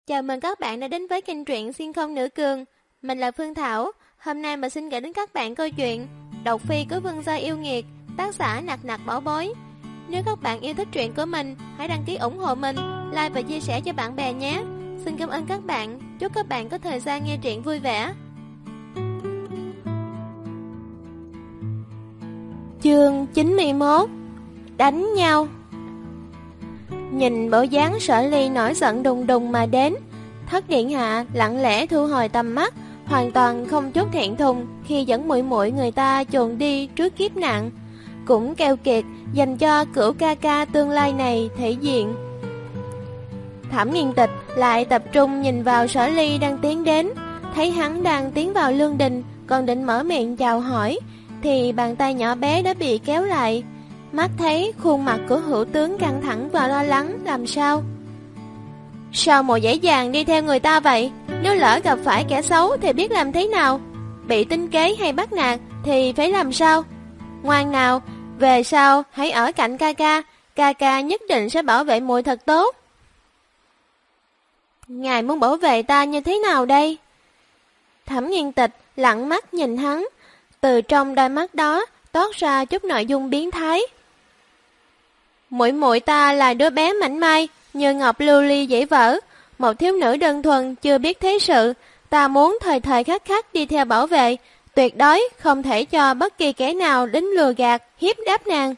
Chào mừng các bạn đã đến với kênh truyện Xuyên không nữ cường. Mình là Phương Thảo. Hôm nay mình xin gửi đến các bạn câu chuyện Độc Phi của Vương gia yêu nghiệt, tác giả Nặc Nặc Bảo Bối. Nếu các bạn yêu thích truyện của mình, hãy đăng ký ủng hộ mình, like và chia sẻ cho bạn bè nhé. Xin cảm ơn các bạn. Chúc các bạn có thời gian nghe truyện vui vẻ. Chương 91: Đánh nhau. Nhìn bộ dáng Sở Ly nổi giận đùng đùng mà đến, Thất điện hạ lặng lẽ thu hồi tầm mắt, hoàn toàn không chút thẹn thùng khi dẫn muội muội người ta chồn đi trước kiếp nạn, cũng keo kiệt dành cho cửu ca ca tương lai này thể diện. Thẩm Nghiên Tịch lại tập trung nhìn vào Sở Ly đang tiến đến, thấy hắn đang tiến vào lương đình, còn định mở miệng chào hỏi thì bàn tay nhỏ bé đã bị kéo lại. Mắt thấy khuôn mặt của hữu tướng căng thẳng và lo lắng làm sao? Sao mà dễ dàng đi theo người ta vậy? Nếu lỡ gặp phải kẻ xấu thì biết làm thế nào? Bị tính kế hay bắt nạt thì phải làm sao? Ngoan nào, về sau hãy ở cạnh ca ca nhất định sẽ bảo vệ muội thật tốt. Ngài muốn bảo vệ ta như thế nào đây? Thẩm Nghiên Tịch lặng mắt nhìn hắn, từ trong đôi mắt đó toát ra chút nội dung biến thái. Muội muội ta là đứa bé mảnh mai, như ngọc lưu ly dễ vỡ, một thiếu nữ đơn thuần chưa biết thế sự, ta muốn thời thời khắc khắc đi theo bảo vệ, tuyệt đối không thể cho bất kỳ kẻ nào đến lừa gạt, hiếp đáp nàng.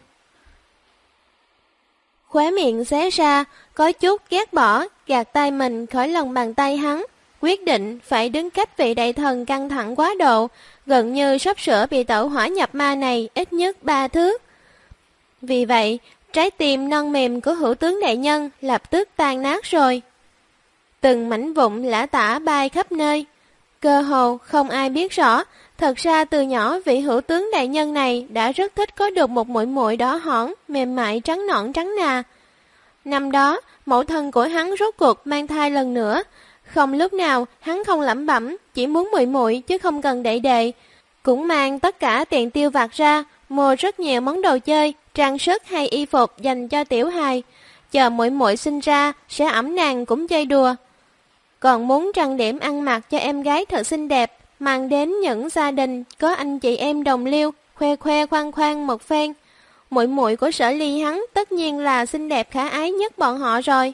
Khóe miệng xé ra, có chút ghét bỏ, gạt tay mình khỏi lòng bàn tay hắn, quyết định phải đứng cách vị đại thần căng thẳng quá độ, gần như sắp sửa bị tẩu hỏa nhập ma này ít nhất 3 thước. Vì vậy, trái tim non mềm của hữu tướng đại nhân lập tức tan nát rồi. Từng mảnh vụn lả tả bay khắp nơi. Cơ hồ không ai biết rõ, thật ra từ nhỏ vị hữu tướng đại nhân này đã rất thích có được một muội muội đỏ hỏn, mềm mại trắng nõn trắng nà. Năm đó, mẫu thân của hắn rốt cuộc mang thai lần nữa. Không lúc nào hắn không lẩm bẩm, chỉ muốn muội muội chứ không cần đệ đệ. Cũng mang tất cả tiền tiêu vặt ra, mua rất nhiều món đồ chơi, trang sức hay y phục dành cho tiểu hài, chờ muội muội sinh ra sẽ ẵm nàng cũng chơi đùa. Còn muốn trang điểm ăn mặc cho em gái thật xinh đẹp, mang đến những gia đình có anh chị em đồng liêu, khoe khoe khoang khoang một phen. Muội muội của Sở Ly hắn tất nhiên là xinh đẹp khả ái nhất bọn họ rồi.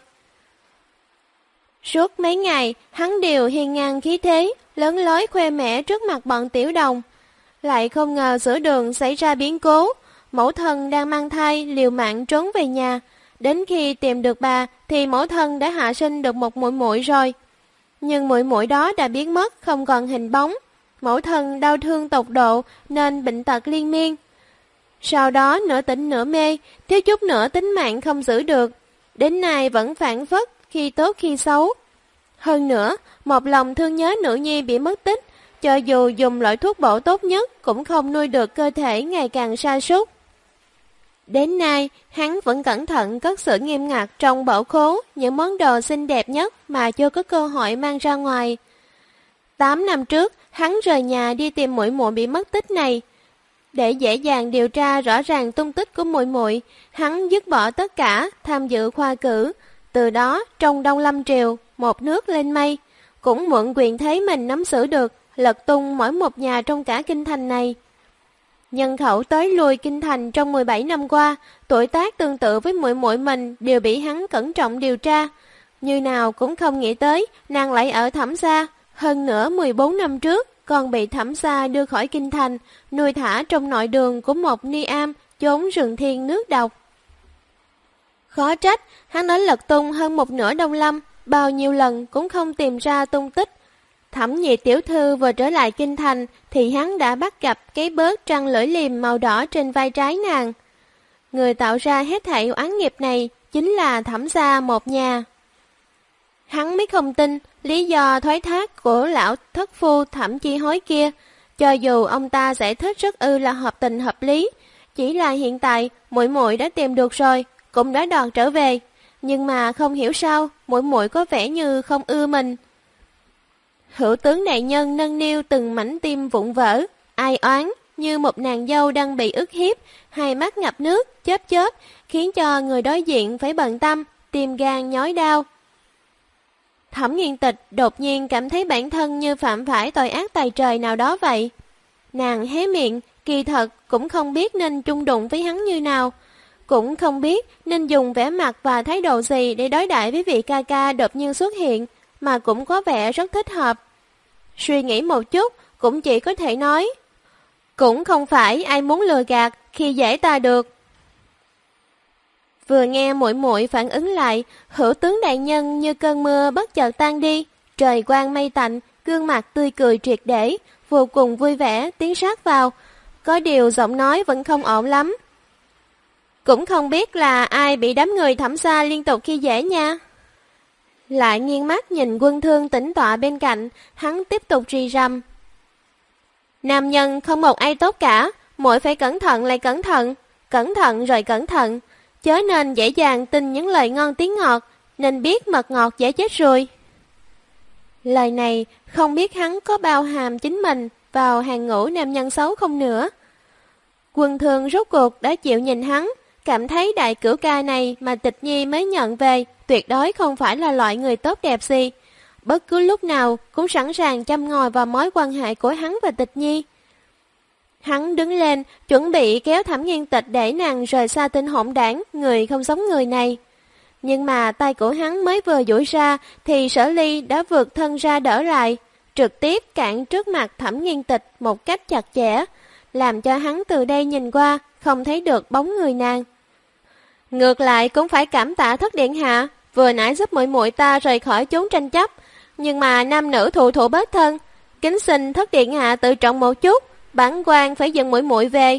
Suốt mấy ngày, hắn đều hiên ngang khí thế, lớn lối khoe mẽ trước mặt bọn tiểu đồng. Lại không ngờ giữa đường xảy ra biến cố, mẫu thân đang mang thai liều mạng trốn về nhà. Đến khi tìm được bà thì mẫu thân đã hạ sinh được một muội muội rồi. Nhưng muội muội đó đã biến mất, không còn hình bóng. Mẫu thân đau thương tột độ nên bệnh tật liên miên. Sau đó nửa tỉnh nửa mê, thiếu chút nữa tính mạng không giữ được. Đến nay vẫn phản phất, khi tốt khi xấu. Hơn nữa, một lòng thương nhớ nữ nhi bị mất tích, cho dù dùng loại thuốc bổ tốt nhất cũng không nuôi được cơ thể ngày càng sa sút. Đến nay, hắn vẫn cẩn thận cất giữ nghiêm ngặt trong bảo khố những món đồ xinh đẹp nhất mà chưa có cơ hội mang ra ngoài. 8 năm trước, hắn rời nhà đi tìm muội muội bị mất tích này. Để dễ dàng điều tra rõ ràng tung tích của muội muội, hắn dứt bỏ tất cả, tham dự khoa cử. Từ đó, trong Đông Lâm Triều, một nước lên mây, cũng mượn quyền thế mình nắm giữ được, lật tung mỗi một nhà trong cả kinh thành này. Nhân khẩu tới lui kinh thành trong 17 năm qua, tuổi tác tương tự với muội muội mình đều bị hắn cẩn trọng điều tra. Như nào cũng không nghĩ tới, nàng lại ở Thẩm gia, hơn nữa 14 năm trước, còn bị Thẩm gia đưa khỏi kinh thành, nuôi thả trong nội đường của một ni am, chốn rừng thiên nước độc. Khó trách, hắn đã lật tung hơn một nửa Đông Lâm, bao nhiêu lần cũng không tìm ra tung tích. Thẩm nhị tiểu thư vừa trở lại kinh thành thì hắn đã bắt gặp cái bớt trăng lưỡi liềm màu đỏ trên vai trái nàng. Người tạo ra hết thảy oán nghiệp này chính là Thẩm gia một nhà. Hắn mới không tin lý do thoái thác của lão thất phu Thẩm Chi Hối kia, cho dù ông ta giải thích rất là hợp tình hợp lý, chỉ là hiện tại muội muội đã tìm được rồi, cũng đã đòi trở về, nhưng mà không hiểu sao muội muội có vẻ như không ưa mình. Hữu tướng đại nhân nâng niu từng mảnh tim vụn vỡ, ai oán như một nàng dâu đang bị ức hiếp, hai mắt ngập nước, chớp chớp, khiến cho người đối diện phải bận tâm, tim gan nhói đau. Thẩm Nghiên Tịch đột nhiên cảm thấy bản thân như phạm phải tội ác tày trời nào đó vậy. Nàng hé miệng, kỳ thật cũng không biết nên chung đụng với hắn như nào, cũng không biết nên dùng vẻ mặt và thái độ gì để đối đãi với vị ca ca đột nhiên xuất hiện, mà cũng có vẻ rất thích hợp. Suy nghĩ một chút, cũng chỉ có thể nói, cũng không phải ai muốn lừa gạt khi dễ ta được. Vừa nghe muội muội phản ứng lại, Hữu tướng đại nhân như cơn mưa bất chợt tan đi, trời quang mây tạnh, gương mặt tươi cười triệt để, vô cùng vui vẻ tiến sát vào. Có điều giọng nói vẫn không ổn lắm. Cũng không biết là ai bị đám người Thẩm gia liên tục khi dễ nha. Lại nghiêng mắt nhìn Quân Thương tĩnh tọa bên cạnh, hắn tiếp tục rì rầm. Nam nhân không một ai tốt cả, muội phải cẩn thận lại cẩn thận rồi cẩn thận. Chớ nên dễ dàng tin những lời ngon tiếng ngọt, nên biết mật ngọt dễ chết rồi. Lời này không biết hắn có bao hàm chính mình vào hàng ngũ nam nhân xấu không nữa. Quân Thương rốt cuộc đã chịu nhìn hắn, cảm thấy đại cửu ca này mà Tịch Nhi mới nhận về tuyệt đối không phải là loại người tốt đẹp gì. Bất cứ lúc nào cũng sẵn sàng châm ngòi vào mối quan hệ của hắn và Tịch Nhi. Hắn đứng lên, chuẩn bị kéo Thẩm Nghiên Tịch để nàng rời xa tên hỗn đảng, người không giống người này. Nhưng mà tay của hắn mới vừa duỗi ra, thì Sở Ly đã vượt thân ra đỡ lại, trực tiếp cản trước mặt Thẩm Nghiên Tịch một cách chặt chẽ, làm cho hắn từ đây nhìn qua, không thấy được bóng người nàng. Ngược lại cũng phải cảm tạ Thất Điện Hạ, vừa nãy giúp muội muội ta rời khỏi chốn tranh chấp, nhưng mà nam nữ thụ thụ bớt thân, kính xin Thất Điện Hạ tự trọng một chút, bản quan phải dẫn muội muội về.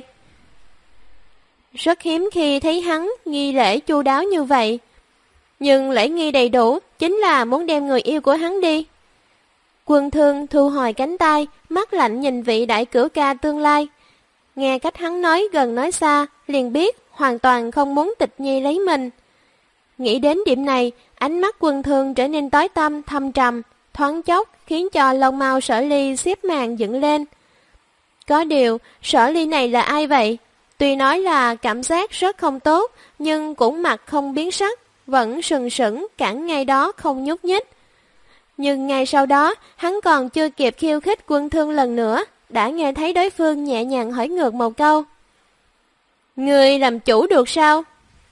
Rất hiếm khi thấy hắn nghi lễ chu đáo như vậy, nhưng lễ nghi đầy đủ chính là muốn đem người yêu của hắn đi. Quân Thương thu hồi cánh tay, mắt lạnh nhìn vị đại cửu ca tương lai. Nghe cách hắn nói gần nói xa, liền biết hoàn toàn không muốn Tịch Nhi lấy mình. Nghĩ đến điểm này, ánh mắt Quân Thương trở nên tối tăm thâm trầm, thoáng chốc khiến cho lông mao Sở Ly xếp màn dựng lên. Có điều, Sở Ly này là ai vậy? Tuy nói là cảm giác rất không tốt, nhưng cũng mặt không biến sắc, vẫn sừng sững cản ngay đó không nhúc nhích. Nhưng ngay sau đó, hắn còn chưa kịp khiêu khích Quân Thương lần nữa, đã nghe thấy đối phương nhẹ nhàng hỏi ngược một câu. Người làm chủ được sao?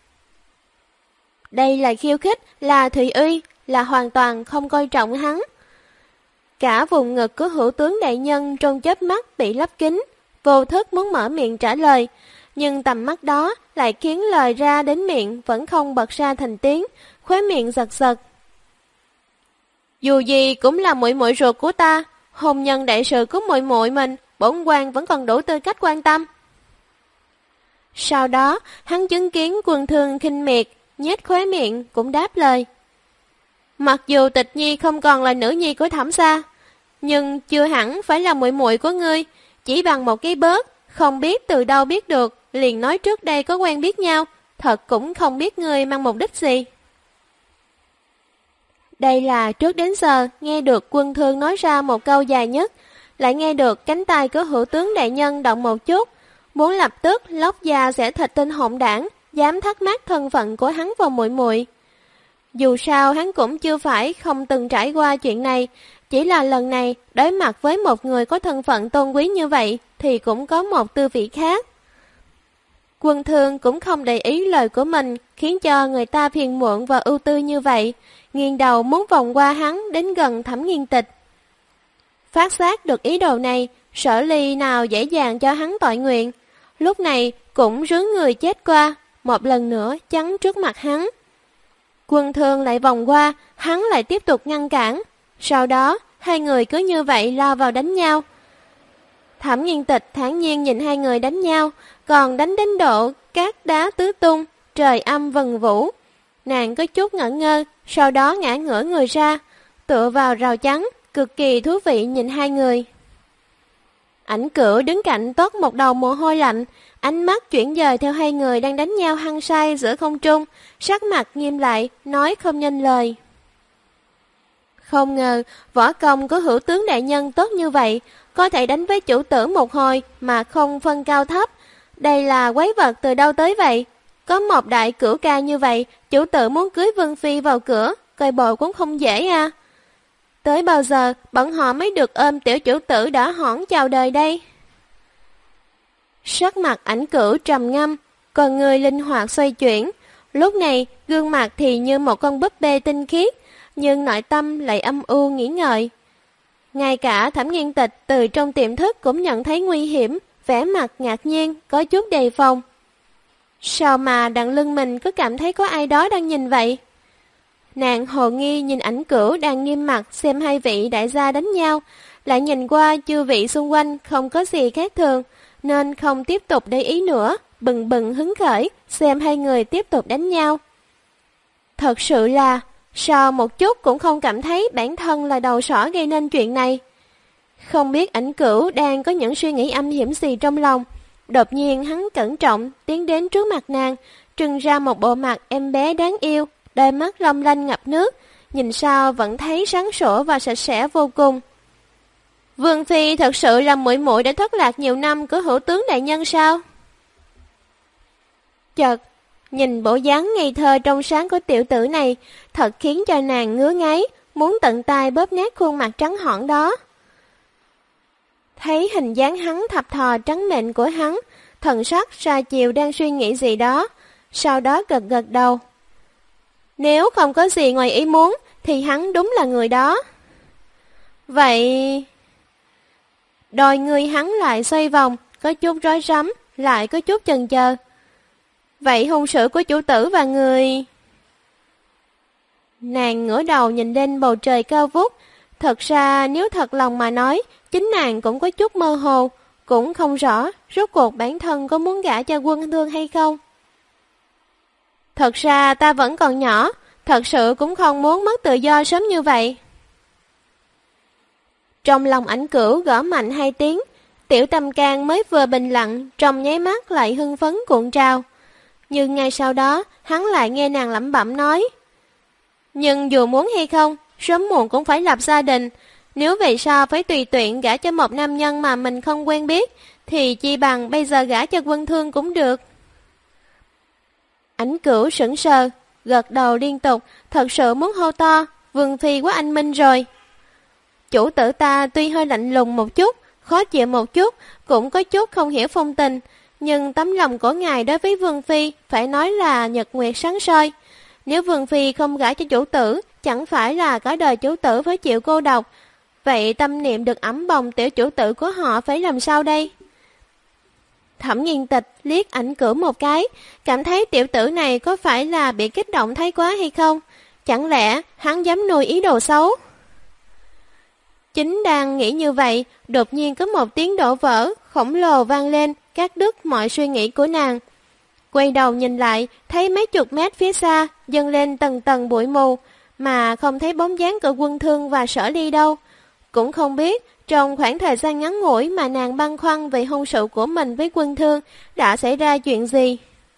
Đây là khiêu khích, là thị uy, là hoàn toàn không coi trọng hắn. Cả vùng ngực của Hữu tướng đại nhân trong chớp mắt bị lấp kín, vô thức muốn mở miệng trả lời, nhưng tầm mắt đó lại khiến lời ra đến miệng vẫn không bật ra thành tiếng, khóe miệng giật giật. Dù gì cũng là muội muội ruột của ta, hôn nhân đại sự của muội muội mình, bổn quan vẫn còn đủ tư cách quan tâm. Sau đó, hắn chứng kiến Quân Thương khinh miệt, nhếch khóe miệng cũng đáp lời. Mặc dù Tịch Nhi không còn là nữ nhi của Thẩm gia, nhưng chưa hẳn phải là muội muội của ngươi, chỉ bằng một cái bớt, không biết từ đâu biết được, liền nói trước đây có quen biết nhau, thật cũng không biết ngươi mang mục đích gì. Đây là trước đến giờ nghe được Quân Thương nói ra một câu dài nhất, lại nghe được cánh tay của Hữu tướng đại nhân động một chút, muốn lập tức lóc da xẻ thịt tên hỗn đảng, dám thắc mắc thân phận của hắn vào muội muội. Dù sao hắn cũng chưa phải không từng trải qua chuyện này, chỉ là lần này đối mặt với một người có thân phận tôn quý như vậy thì cũng có một tư vị khác. Quân Thương cũng không để ý lời của mình khiến cho người ta phiền muộn và ưu tư như vậy, nghiêng đầu muốn vòng qua hắn đến gần Thẩm Nghiên Tịch. Phát giác được ý đồ này, Sở Ly nào dễ dàng cho hắn tội nguyện, lúc này cũng rướn người chết qua, một lần nữa chắn trước mặt hắn. Quân Thương lại vòng qua, hắn lại tiếp tục ngăn cản, sau đó hai người cứ như vậy lao vào đánh nhau. Thẩm Nghiên Tịch thản nhiên nhìn hai người đánh nhau, còn đánh đến độ cát đá tứ tung, trời âm vần vũ. Nàng có chút ngẩn ngơ, sau đó ngã ngửa người ra, tựa vào rào chắn, cực kỳ thú vị nhìn hai người. Ảnh Cửu đứng cạnh toát một đầu mồ hôi lạnh, ánh mắt chuyển dời theo hai người đang đánh nhau hăng say giữa không trung, sắc mặt nghiêm lại, nói không nên lời. Không ngờ, võ công của Hữu tướng đại nhân tốt như vậy, có thể đánh với chủ tử một hồi mà không phân cao thấp. Đây là quái vật từ đâu tới vậy? Có một đại cửu ca như vậy, chủ tử muốn cưới Vương Phi vào cửa, coi bộ cũng không dễ à. tới bao giờ bọn họ mới được ôm tiểu chủ tử đỏ hỏn chào đời đây? Sắc mặt Ảnh Cửu trầm ngâm, con người linh hoạt xoay chuyển. Lúc này, gương mặt thì như một con búp bê tinh khiết, nhưng nội tâm lại âm u nghĩ ngợi. Ngay cả Thẩm Nghiên Tịch từ trong tiềm thức cũng nhận thấy nguy hiểm, vẻ mặt ngạc nhiên, có chút đề phòng. Sao mà đằng lưng mình cứ cảm thấy có ai đó đang nhìn vậy? Nàng hồ nghi nhìn Ảnh Cửu đang nghiêm mặt xem hai vị đại gia đánh nhau, lại nhìn qua chư vị xung quanh không có gì khác thường, nên không tiếp tục để ý nữa, bừng bừng hứng khởi xem hai người tiếp tục đánh nhau. Thật sự là, sao một chút cũng không cảm thấy bản thân là đầu sỏ gây nên chuyện này. Không biết Ảnh Cửu đang có những suy nghĩ âm hiểm gì trong lòng. Đột nhiên hắn cẩn trọng tiến đến trước mặt nàng, trưng ra một bộ mặt em bé đáng yêu, đôi mắt long lanh ngập nước, nhìn sao vẫn thấy sáng sủa và sạch sẽ vô cùng. Vương phi thật sự là muội muội đã thất lạc nhiều năm của hữu tướng đại nhân sao? Chợt, nhìn bộ dáng ngây thơ trong sáng của tiểu tử này, thật khiến cho nàng ngứa ngáy, muốn tận tay bóp nát khuôn mặt trắng hõn đó. Thấy hình dáng hắn thập thò trắng mịn của hắn, thần sắc ra chiều đang suy nghĩ gì đó, sau đó gật gật đầu. Nếu không có gì ngoài ý muốn, thì hắn đúng là người đó. Vậy... Đôi người hắn lại xoay vòng, có chút rối rắm, lại có chút chần chờ. Vậy hôn sự của chủ tử và người... Nàng ngửa đầu nhìn lên bầu trời cao vút. Thật ra nếu thật lòng mà nói, chính nàng cũng có chút mơ hồ, cũng không rõ rốt cuộc bản thân có muốn gả cho Quân Thương hay không. Thật ra ta vẫn còn nhỏ, thật sự cũng không muốn mất tự do sớm như vậy. Trong lòng Ảnh Cửu gõ mạnh 2 tiếng, tiểu tâm can mới vừa bình lặng, trong nháy mắt lại hưng phấn cuộn trào. Nhưng ngay sau đó, hắn lại nghe nàng lẩm bẩm nói. Nhưng dù muốn hay không, sớm muộn cũng phải lập gia đình. Nếu vậy sao phải tùy tiện gả cho một nam nhân mà mình không quen biết, thì chi bằng bây giờ gả cho Quân Thương cũng được. Ảnh Cửu sững sờ, gật đầu liên tục, thật sự muốn hô to, Vương phi quá anh minh rồi. Chủ tử ta tuy hơi lạnh lùng một chút, khó chịu một chút, cũng có chút không hiểu phong tình, nhưng tấm lòng của ngài đối với Vương phi phải nói là nhật nguyệt sáng soi. Nếu Vương phi không gả cho chủ tử, chẳng phải là cả đời chủ tử phải chịu cô độc. Vậy tâm niệm được ấm bồng tiểu chủ tử của họ phải làm sao đây? Thẩm Nghiên Tịch liếc Ảnh Cửu một cái, cảm thấy tiểu tử này có phải là bị kích động thái quá hay không? Chẳng lẽ hắn dám nuôi ý đồ xấu? Chính đang nghĩ như vậy, đột nhiên có một tiếng đổ vỡ khổng lồ vang lên, cắt đứt mọi suy nghĩ của nàng. Quay đầu nhìn lại, thấy mấy chục mét phía xa dâng lên tầng tầng bụi mù, mà không thấy bóng dáng của Quân Thương và Sở Ly đâu. Cũng không biết trong khoảng thời gian ngắn ngủi mà nàng băn khoăn về hôn sự của mình với Quân Thương đã xảy ra chuyện gì.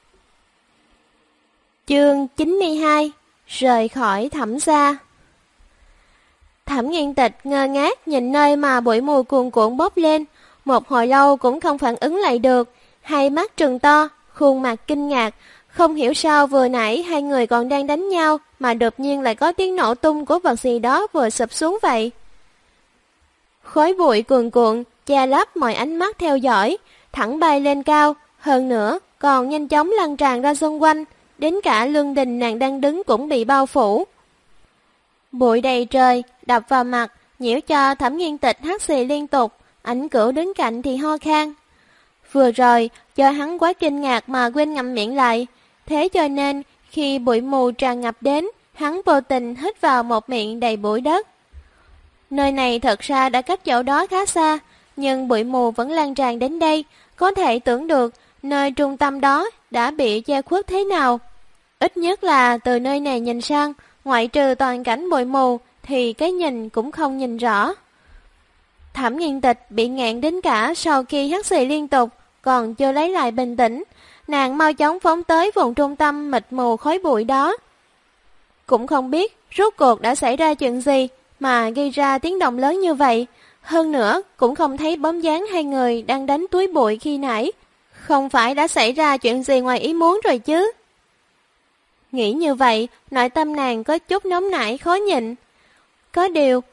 Chương 92: Rời khỏi Thẩm gia. Thẩm Nghiên Tịch ngơ ngác nhìn nơi mà bụi mù cuồn cuộn bốc lên, một hồi lâu cũng không phản ứng lại được, hai mắt trừng to, khuôn mặt kinh ngạc, không hiểu sao vừa nãy hai người còn đang đánh nhau mà đột nhiên lại có tiếng nổ tung của vật gì đó vừa sụp xuống vậy. Khói bụi cuồn cuộn che lấp mọi ánh mắt theo dõi, thẳng bay lên cao, hơn nữa còn nhanh chóng lan tràn ra xung quanh, đến cả lương đình nàng đang đứng cũng bị bao phủ. Bụi đầy trời đập vào mặt, nhiễu cho Thẩm Nghiên Tịch hắt xì liên tục. Ảnh Cửu đứng cạnh thì ho khan. Vừa rồi do hắn quá kinh ngạc mà quên ngậm miệng lại, thế cho nên khi bụi mù tràn ngập đến, hắn vô tình hít vào một miệng đầy bụi đất. Nơi này thật ra đã cách chỗ đó khá xa, nhưng bụi mù vẫn lan tràn đến đây, có thể tưởng được nơi trung tâm đó đã bị che khuất thế nào. Ít nhất là từ nơi này nhìn sang, ngoại trừ toàn cảnh bụi mù thì cái nhìn cũng không nhìn rõ. Thẩm Nghiên Tịch bị ngẹn đến cả sau khi hắt xì liên tục, còn chưa lấy lại bình tĩnh, nàng mau chóng phóng tới vùng trung tâm mịt mù khói bụi đó. Cũng không biết rốt cuộc đã xảy ra chuyện gì mà gây ra tiếng động lớn như vậy, hơn nữa cũng không thấy bóng dáng hai người đang đánh túi bụi khi nãy, không phải đã xảy ra chuyện gì ngoài ý muốn rồi chứ. Nghĩ như vậy, nội tâm nàng có chút nóng nảy khó nhịn. Có điều,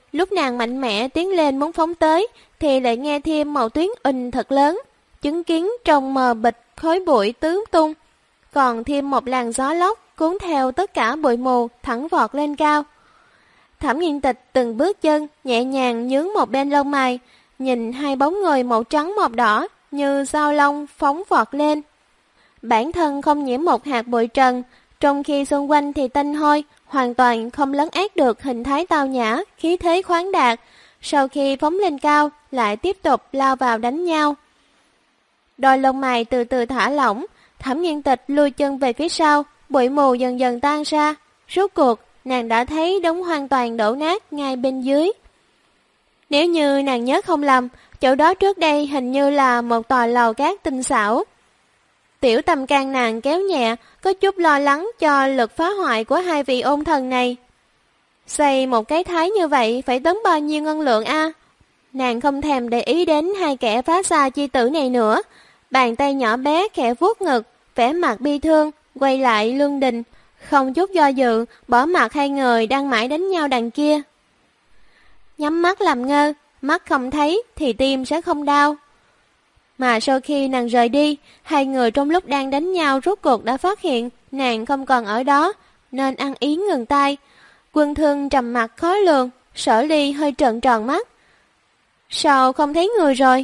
lúc nàng mạnh mẽ tiến lên muốn phóng tới, thì lại nghe thêm một tiếng ình thật lớn, chứng kiến trong mờ bịch khói bụi tứ tung, còn thêm một làn gió lốc cuốn theo tất cả bụi mù thẳng vọt lên cao. Thẩm Nghiên Tịch từng bước chân nhẹ nhàng nhướng một bên lông mày, nhìn hai bóng người màu trắng một đỏ như dao long phóng vọt lên. Bản thân không nhiễm một hạt bụi trần, trong khi xung quanh thì tanh hôi, hoàn toàn không lấn át được hình thái tao nhã, khí thế khoáng đạt. Sau khi phóng lên cao, lại tiếp tục lao vào đánh nhau. Đôi lông mày từ từ thả lỏng, Thẩm Nghiên Tịch lùi chân về phía sau, bụi mù dần dần tan ra. Rốt cuộc, nàng đã thấy đống hoàn toàn đổ nát ngay bên dưới. Nếu như nàng nhớ không lầm, chỗ đó trước đây hình như là một tòa lầu cát tinh xảo. Tiểu tâm can nàng kéo nhẹ, có chút lo lắng cho lực phá hoại của hai vị ôn thần này. Xây một cái thái như vậy phải tốn bao nhiêu ngân lượng a? Nàng không thèm để ý đến hai kẻ phá xa chi tử này nữa. Bàn tay nhỏ bé khẽ vuốt ngực, vẻ mặt bi thương, quay lại Lương Đình, không chút do dự, bỏ mặc hai người đang mãi đánh nhau đằng kia. Nhắm mắt làm ngơ, mắt không thấy thì tim sẽ không đau. Mà sau khi nàng rời đi, hai người trong lúc đang đánh nhau rốt cuộc đã phát hiện nàng không còn ở đó, nên ăn ý ngừng tay. Quân Thương trầm mặt khó lường, Sở Ly hơi trợn tròn mắt. Sao không thấy người rồi?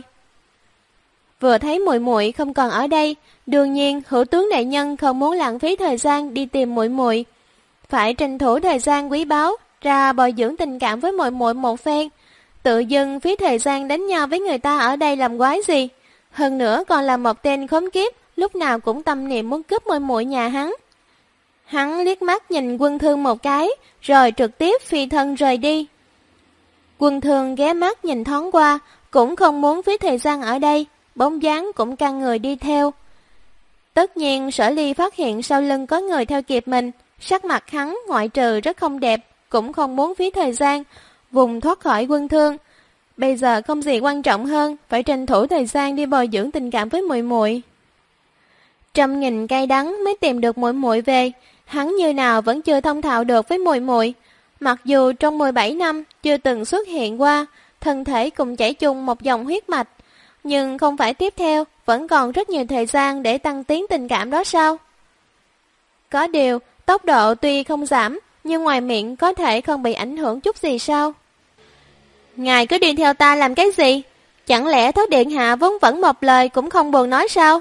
Vừa thấy muội muội không còn ở đây, đương nhiên hữu tướng đại nhân không muốn lãng phí thời gian đi tìm muội muội, phải tranh thủ thời gian quý báu ra bồi dưỡng tình cảm với muội muội một phen. Tự dưng phí thời gian đánh nhau với người ta ở đây làm quái gì? Hơn nữa còn là một tên khốn kiếp, lúc nào cũng tâm niệm muốn cướp muội muội nhà hắn. Hắn liếc mắt nhìn Quân Thương một cái, rồi trực tiếp phi thân rời đi. Quân Thương ghé mắt nhìn thoáng qua, cũng không muốn phí thời gian ở đây, bóng dáng cũng căng người đi theo. Tất nhiên Sở Ly phát hiện sau lưng có người theo kịp mình, sắc mặt hắn ngoại trừ rất không đẹp, cũng không muốn phí thời gian, vùng thoát khỏi Quân Thương. Bây giờ không gì quan trọng hơn, phải tranh thủ thời gian đi bồi dưỡng tình cảm với muội muội. Trăm nghìn cay đắng mới tìm được muội muội về, hắn như nào vẫn chưa thông thạo được với muội muội. Mặc dù trong 17 năm chưa từng xuất hiện qua, thân thể cùng chảy chung một dòng huyết mạch, nhưng không phải tiếp theo vẫn còn rất nhiều thời gian để tăng tiến tình cảm đó sao? Có điều, tốc độ tuy không giảm, nhưng ngoài miệng có thể không bị ảnh hưởng chút gì sao? Ngài cứ đi theo ta làm cái gì? Chẳng lẽ Thất Điện Hạ vốn vẫn một lời cũng không buồn nói sao?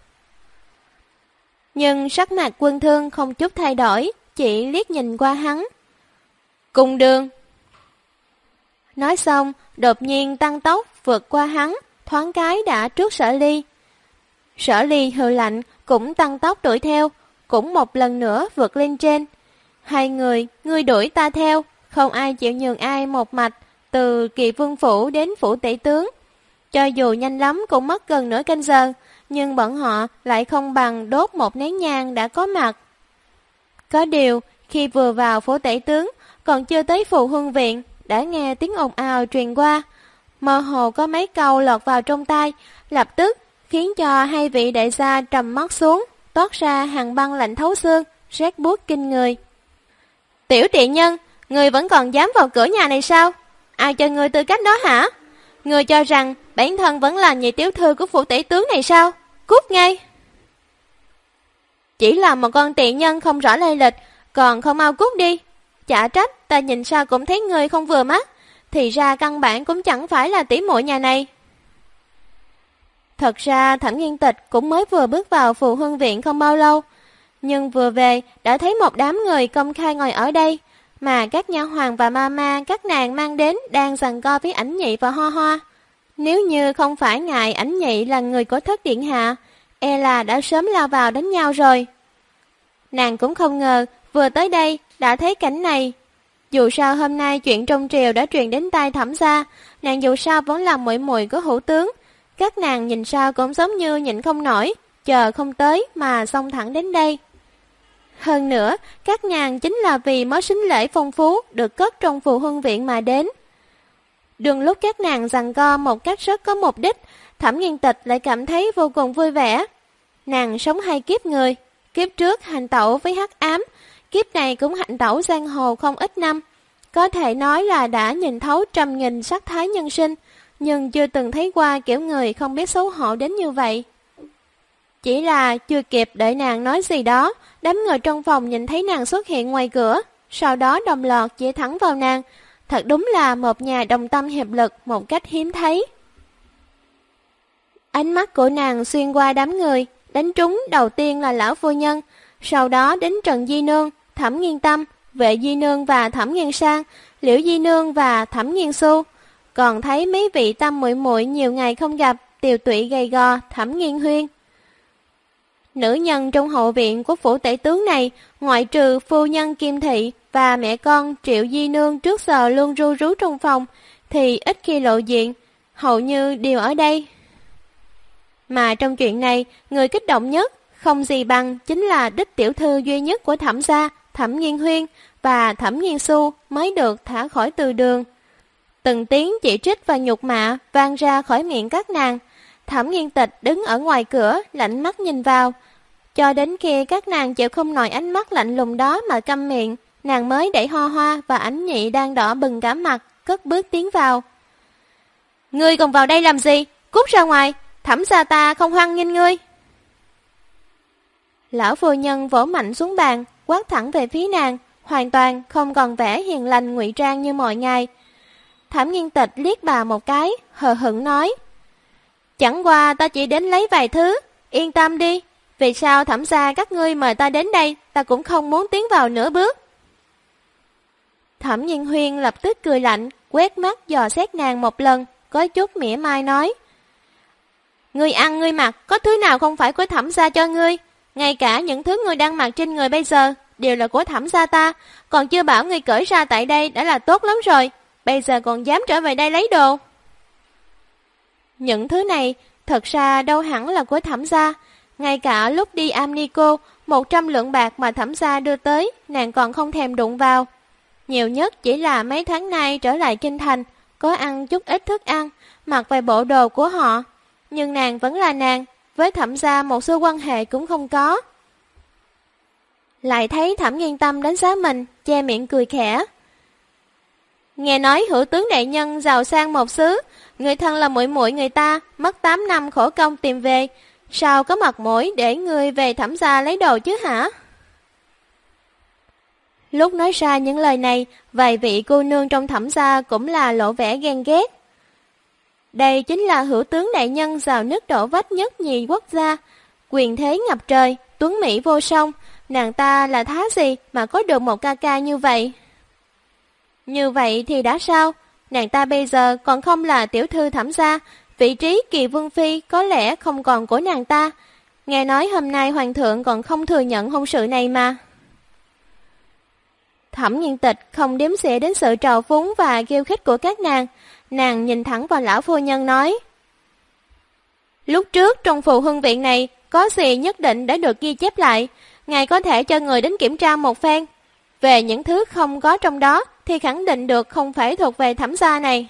Nhưng sắc mặt Quân Thương không chút thay đổi, chỉ liếc nhìn qua hắn. Cùng đường. Nói xong, đột nhiên tăng tốc vượt qua hắn, thoáng cái đã trước Sở Ly. Sở Ly hừ lạnh, cũng tăng tốc đuổi theo, cũng một lần nữa vượt lên trên. Hai người, ngươi đuổi ta theo, không ai chịu nhường ai một mạch, từ Kỳ Vương Phủ đến Phủ Tể Tướng. Cho dù nhanh lắm cũng mất gần nửa canh giờ, nhưng bọn họ lại không bằng đốt một nén nhang đã có mặt. Có điều, khi vừa vào Phủ Tể Tướng, còn chưa tới Phù Hương Viện, đã nghe tiếng ồn ào truyền qua. Mơ hồ có mấy câu lọt vào trong tai, lập tức khiến cho hai vị đại gia trầm mắt xuống, toát ra hàng băng lạnh thấu xương, rét buốt kinh người. Tiểu tiện nhân, người vẫn còn dám vào cửa nhà này sao? Ai cho người tư cách đó hả? Người cho rằng bản thân vẫn là nhị tiểu thư của Phủ Tể Tướng này sao? Cút ngay! Chỉ là một con tiện nhân không rõ lai lịch, còn không mau cút đi. Chả trách ta nhìn sao cũng thấy người không vừa mắt, thì ra căn bản cũng chẳng phải là tỷ muội nhà này. Thật ra Thẩm Nghiên Tịch cũng mới vừa bước vào Phù Hương Viện không bao lâu, nhưng vừa về đã thấy một đám người công khai ngồi ở đây, mà các nha hoàn và ma các nàng mang đến đang giằng co với Ảnh Nhị và Hoa Hoa. Nếu như không phải ngài Ảnh Nhị là người của Thất Điện Hạ, e là đã sớm lao vào đánh nhau rồi. Nàng cũng không ngờ vừa tới đây đã thấy cảnh này. Dù sao hôm nay chuyện trong triều đã truyền đến tai Thẩm gia, nàng dù sao vẫn là muội muội của hữu tướng. Các nàng nhìn sao cũng giống như nhịn không nổi, chờ không tới mà xông thẳng đến đây. Hơn nữa, các nàng chính là vì món sính lễ phong phú được cất trong Phù Hương Viện mà đến. Đường lúc các nàng giằng co một cách rất có mục đích, Thẩm Nghiên Tịch lại cảm thấy vô cùng vui vẻ. Nàng sống hai kiếp người, kiếp trước hành tẩu với hắc ám, kiếp này cũng hành tẩu giang hồ không ít năm. Có thể nói là đã nhìn thấu trăm nghìn sắc thái nhân sinh, nhưng chưa từng thấy qua kiểu người không biết xấu hổ đến như vậy. Chỉ là chưa kịp đợi nàng nói gì đó, đám người trong phòng nhìn thấy nàng xuất hiện ngoài cửa, sau đó đồng loạt chỉ thẳng vào nàng. Thật đúng là một nhà đồng tâm hiệp lực một cách hiếm thấy. Ánh mắt của nàng xuyên qua đám người, đánh trúng đầu tiên là lão phu nhân, sau đó đến Trần Di Nương, Thẩm Nghiên Tâm, Vệ Di Nương và Thẩm Nghiên Sang, Liễu Di Nương và Thẩm Nghiên Xu. Còn thấy mấy vị Tam muội muội nhiều ngày không gặp, tiều tụy gầy gò, Thẩm Nghiên Huyên. Nữ nhân trong hậu viện của phủ tể tướng này, ngoại trừ phu nhân Kim Thị và mẹ con Triệu Di Nương trước giờ luôn ru rú trong phòng, thì ít khi lộ diện, hầu như đều ở đây. Mà trong chuyện này, người kích động nhất, không gì bằng chính là đích tiểu thư duy nhất của Thẩm gia, Thẩm Nghiên Huyên và Thẩm Nghiên Xu mới được thả khỏi từ đường. Từng tiếng chỉ trích và nhục mạ vang ra khỏi miệng các nàng. Thẩm Nghiên Tịch đứng ở ngoài cửa, lạnh mắt nhìn vào. Cho đến khi các nàng chịu không nổi ánh mắt lạnh lùng đó mà câm miệng, nàng mới đẩy Hoa Hoa và Ánh Nhị đang đỏ bừng cả mặt, cất bước tiến vào. Ngươi còn vào đây làm gì? Cút ra ngoài, Thẩm gia ta không hoan nghênh ngươi. Lão phu nhân vỗ mạnh xuống bàn, quát thẳng về phía nàng, hoàn toàn không còn vẻ hiền lành ngụy trang như mọi ngày. Thẩm Nghiên Tịch liếc bà một cái, hờ hững nói: Chẳng qua ta chỉ đến lấy vài thứ, yên tâm đi. Vì sao Thẩm gia các ngươi mời ta đến đây, ta cũng không muốn tiến vào nửa bước. Thẩm Nghiên Huyên lập tức cười lạnh, quét mắt dò xét nàng một lần, có chút mỉa mai nói: Ngươi ăn ngươi mặc, có thứ nào không phải của Thẩm gia cho ngươi? Ngay cả những thứ ngươi đang mặc trên người bây giờ đều là của Thẩm gia ta, còn chưa bảo ngươi cởi ra tại đây đã là tốt lắm rồi, bây giờ còn dám trở về đây lấy đồ. Những thứ này thật ra đâu hẳn là của Thẩm gia. Ngay cả lúc đi Amnico, 100 lượng bạc mà Thẩm gia đưa tới, nàng còn không thèm đụng vào. Nhiều nhất chỉ là mấy tháng nay trở lại kinh thành, có ăn chút ít thức ăn, mặc vài bộ đồ của họ. Nhưng nàng vẫn là nàng, với Thẩm gia một xu quan hệ cũng không có. Lại thấy Thẩm Nghiên Tâm đánh giá mình, che miệng cười khẽ. Nghe nói hữu tướng đại nhân giàu sang một xứ, người thân là muội muội người ta, mất 8 năm khổ công tìm về, sao có mặt mũi để người về Thẩm gia lấy đồ chứ hả? Lúc nói ra những lời này, vài vị cô nương trong Thẩm gia cũng là lộ vẻ ghen ghét. Đây chính là hữu tướng đại nhân giàu nước đổ vách nhất nhì quốc gia, quyền thế ngập trời, tuấn mỹ vô song, nàng ta là thá gì mà có được một ca ca như vậy? Như vậy thì đã sao? Nàng ta bây giờ còn không là tiểu thư Thẩm gia, vị trí Kỳ Vương Phi có lẽ không còn của nàng ta. Nghe nói hôm nay hoàng thượng còn không thừa nhận hôn sự này mà. Thẩm Nghiên Tịch không đếm xỉa đến sự trào phúng và khiêu khích của các nàng. Nàng nhìn thẳng vào lão phu nhân nói: Lúc trước trong phù hương viện này có gì nhất định đã được ghi chép lại, ngài có thể cho người đến kiểm tra một phen. Về những thứ không có trong đó thì khẳng định được không phải thuộc về Thẩm gia này.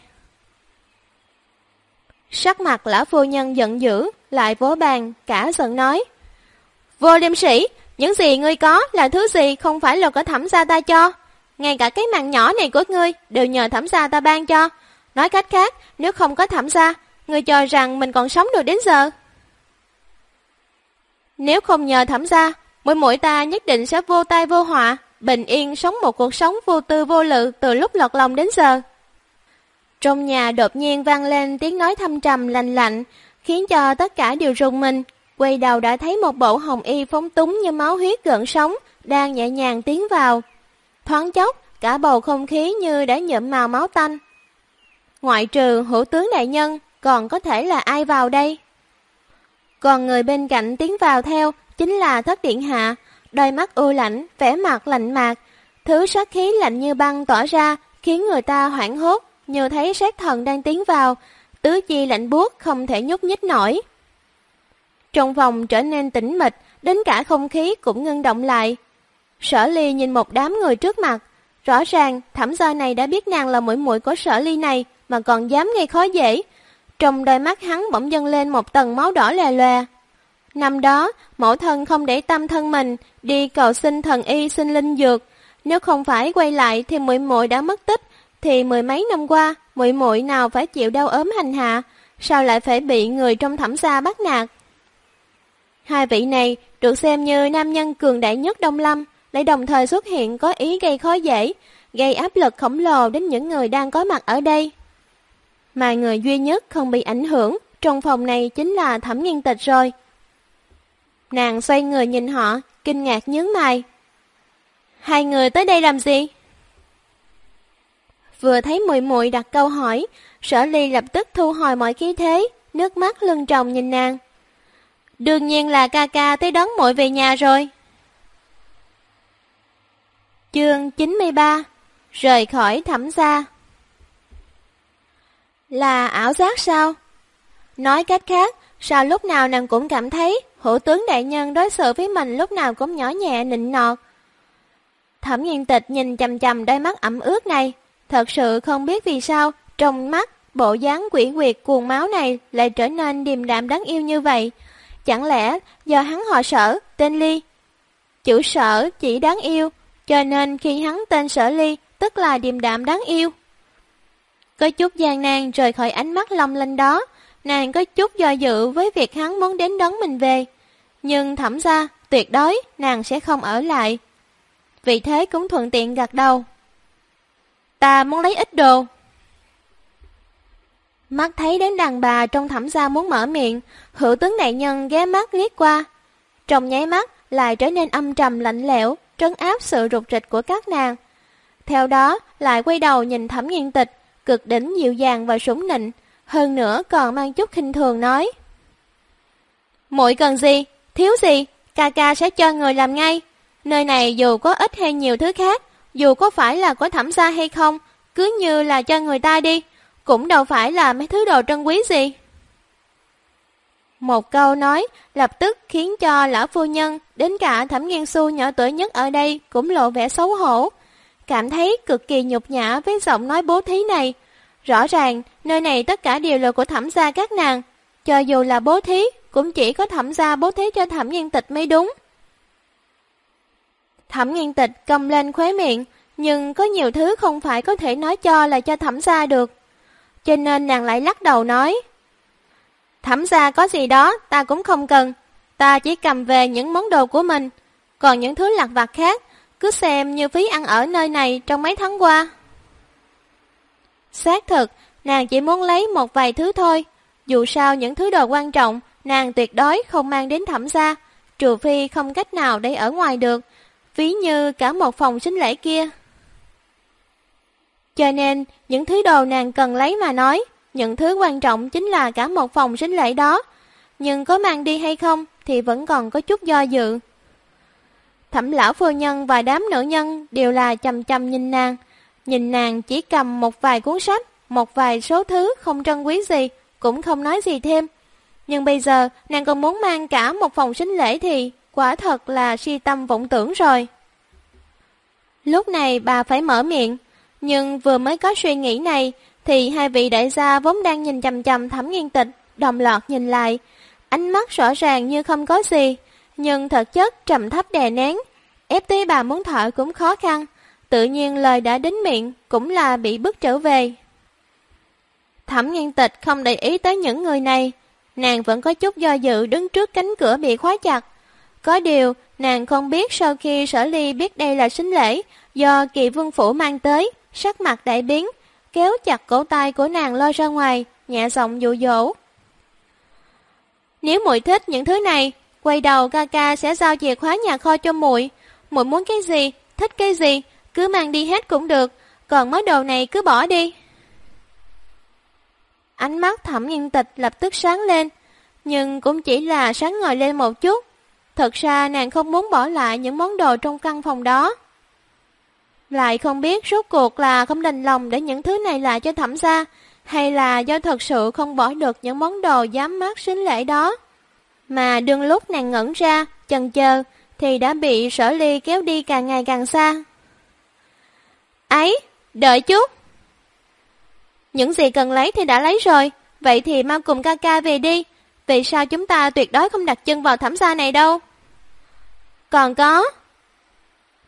Sắc mặt lão phu nhân giận dữ, lại vỗ bàn, cả giận nói: Vô liêm sĩ, những gì ngươi có là thứ gì không phải là của Thẩm gia ta cho. Ngay cả cái mạng nhỏ này của ngươi đều nhờ Thẩm gia ta ban cho. Nói cách khác, nếu không có Thẩm gia, ngươi cho rằng mình còn sống được đến giờ. Nếu không nhờ Thẩm gia, muội muội ta nhất định sẽ vô tai vô họa, bình yên sống một cuộc sống vô tư vô lự từ lúc lọt lòng đến giờ. Trong nhà đột nhiên vang lên tiếng nói thâm trầm lạnh lạnh, khiến cho tất cả đều rùng mình. Quay đầu đã thấy một bộ hồng y phóng túng như máu huyết gợn sóng, đang nhẹ nhàng tiến vào. Thoáng chốc, cả bầu không khí như đã nhuộm màu máu tanh. Ngoại trừ hữu tướng đại nhân, còn có thể là ai vào đây? Còn người bên cạnh tiến vào theo chính là Thất điện hạ, đôi mắt u lãnh, vẻ mặt lạnh mạc, thứ sát khí lạnh như băng tỏa ra, khiến người ta hoảng hốt, như thấy sát thần đang tiến vào, tứ chi lạnh buốt không thể nhúc nhích nổi. Trong phòng trở nên tĩnh mịch, đến cả không khí cũng ngưng động lại. Sở Ly nhìn một đám người trước mặt, rõ ràng Thẩm gia này đã biết nàng là muội muội của Sở Ly này mà còn dám gây khó dễ. Trong đôi mắt hắn bỗng dâng lên một tầng máu đỏ lè lòe. Năm đó, mẫu thân không để tâm thân mình, đi cầu xin thần y xin linh dược, Nếu không phải quay lại thì muội muội đã mất tích, thì mười mấy năm qua, muội muội nào phải chịu đau ốm hành hạ, sao lại phải bị người trong Thẩm gia bắt nạt. Hai vị này được xem như nam nhân cường đại nhất Đông Lâm, lại đồng thời xuất hiện có ý gây khó dễ, gây áp lực khổng lồ đến những người đang có mặt ở đây. Mà người duy nhất không bị ảnh hưởng trong phòng này chính là Thẩm Nghiên Tịch rồi. Nàng xoay người nhìn họ, kinh ngạc nhướng mày. Hai người tới đây làm gì? Vừa thấy muội muội đặt câu hỏi, Sở Ly lập tức thu hồi mọi khí thế, nước mắt lưng tròng nhìn nàng. Đương nhiên là ca ca tới đón muội về nhà rồi. Chương 93. Rời khỏi Thẩm gia. Là ảo giác sao? Nói cách khác, sao lúc nào nàng cũng cảm thấy hữu tướng đại nhân đối xử với mình lúc nào cũng nhỏ nhẹ nịnh nọt. Thẩm Nghiên Tịch nhìn chằm chằm đôi mắt ẩm ướt này, thật sự không biết vì sao trong mắt bộ dáng quỷ quyệt cuồng máu này lại trở nên điềm đạm đáng yêu như vậy. Chẳng lẽ do hắn họ Sở, tên Ly? Chữ Sở chỉ đáng yêu, cho nên khi hắn tên Sở Ly tức là điềm đạm đáng yêu. Có chút gian nan rời khỏi ánh mắt long lanh đó, nàng có chút do dự với việc hắn muốn đến đón mình về. Nhưng Thẩm gia tuyệt đối nàng sẽ không ở lại. Vì thế cũng thuận tiện gật đầu. Ta muốn lấy ít đồ. Mắt thấy đến đàn bà trong Thẩm gia muốn mở miệng, hữu tướng đại nhân ghé mắt liếc qua. Trong nháy mắt lại trở nên âm trầm lạnh lẽo, trấn áp sự rụt rịch của các nàng. Theo đó lại quay đầu nhìn Thẩm Nghiên Tịch, cực đỉnh dịu dàng và sủng nịnh, hơn nữa còn mang chút khinh thường nói. Muội cần gì, thiếu gì, ca ca sẽ cho người làm ngay. Nơi này dù có ít hay nhiều thứ khác, dù có phải là của Thẩm gia hay không, cứ như là cho người ta đi, cũng đâu phải là mấy thứ đồ trân quý gì. Một câu nói lập tức khiến cho lão phu nhân, đến cả Thẩm Nghiên Xu nhỏ tuổi nhất ở đây cũng lộ vẻ xấu hổ, cảm thấy cực kỳ nhục nhã với giọng nói bố thí này. Rõ ràng nơi này tất cả đều là của Thẩm gia các nàng, cho dù là bố thí cũng chỉ có Thẩm gia bố thí cho Thẩm Nghiên Tịch mới đúng. Thẩm Nghiên Tịch cầm lên khóe miệng, nhưng có nhiều thứ không phải có thể nói cho là cho Thẩm gia được, cho nên nàng lại lắc đầu nói. Thẩm gia có gì đó ta cũng không cần, ta chỉ cầm về những món đồ của mình, còn những thứ lặt vặt khác cứ xem như phí ăn ở nơi này trong mấy tháng qua. Xác thực, nàng chỉ muốn lấy một vài thứ thôi, dù sao những thứ đồ quan trọng nàng tuyệt đối không mang đến Thẩm gia, trừ phi không cách nào để ở ngoài được, ví như cả một phòng sính lễ kia. Cho nên, những thứ đồ nàng cần lấy mà nói, những thứ quan trọng chính là cả một phòng sính lễ đó, nhưng có mang đi hay không thì vẫn còn có chút do dự. Thẩm lão phu nhân và đám nữ nhân đều là chằm chằm nhìn nàng chỉ cầm một vài cuốn sách, một vài số thứ không trân quý gì, cũng không nói gì thêm. Nhưng bây giờ nàng còn muốn mang cả một phòng sính lễ thì quả thật là si tâm vọng tưởng rồi. Lúc này bà phải mở miệng, nhưng vừa mới có suy nghĩ này thì hai vị đại gia vốn đang nhìn chằm chằm Thẩm Nghiên Tịch đồng loạt nhìn lại, ánh mắt rõ ràng như không có gì, nhưng thực chất trầm thấp đè nén, ép tới bà muốn thở cũng khó khăn, tự nhiên lời đã đến miệng cũng là bị bức trở về. Thẩm Nghiên Tịch không để ý tới những người này, nàng vẫn có chút do dự đứng trước cánh cửa bị khóa chặt. Có điều, nàng không biết sau khi Sở Ly biết đây là sính lễ do Kỳ Vương phủ mang tới, sắc mặt đại biến, kéo chặt cổ tay của nàng lôi ra ngoài, nhẹ giọng dụ dỗ. Nếu muội thích những thứ này, quay đầu ca ca sẽ giao chìa khóa nhà kho cho muội. Muội muốn cái gì, thích cái gì, cứ mang đi hết cũng được, còn món đồ này cứ bỏ đi. Ánh mắt Thẩm Nghiên Tịch lập tức sáng lên, nhưng cũng chỉ là sáng ngời lên một chút. Thật ra nàng không muốn bỏ lại những món đồ trong căn phòng đó. Lại không biết rốt cuộc là không đành lòng để những thứ này lại cho Thẩm gia, hay là do thật sự không bỏ được những món đồ dám mát sính lễ đó. Mà đương lúc nàng ngẩn ra, chần chờ, thì đã bị Sở Ly kéo đi càng ngày càng xa. Ấy, đợi chút. Những gì cần lấy thì đã lấy rồi, vậy thì mau cùng ca ca về đi. Vì sao chúng ta tuyệt đối không đặt chân vào Thẩm gia này đâu? Còn có.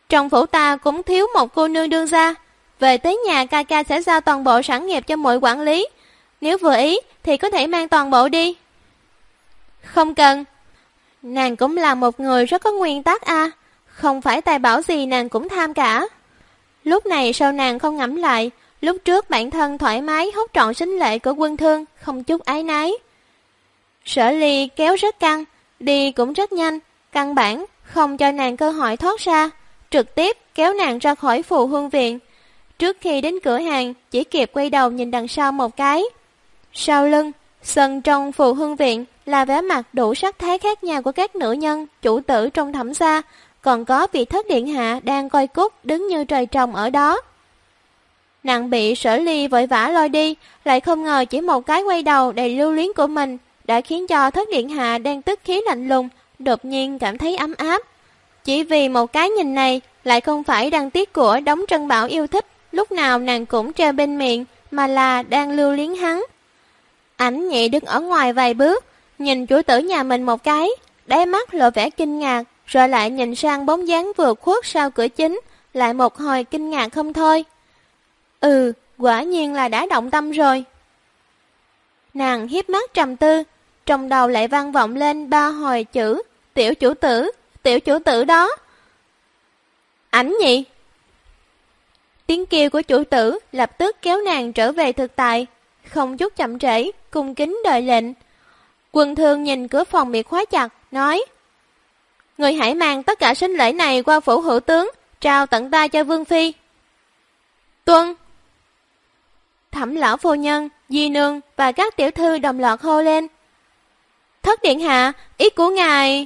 Trong phủ ta cũng thiếu một cô nương đương gia. Về tới nhà ca ca sẽ giao toàn bộ sản nghiệp cho muội quản lý. Nếu vừa ý thì có thể mang toàn bộ đi. Không cần. Nàng cũng là một người rất có nguyên tắc a. Không phải tài bảo gì nàng cũng tham cả. Lúc này sao nàng không ngẫm lại, lúc trước bản thân thoải mái hốt trọn sính lệ của Quân Thương, không chút ái nái. Sở Ly kéo rất căng, đi cũng rất nhanh, căn bản không cho nàng cơ hội thoát ra, trực tiếp kéo nàng ra khỏi Phù Hương Viện. Trước khi đến cửa hàng, chỉ kịp quay đầu nhìn đằng sau một cái. Sau lưng, sân trong Phù Hương Viện là vẻ mặt đủ sắc thái khác nhau của các nữ nhân, chủ tử trong thẩm gia, còn có vị thất điện hạ đang coi cúc đứng như trời trồng ở đó. Nàng bị Sở Ly vội vã lôi đi, lại không ngờ chỉ một cái quay đầu đầy lưu luyến của mình đã khiến cho thất điện hạ đang tức khí lạnh lùng, đột nhiên cảm thấy ấm áp. Chỉ vì một cái nhìn này, lại không phải đang tiếc của Đống Trân Bảo yêu thích, lúc nào nàng cũng treo bên miệng, mà là đang lưu luyến hắn. Ảnh nhẹ đứng ở ngoài vài bước, nhìn chủ tử nhà mình một cái, đáy mắt lộ vẻ kinh ngạc, rồi lại nhìn sang bóng dáng vừa khuất sau cửa chính, lại một hồi kinh ngạc không thôi. Quả nhiên là đã động tâm rồi. Nàng hiếp mắt trầm tư, trong đầu lại vang vọng lên 3 hồi chữ, tiểu chủ tử đó. Ảnh nhị. Tiếng kêu của chủ tử lập tức kéo nàng trở về thực tại, không chút chậm trễ, cung kính đợi lệnh. Quân Thương nhìn cửa phòng bị khóa chặt, nói: Người hãy mang tất cả sính lễ này qua phủ hữu tướng, trao tận tay cho Vương Phi. Tuân. Thẩm lão phu nhân, di nương và các tiểu thư đồng loạt hô lên: Thất điện hạ, ý của ngài.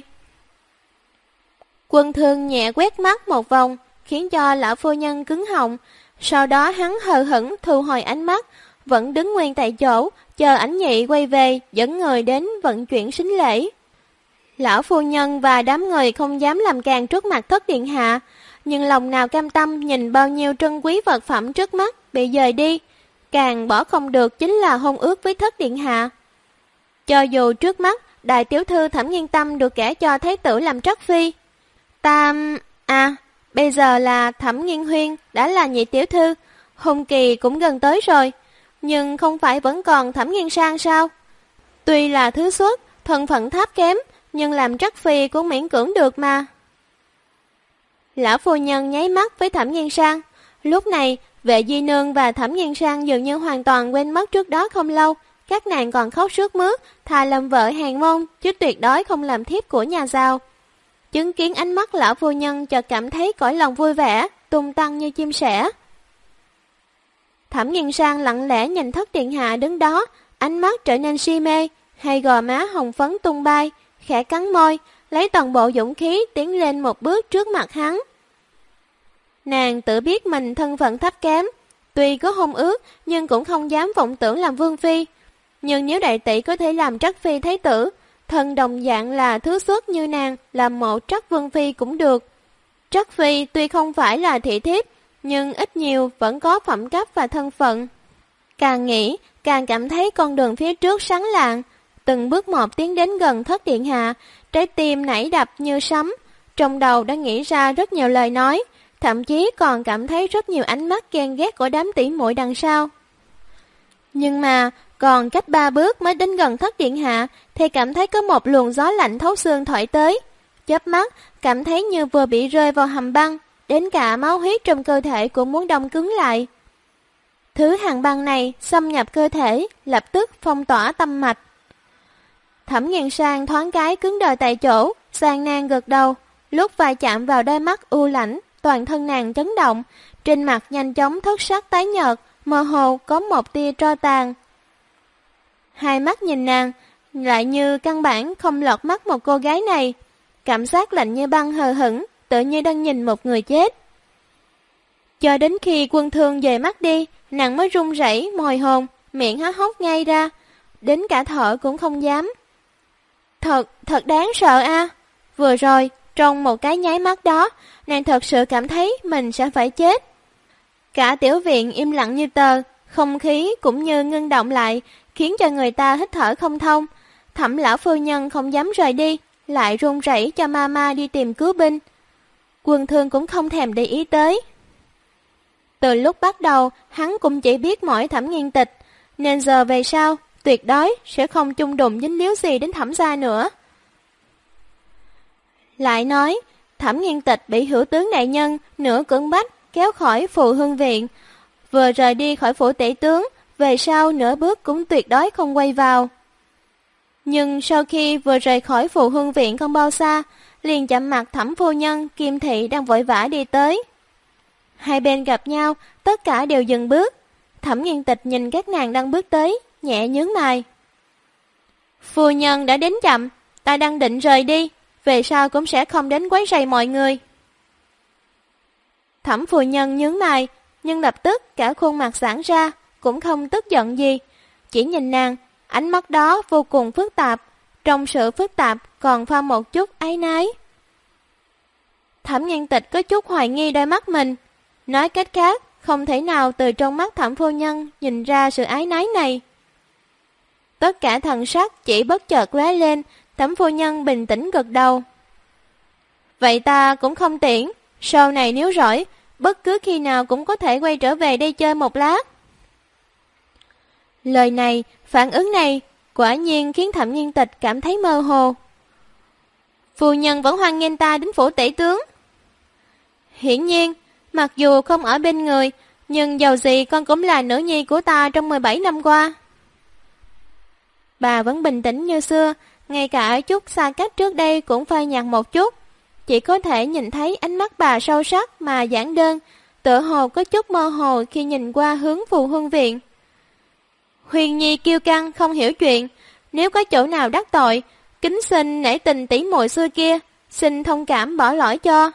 Quân Thương nhẹ quét mắt một vòng, khiến cho lão phu nhân cứng họng. Sau đó hắn hờ hững thu hồi ánh mắt, vẫn đứng nguyên tại chỗ, chờ Ảnh nhị quay về, dẫn người đến vận chuyển sính lễ. Lão phu nhân và đám người không dám làm càng trước mặt thất điện hạ, nhưng lòng nào cam tâm nhìn bao nhiêu trân quý vật phẩm trước mắt bị dời đi, càng bỏ không được chính là hôn ước với thất điện hạ. Cho dù trước mắt đại tiểu thư Thẩm Nghiên Tâm được gả cho thái tử làm trắc phi, bây giờ là Thẩm Nghiên Huyên đã là nhị tiểu thư, hôn kỳ cũng gần tới rồi, nhưng không phải vẫn còn Thẩm Nghiên Sang sao? Tuy là thứ xuất, thân phận thấp kém, nhưng làm trắc phi cũng miễn cưỡng được mà. Lão phu nhân nháy mắt với Thẩm Nghiên Sang. Lúc này, Vệ Di Nương và Thẩm Nghiên Sang dường như hoàn toàn quên mất trước đó không lâu, các nàng còn khóc sướt mướt, thà làm vợ hàng môn, chứ tuyệt đối không làm thiếp của nhà giàu. Chứng kiến ánh mắt lão phu nhân chợt cảm thấy cõi lòng vui vẻ, tung tăng như chim sẻ. Thẩm Nghiên Sang lặng lẽ nhìn thất điện hạ đứng đó, ánh mắt trở nên si mê, hai gò má hồng phấn tung bay, khẽ cắn môi, lấy toàn bộ dũng khí tiến lên một bước trước mặt hắn. Nàng tự biết mình thân phận thấp kém, tuy có hôn ước nhưng cũng không dám vọng tưởng làm vương phi. Nhưng nếu đại tỷ có thể làm trắc phi thái tử, thần đồng dạng là thứ xuất như nàng làm mộ trắc vương phi cũng được. Trắc phi tuy không phải là thị thiếp, nhưng ít nhiều vẫn có phẩm cấp và thân phận. Càng nghĩ, càng cảm thấy con đường phía trước sáng lạng, từng bước một tiến đến gần thất điện hạ, trái tim nảy đập như sấm, trong đầu đã nghĩ ra rất nhiều lời nói, thậm chí còn cảm thấy rất nhiều ánh mắt ghen ghét của đám tỷ muội đằng sau. Nhưng mà, còn cách 3 bước mới đến gần thất điện hạ, thì cảm thấy có một luồng gió lạnh thấu xương thổi tới. Chớp mắt, cảm thấy như vừa bị rơi vào hầm băng, đến cả máu huyết trong cơ thể cũng muốn đông cứng lại. Thứ hàn băng này xâm nhập cơ thể, lập tức phong tỏa tâm mạch. Thẩm Nghiên Sang thoáng cái cứng đờ tại chỗ, gian nan gật đầu, lúc va chạm vào đôi mắt u lãnh, toàn thân nàng chấn động, trên mặt nhanh chóng thất sắc tái nhợt, mơ hồ có một tia tro tàn. Hai mắt nhìn nàng, lại như căn bản không lọt mắt một cô gái này, cảm giác lạnh như băng hờ hững, tự như đang nhìn một người chết. Cho đến khi Quân Thương dời mắt đi, nàng mới run rẩy môi hồn, miệng há hốc ngay ra, đến cả thở cũng không dám. Thật đáng sợ a. Vừa rồi, trong một cái nháy mắt đó, nàng thật sự cảm thấy mình sẽ phải chết. Cả tiểu viện im lặng như tờ, không khí cũng như ngưng động lại, khiến cho người ta hít thở không thông. Thẩm lão phu nhân không dám rời đi, lại run rẩy cho mama đi tìm cứu binh. Quân Thương cũng không thèm để ý tới. Từ lúc bắt đầu, hắn cũng chỉ biết mỗi Thẩm Nghiên Tịch, nên giờ về sau, tuyệt đối sẽ không chung đụng dính líu gì đến Thẩm gia nữa. Lại nói, Thẩm Nghiên Tịch bị hữu tướng đại nhân nửa cưỡng bách kéo khỏi Phù Hương Viện, vừa rời đi khỏi phủ tể tướng, về sau nửa bước cũng tuyệt đối không quay vào. Nhưng sau khi vừa rời khỏi Phù Hương Viện không bao xa, liền chạm mặt Thẩm phu nhân Kim Thị đang vội vã đi tới. Hai bên gặp nhau, tất cả đều dừng bước. Thẩm Nghiên Tịch nhìn các nàng đang bước tới, nhẹ nhướng mày. Phu nhân đã đến chậm, ta đang định rời đi, về sau cũng sẽ không đến quấy rầy mọi người. Thẩm phu nhân nhướng mày, nhưng lập tức cả khuôn mặt giãn ra, cũng không tức giận gì. Chỉ nhìn nàng, ánh mắt đó vô cùng phức tạp, trong sự phức tạp còn pha một chút áy náy. Thẩm Nghiên Tịch có chút hoài nghi đôi mắt mình. Nói cách khác, không thể nào từ trong mắt Thẩm phu nhân nhìn ra sự áy náy này. Tất cả thần sắc chỉ bất chợt lóe lên, Thẩm phu nhân bình tĩnh gật đầu. Vậy ta cũng không tiễn, sau này nếu rỗi, bất cứ khi nào cũng có thể quay trở về đây chơi một lát. Lời này, phản ứng này, quả nhiên khiến Thẩm Nghiên Tịch cảm thấy mơ hồ. Phu nhân vẫn hoan nghênh ta đến phủ tể tướng. Hiển nhiên, mặc dù không ở bên người, nhưng dầu gì con cũng là nữ nhi của ta trong 17 năm qua. Bà vẫn bình tĩnh như xưa, ngay cả ở chút xa cách trước đây cũng phai nhạt một chút. Chỉ có thể nhìn thấy ánh mắt bà sâu sắc mà giản đơn, tựa hồ có chút mơ hồ khi nhìn qua hướng Phù Hương Viện. Huyền Nhi kiêu căng không hiểu chuyện, nếu có chỗ nào đắc tội, kính xin nể tình tỷ muội xưa kia, xin thông cảm bỏ lỗi cho.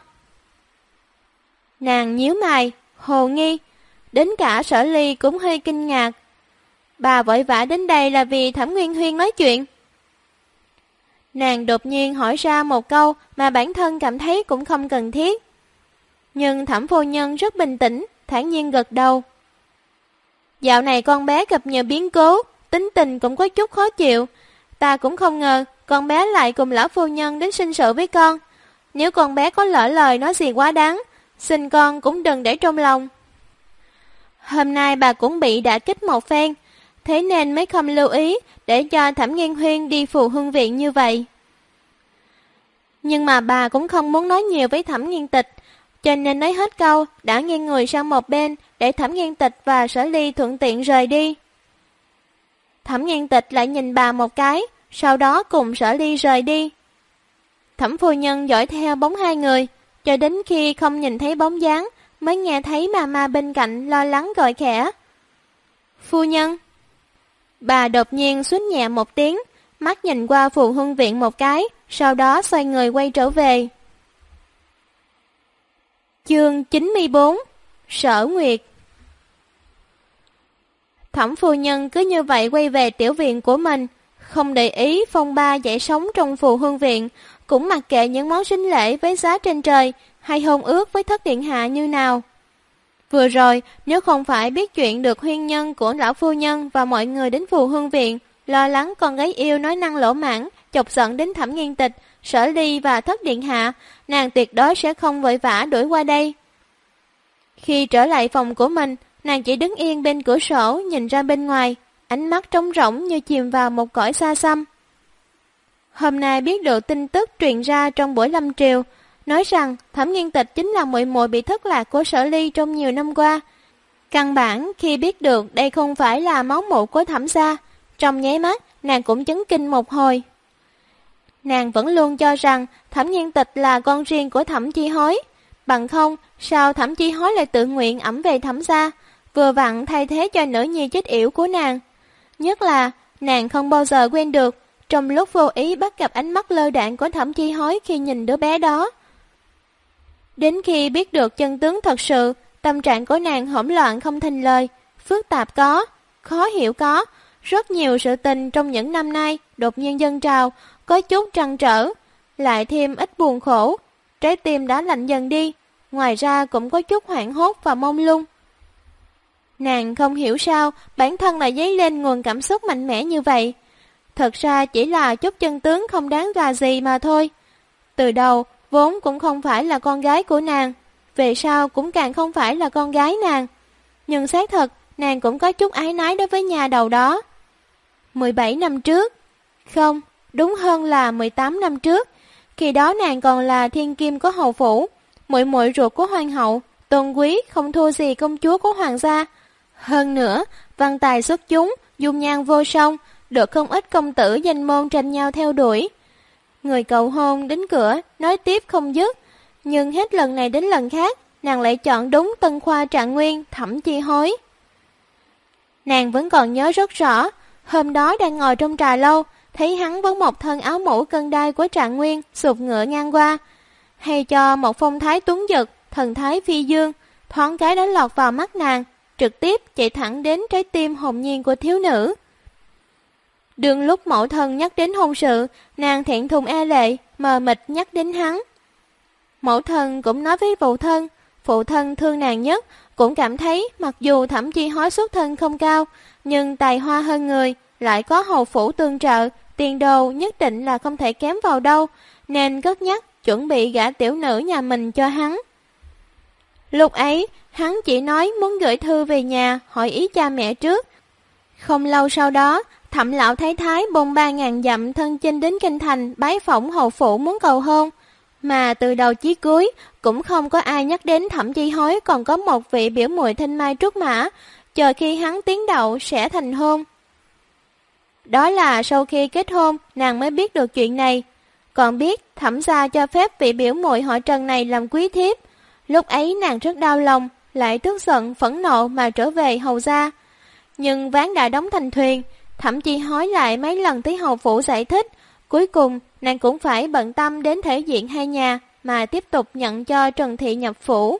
Nàng nhíu mày, hồ nghi, đến cả Sở Ly cũng hơi kinh ngạc. Bà vội vã đến đây là vì Thẩm Nguyên Huyên nói chuyện. Nàng đột nhiên hỏi ra một câu mà bản thân cảm thấy cũng không cần thiết. Nhưng Thẩm phu nhân rất bình tĩnh, thản nhiên gật đầu. Dạo này con bé gặp nhiều biến cố, tính tình cũng có chút khó chịu. Ta cũng không ngờ con bé lại cùng lão phu nhân đến sinh sự với con. Nếu con bé có lỡ lời nói gì quá đáng, xin con cũng đừng để trong lòng. Hôm nay bà cũng bị đả kích một phen, thế nên mới không lưu ý để cho Thẩm Nghiên Huyên đi Phù Hương Viện như vậy. Nhưng mà bà cũng không muốn nói nhiều với Thẩm Nghiên Tịch, cho nên nói hết câu đã nghiêng người sang một bên để Thẩm Nghiên Tịch và Sở Ly thuận tiện rời đi. Thẩm Nghiên Tịch lại nhìn bà một cái, sau đó cùng Sở Ly rời đi. Thẩm phu nhân dõi theo bóng hai người, cho đến khi không nhìn thấy bóng dáng mới nghe thấy ma bên cạnh lo lắng gọi khẽ. Phu nhân. Bà đột nhiên xuýt nhẹ một tiếng, mắt nhìn qua Phù Hương Viện một cái, sau đó xoay người quay trở về. Chương 94. Sở Nguyệt. Thẩm phu nhân cứ như vậy quay về tiểu viện của mình, không để ý phong ba dậy sóng trong Phù Hương Viện, cũng mặc kệ những món sính lễ với giá trên trời hay hôn ước với thất điện hạ như nào. Vừa rồi, nếu không phải biết chuyện được huyên nhân của lão phu nhân và mọi người đến Phù Hương Viện, lo lắng con gái yêu nói năng lỗ mãng, chọc giận đến Thẩm Nghiên Tịch, Sở Ly và thất điện hạ, nàng tuyệt đối sẽ không vội vã đuổi qua đây. Khi trở lại phòng của mình, nàng chỉ đứng yên bên cửa sổ nhìn ra bên ngoài, ánh mắt trống rỗng như chìm vào một cõi xa xăm. Hôm nay biết được tin tức truyền ra trong buổi lâm triều, nói rằng Thẩm Nghiên Tịch chính là muội muội bị thất lạc của Sở Ly trong nhiều năm qua. Căn bản khi biết được đây không phải là máu mủ của Thẩm gia, trong nháy mắt nàng cũng chấn kinh một hồi. Nàng vẫn luôn cho rằng Thẩm Nghiên Tịch là con riêng của Thẩm Chi Hối, bằng không sao Thẩm Chi Hối lại tự nguyện ẵm về Thẩm gia, vừa vặn thay thế cho nữ nhi chết yểu của nàng. Nhất là nàng không bao giờ quên được trong lúc vô ý bắt gặp ánh mắt lơ đãng của Thẩm Chi Hối khi nhìn đứa bé đó. Đến khi biết được chân tướng thật sự, tâm trạng của nàng hỗn loạn không thành lời, phức tạp có, khó hiểu có, rất nhiều sự tình trong những năm nay đột nhiên dâng trào, có chút trăn trở, lại thêm ít buồn khổ, trái tim đã lạnh dần đi, ngoài ra cũng có chút hoảng hốt và mông lung. Nàng không hiểu sao bản thân lại dấy lên nguồn cảm xúc mạnh mẽ như vậy. Thật ra chỉ là chút chân tướng không đáng là gì mà thôi. Từ đầu, vốn cũng không phải là con gái của nàng, về sau cũng càng không phải là con gái nàng. Nhưng xác thật, nàng cũng có chút áy náy đối với nhà đầu đó. 17 năm trước, không, đúng hơn là 18 năm trước, khi đó nàng còn là thiên kim của hầu phủ, muội muội ruột của hoàng hậu, tôn quý không thua gì công chúa của hoàng gia. Hơn nữa, văn tài xuất chúng, dung nhan vô song, được không ít công tử danh môn tranh nhau theo đuổi. Người cầu hôn đến cửa, nói tiếp không dứt, nhưng hết lần này đến lần khác, nàng lại chọn đúng Tân Khoa Trạng Nguyên, Thẩm Chi Hối. Nàng vẫn còn nhớ rất rõ, hôm đó đang ngồi trong trà lâu, thấy hắn với một thân áo mũ cân đai của Trạng Nguyên sụp ngựa ngang qua, hay cho một phong thái tuấn giật, thần thái phi dương, thoáng cái đã lọt vào mắt nàng, trực tiếp chạy thẳng đến trái tim hồn nhiên của thiếu nữ. Đương lúc mẫu thân nhắc đến hôn sự, nàng thẹn thùng e lệ, mờ mịt nhắc đến hắn. Mẫu thân cũng nói với phụ thân thương nàng nhất, cũng cảm thấy mặc dù Thẩm Chi Hối xuất thân không cao, nhưng tài hoa hơn người, lại có hầu phủ tương trợ, tiền đồ nhất định là không thể kém vào đâu, nên cất nhắc chuẩn bị gả tiểu nữ nhà mình cho hắn. Lúc ấy, hắn chỉ nói muốn gửi thư về nhà hỏi ý cha mẹ trước. Không lâu sau đó, Thẩm lão thái thái bôn 3.000 dặm thân chinh đến kinh thành bái phỏng hầu phủ muốn cầu hôn, mà từ đầu chí cuối cũng không có ai nhắc đến Thẩm Chi Hối còn có một vị biểu muội thanh mai trúc mã, chờ khi hắn tiến đậu sẽ thành hôn. Đó là sau khi kết hôn nàng mới biết được chuyện này, còn biết Thẩm gia cho phép vị biểu muội họ Trần này làm quý thiếp. Lúc ấy nàng rất đau lòng, lại tức giận phẫn nộ mà trở về hầu gia. Nhưng ván đã đóng thành thuyền, Thẩm Chi Hối lại mấy lần tới hầu phủ giải thích, cuối cùng nàng cũng phải bận tâm đến thể diện hai nhà mà tiếp tục nhận cho Trần Thị nhập phủ.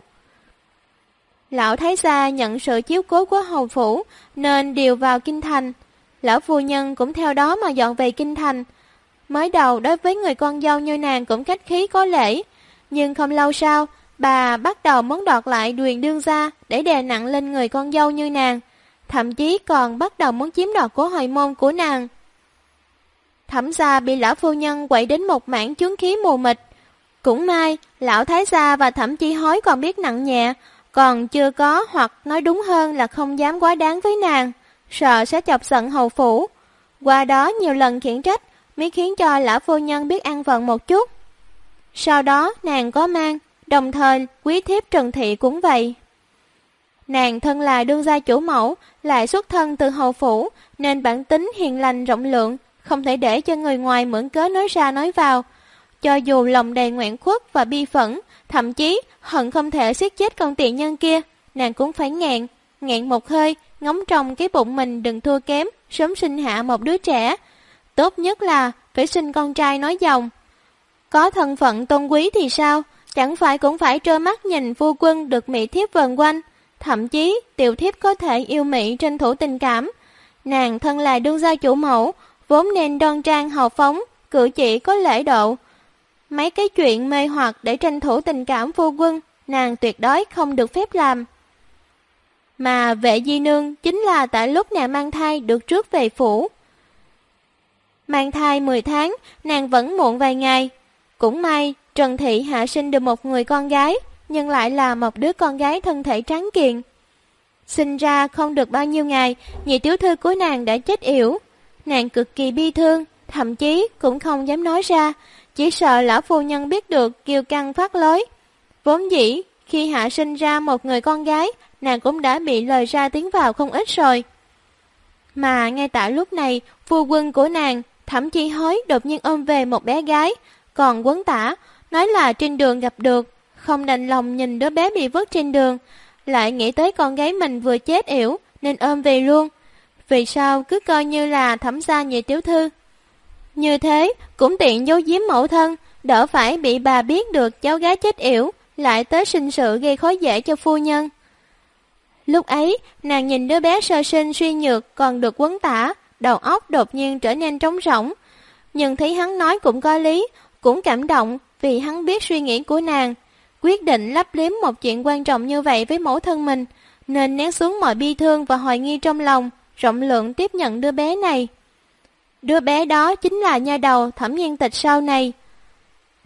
Lão thái gia nhận sự chiếu cố của hầu phủ nên điều vào kinh thành. Lão phu nhân cũng theo đó mà dọn về kinh thành. Mới đầu đối với người con dâu như nàng cũng khách khí có lễ, nhưng không lâu sau, bà bắt đầu muốn đoạt lại quyền đương gia để đè nặng lên người con dâu như nàng, thậm chí còn bắt đầu muốn chiếm đoạt của hồi môn của nàng. Thẩm gia bị lão phu nhân quậy đến một mảng chướng khí mù mịt. Cũng may, lão thái gia và Thẩm Chi Hối còn biết nặng nhẹ, còn chưa có hoặc nói đúng hơn là không dám quá đáng với nàng, sợ sẽ chọc giận hầu phủ. Qua đó nhiều lần khiển trách mới khiến cho lão phu nhân biết an phận một chút. Sau đó nàng có mang, đồng thời quý thiếp Trần Thị cũng vậy. Nàng thân là đương gia chủ mẫu, lại xuất thân từ hầu phủ, nên bản tính hiền lành rộng lượng, không thể để cho người ngoài mượn cớ nói ra nói vào. Cho dù lòng đầy ngoạn khuất và bi phẫn, thậm chí hận không thể siết chết con tiện nhân kia, nàng cũng phải ngẹn một hơi, ngóng trong cái bụng mình đừng thua kém, sớm sinh hạ một đứa trẻ. Tốt nhất là phải sinh con trai nói dòng. Có thân phận tôn quý thì sao, chẳng phải cũng phải trơ mắt nhìn phu quân được mỹ thiếp vần quanh, thậm chí tiểu thiếp có thể yêu mỹ tranh thủ tình cảm. Nàng thân là đương gia chủ mẫu, vốn nên đoan trang hào phóng, cử chỉ có lễ độ. Mấy cái chuyện mê hoặc để tranh thủ tình cảm phu quân, nàng tuyệt đối không được phép làm. Mà Vệ Di Nương chính là tại lúc nàng mang thai được trước về phủ. Mang thai 10 tháng, nàng vẫn muộn vài ngày. Cũng may, Trần Thị hạ sinh được một người con gái, nhưng lại là một đứa con gái thân thể tráng kiện. Sinh ra không được bao nhiêu ngày, nhị tiểu thư của nàng đã chết yểu. Nàng cực kỳ bi thương, thậm chí cũng không dám nói ra, chỉ sợ lão phu nhân biết được kiêu căng phát lối. Vốn dĩ, khi hạ sinh ra một người con gái, nàng cũng đã bị lời ra tiếng vào không ít rồi. Mà ngay tại lúc này, phu quân của nàng, Thẩm Chi Hối đột nhiên ôm về một bé gái, còn quấn tả, nói là trên đường gặp được, không đành lòng nhìn đứa bé bị vứt trên đường, lại nghĩ tới con gái mình vừa chết yểu nên ôm về luôn. Vì sao cứ coi như là Thẩm gia nhị tiểu thư. Như thế cũng tiện giấu giếm mẫu thân, đỡ phải bị bà biết được cháu gái chết yểu, lại tới sinh sự gây khó dễ cho phu nhân. Lúc ấy, nàng nhìn đứa bé sơ sinh suy nhược còn được quấn tả, đầu óc đột nhiên trở nên trống rỗng. Nhưng thấy hắn nói cũng có lý, cũng cảm động vì hắn biết suy nghĩ của nàng, quyết định lấp liếm một chuyện quan trọng như vậy với mẫu thân mình, nên nén xuống mọi bi thương và hoài nghi trong lòng, rộng lượng tiếp nhận đứa bé này. Đứa bé đó chính là nha đầu Thẩm Nhiên Tịch sau này.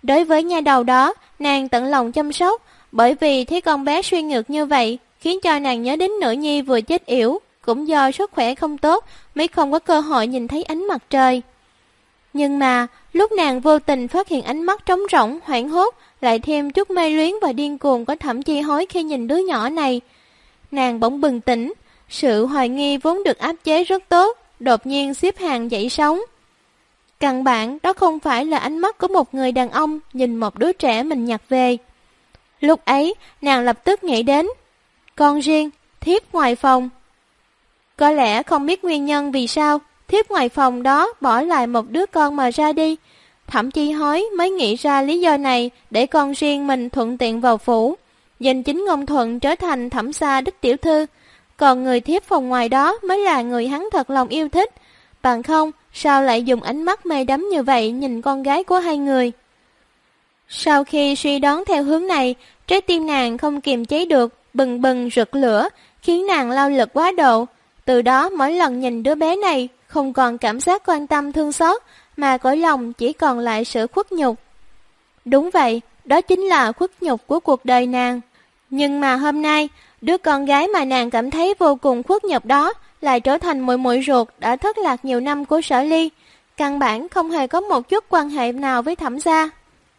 Đối với nha đầu đó, nàng tận lòng chăm sóc, bởi vì thấy con bé suy nhược như vậy, khiến cho nàng nhớ đến nữ nhi vừa chết yểu, cũng do sức khỏe không tốt mới không có cơ hội nhìn thấy ánh mặt trời. Nhưng mà, lúc nàng vô tình phát hiện ánh mắt trống rỗng, hoảng hốt, lại thêm chút mê luyến và điên cuồng của Thẩm Chi Hối khi nhìn đứa nhỏ này. Nàng bỗng bừng tỉnh, sự hoài nghi vốn được áp chế rất tốt, đột nhiên xếp hàng dậy sóng. Căn bản đó không phải là ánh mắt của một người đàn ông nhìn một đứa trẻ mình nhặt về. Lúc ấy, nàng lập tức nghĩ đến con riêng, thiếp ngoài phòng. Có lẽ không biết nguyên nhân vì sao thiếp ngoài phòng đó bỏ lại một đứa con mà ra đi. Thẩm Chi Hối mới nghĩ ra lý do này để con riêng mình thuận tiện vào phủ, giành chính ngôn thuận trở thành Thẩm gia đích tiểu thư. Còn người thiếp phòng ngoài đó mới là người hắn thật lòng yêu thích. Bằng không, sao lại dùng ánh mắt mê đắm như vậy nhìn con gái của hai người? Sau khi suy đoán theo hướng này, trái tim nàng không kiềm chế được, bừng bừng rực lửa, khiến nàng lao lực quá độ. Từ đó mỗi lần nhìn đứa bé này, không còn cảm giác quan tâm thương xót, mà cõi lòng chỉ còn lại sự khuất nhục. Đúng vậy, đó chính là khuất nhục của cuộc đời nàng. Nhưng mà hôm nay, đứa con gái mà nàng cảm thấy vô cùng khuất nhục đó lại trở thành muội muội ruột đã thất lạc nhiều năm của Sở Ly, căn bản không hề có một chút quan hệ nào với Thẩm gia.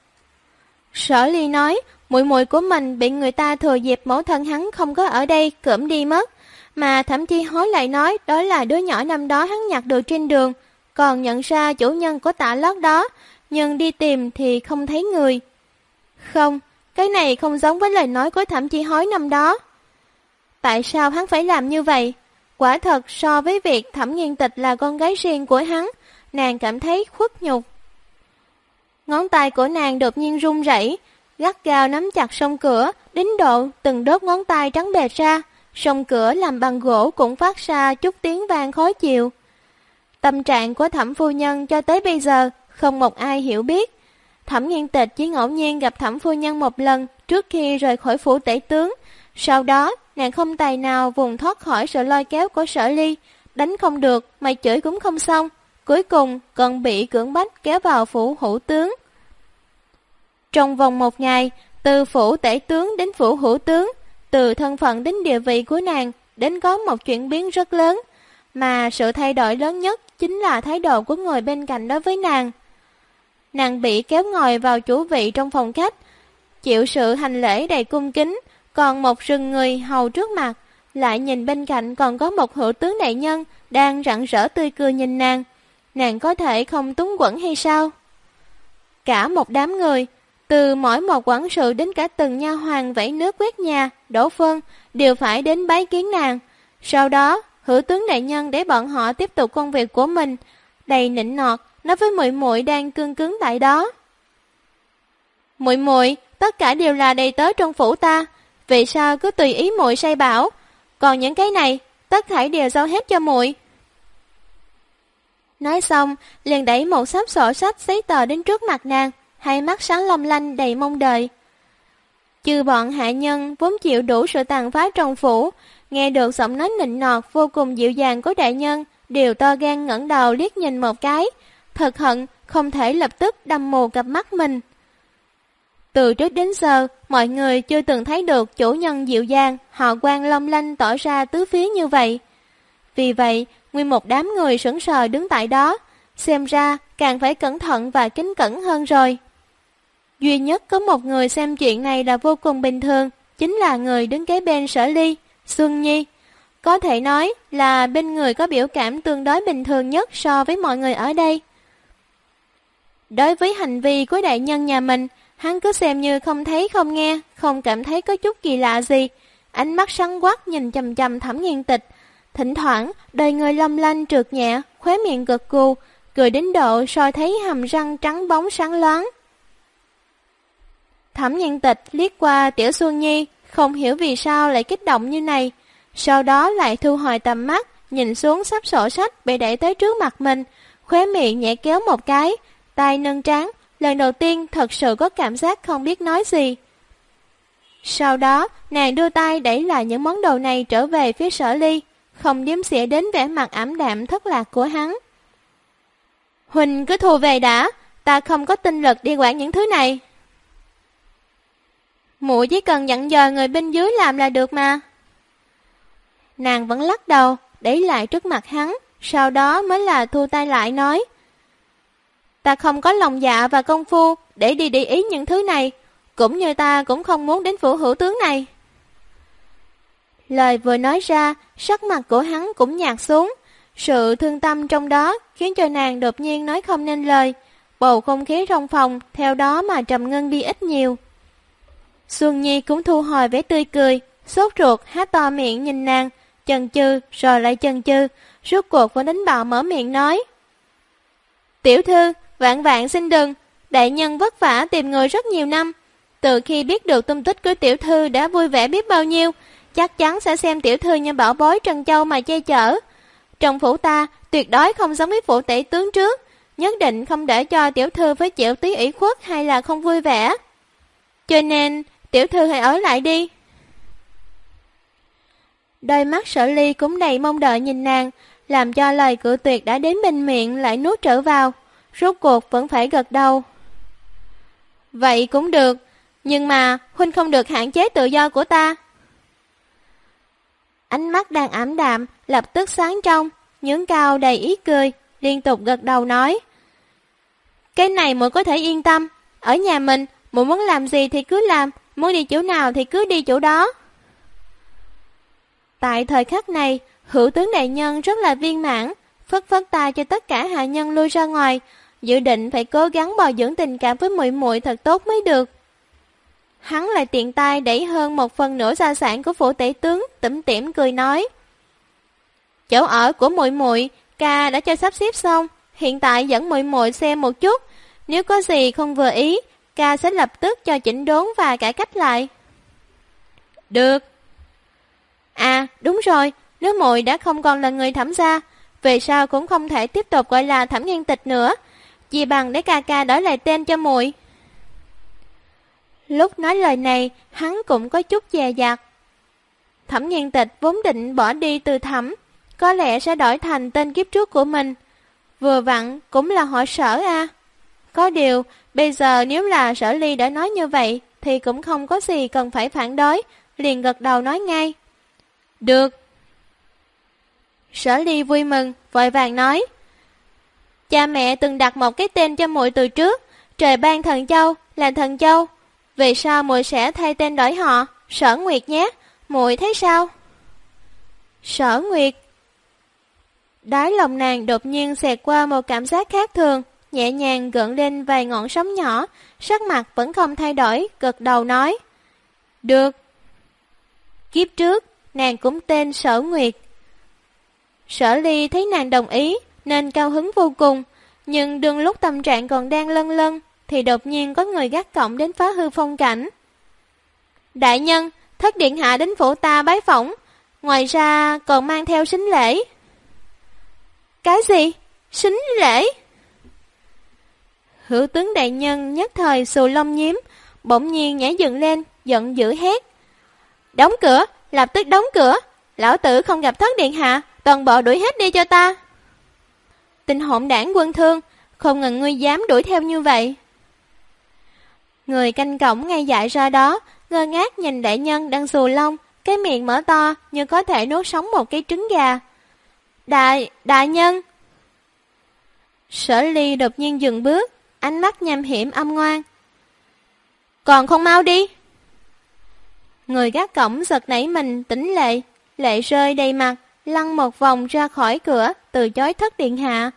Sở Ly nói, muội muội của mình bị người ta thừa dịp mẫu thân hắn không có ở đây cưỡng đi mất, mà Thẩm Chi Hối lại nói đó là đứa nhỏ năm đó hắn nhặt được trên đường, còn nhận ra chủ nhân của tã lót đó, nhưng đi tìm thì không thấy người. Không, cái này không giống với lời nói của Thẩm Chi Hối năm đó. Tại sao hắn phải làm như vậy? Quả thật so với việc Thẩm Nghiên Tịch là con gái riêng của hắn, nàng cảm thấy khuất nhục. Ngón tay của nàng đột nhiên run rẩy, gắt gao nắm chặt song cửa, đến độ từng đốt ngón tay trắng bệch ra, song cửa làm bằng gỗ cũng phát ra chút tiếng vang khó chịu. Tâm trạng của Thẩm phu nhân cho tới bây giờ không một ai hiểu biết. Thẩm Nghiên Tịch chỉ ngẫu nhiên gặp Thẩm phu nhân một lần trước khi rời khỏi phủ tể tướng, sau đó nàng không tài nào vùng thoát khỏi sự lôi kéo của Sở Ly, đánh không được, mày chửi cũng không xong, cuối cùng còn bị cưỡng bách kéo vào phủ hữu tướng. Trong vòng một ngày, từ phủ tể tướng đến phủ hữu tướng, từ thân phận đến địa vị của nàng đến có một chuyển biến rất lớn, mà sự thay đổi lớn nhất chính là thái độ của người bên cạnh đối với nàng. Nàng bị kéo ngồi vào chủ vị trong phòng khách, chịu sự hành lễ đầy cung kính, còn một rừng người hầu trước mặt, lại nhìn bên cạnh còn có một hữu tướng đại nhân đang rạng rỡ tươi cười nhìn nàng. Nàng có thể không túng quẫn hay sao? Cả một đám người, từ mỗi một quản sự đến cả từng nha hoàn vẩy nước quét nhà, đổ phân, đều phải đến bái kiến nàng. Sau đó, hữu tướng đại nhân để bọn họ tiếp tục công việc của mình, đầy nịnh nọt, nói với muội muội đang cương cứng tại đó. Muội muội, tất cả đều là đầy tớ trong phủ ta, vì sao cứ tùy ý muội sai bảo, còn những cái này, tất thảy đều giao hết cho muội. Nói xong, liền đẩy một xấp sổ sách giấy tờ đến trước mặt nàng, hai mắt sáng long lanh đầy mong đợi. Trừ bọn hạ nhân vốn chịu đủ sự tàn phá trong phủ, nghe được giọng nói nịnh nọt vô cùng dịu dàng của đại nhân, đều to gan ngẩng đầu liếc nhìn một cái, thật hận không thể lập tức đâm mù cặp mắt mình. Từ trước đến giờ, mọi người chưa từng thấy được chủ nhân dịu dàng, họ quang long lanh tỏ ra tứ phía như vậy. Vì vậy, nguyên một đám người sững sờ đứng tại đó, xem ra càng phải cẩn thận và kính cẩn hơn rồi. Duy nhất có một người xem chuyện này là vô cùng bình thường, chính là người đứng kế bên Sở Ly, Xuân Nhi. Có thể nói là bên người có biểu cảm tương đối bình thường nhất so với mọi người ở đây. Đối với hành vi của đại nhân nhà mình, hắn cứ xem như không thấy không nghe, không cảm thấy có chút kỳ lạ gì. Ánh mắt sáng quắc nhìn chằm chằm Thẩm Nghiên Tịch. Thỉnh thoảng, đời người long lanh trượt nhẹ, khóe miệng gật gù, cười đến độ soi thấy hàm răng trắng bóng sáng loáng. Thẩm Nghiên Tịch liếc qua Tiểu Xuân Nhi, không hiểu vì sao lại kích động như này. Sau đó lại thu hồi tầm mắt, nhìn xuống sắp sổ sách bị đẩy tới trước mặt mình, khóe miệng nhẹ kéo một cái, tay nâng trán, lần đầu tiên thật sự có cảm giác không biết nói gì. Sau đó, nàng đưa tay đẩy lại những món đồ này trở về phía Sở Ly, không đếm xỉa đến vẻ mặt ảm đạm thất lạc của hắn. Huỳnh cứ thu về đã, ta không có tinh lực đi quản những thứ này. Muội chỉ cần dặn dò người bên dưới làm là được mà. Nàng vẫn lắc đầu, đẩy lại trước mặt hắn, sau đó mới là thu tay lại nói. Ta không có lòng dạ và công phu để đi để ý những thứ này, cũng như ta cũng không muốn đến phủ hữu tướng này. Lời vừa nói ra, sắc mặt của hắn cũng nhạt xuống, sự thương tâm trong đó khiến cho nàng đột nhiên nói không nên lời, bầu không khí trong phòng theo đó mà trầm ngưng đi ít nhiều. Xuân Nhi cũng thu hồi vẻ tươi cười, sốt ruột há to miệng nhìn nàng, chần chừ rồi lại chần chừ, rốt cuộc vẫn đánh bạo mở miệng nói. Tiểu thư, vạn vạn xin đừng, đại nhân vất vả tìm người rất nhiều năm, từ khi biết được tung tích của tiểu thư đã vui vẻ biết bao nhiêu, chắc chắn sẽ xem tiểu thư như bảo bối trân châu mà che chở. Trong phủ ta tuyệt đối không giống với phủ tể tướng trước, nhất định không để cho tiểu thư phải chịu tí ủy khuất hay là không vui vẻ. Cho nên tiểu thư hãy ở lại đi. Đôi mắt Sở Ly cũng đầy mong đợi nhìn nàng, làm cho lời cự tuyệt đã đến bên miệng lại nuốt trở vào, rốt cuộc vẫn phải gật đầu. Vậy cũng được, nhưng mà huynh không được hạn chế tự do của ta. Ánh mắt đang ảm đạm, lập tức sáng trong, nhướng cao đầy ý cười, liên tục gật đầu nói. Cái này muội có thể yên tâm, ở nhà mình, muội muốn làm gì thì cứ làm, muốn đi chỗ nào thì cứ đi chỗ đó. Tại thời khắc này, hữu tướng đại nhân rất là viên mãn, phất phất tay cho tất cả hạ nhân lui ra ngoài, dự định phải cố gắng bồi dưỡng tình cảm với muội muội thật tốt mới được. Hắn lại tiện tay đẩy hơn 1/4 gia sản của phủ tể tướng, tủm tỉm cười nói. Chỗ ở của muội muội, ca đã cho sắp xếp xong, hiện tại dẫn muội muội xem một chút, nếu có gì không vừa ý, ca sẽ lập tức cho chỉnh đốn và cải cách lại. Được. À, đúng rồi, nếu muội đã không còn là người Thẩm gia, về sau cũng không thể tiếp tục gọi là Thẩm Nghiên Tịch nữa, chỉ bằng để ca ca đổi lại tên cho muội. Lúc nói lời này, hắn cũng có chút dè dặt. Thẩm Nghiên Tịch vốn định bỏ đi từ Thẩm, có lẽ sẽ đổi thành tên kiếp trước của mình. Vừa vặn cũng là họ Sở a. Có điều, bây giờ nếu là Sở Ly đã nói như vậy, thì cũng không có gì cần phải phản đối, liền gật đầu nói ngay. Được. Sở Ly vui mừng, vội vàng nói. Cha mẹ từng đặt một cái tên cho muội từ trước, trời ban Thần Châu là Thần Châu. Về sau muội sẽ thay tên đổi họ, Sở Nguyệt nhé, muội thấy sao? Sở Nguyệt. Đáy lòng nàng đột nhiên xẹt qua một cảm giác khác thường, nhẹ nhàng gợn lên vài ngọn sóng nhỏ, sắc mặt vẫn không thay đổi, gật đầu nói. Được. Kiếp trước, nàng cũng tên Sở Nguyệt. Sở Ly thấy nàng đồng ý, nên cao hứng vô cùng, nhưng đương lúc tâm trạng còn đang lân lân, thì đột nhiên có người gác cổng đến phá hư phong cảnh. Đại nhân, Thất điện hạ đến phủ ta bái phỏng, ngoài ra còn mang theo sính lễ. Cái gì? Sính lễ? Hữu tướng đại nhân nhất thời xù lông nhím, bỗng nhiên nhảy dựng lên, giận dữ hét. Đóng cửa, lập tức đóng cửa, lão tử không gặp Thất điện hạ, toàn bộ đuổi hết đi cho ta. Tên hỗn đảng Quân Thương, không ngờ ngươi dám đuổi theo như vậy. Người canh cổng ngay dại ra đó, ngơ ngác nhìn đại nhân đang xù lông, cái miệng mở to như có thể nuốt sống một cái trứng gà. Đại nhân! Sở Ly đột nhiên dừng bước, ánh mắt nham hiểm âm ngoan. Còn không mau đi! Người gác cổng giật nảy mình tỉnh lệ, lệ rơi đầy mặt, lăn một vòng ra khỏi cửa, từ chối Thất điện hạ.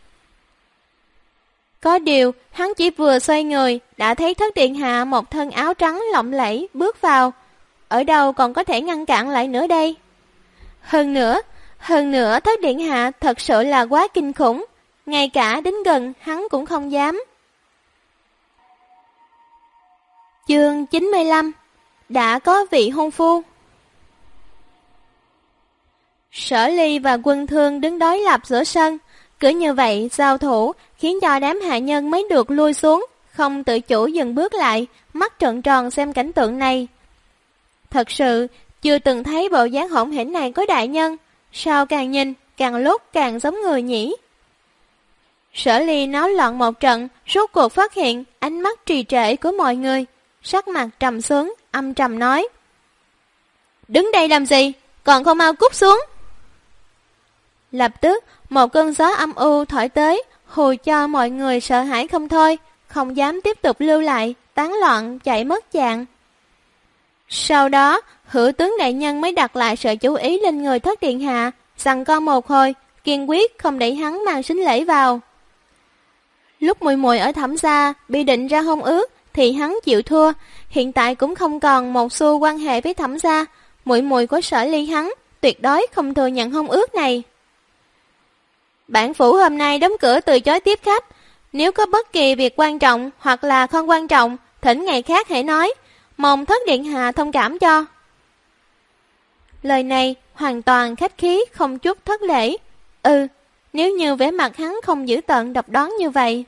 Có điều, hắn chỉ vừa xoay người, đã thấy Thất điện hạ một thân áo trắng lộng lẫy bước vào. Ở đâu còn có thể ngăn cản lại nữa đây? Hơn nữa Thất điện hạ thật sự là quá kinh khủng, ngay cả đến gần hắn cũng không dám. Chương 95. Đã có vị hôn phu. Sở Ly và Quân Thương đứng đối lập giữa sân, cứ như vậy giao thủ khiến cho đám hạ nhân mới được lui xuống, không tự chủ dừng bước lại, mắt trợn tròn xem cảnh tượng này. Thật sự chưa từng thấy bộ dáng hỗn hển này của đại nhân, sao càng nhìn càng lúc càng giống người nhỉ? Sở Ly náo loạn một trận, rốt cuộc phát hiện ánh mắt trì trệ của mọi người, sắc mặt trầm xuống, âm trầm nói: Đứng đây làm gì, còn không mau cút xuống. Lập tức, một cơn gió âm u thổi tới, hù cho mọi người sợ hãi không thôi, không dám tiếp tục lưu lại, tán loạn chạy mất dạng. Sau đó, Hữu tướng đại nhân mới đặt lại sự chú ý lên người Thất điện hạ, giằng co một hồi, kiên quyết không để hắn mang sính lễ vào. Lúc muội muội ở Thẩm gia bị định ra hôn ước thì hắn chịu thua, hiện tại cũng không còn một xu quan hệ với Thẩm gia, muội muội của Sở Ly hắn tuyệt đối không thừa nhận hôn ước này. Bản phủ hôm nay đóng cửa từ chối tiếp khách, nếu có bất kỳ việc quan trọng hoặc là không quan trọng, thỉnh ngày khác hãy nói, mong Thất điện hạ thông cảm cho. Lời này hoàn toàn khách khí, không chút thất lễ. Nếu như vẻ mặt hắn không dữ tợn độc đoán như vậy.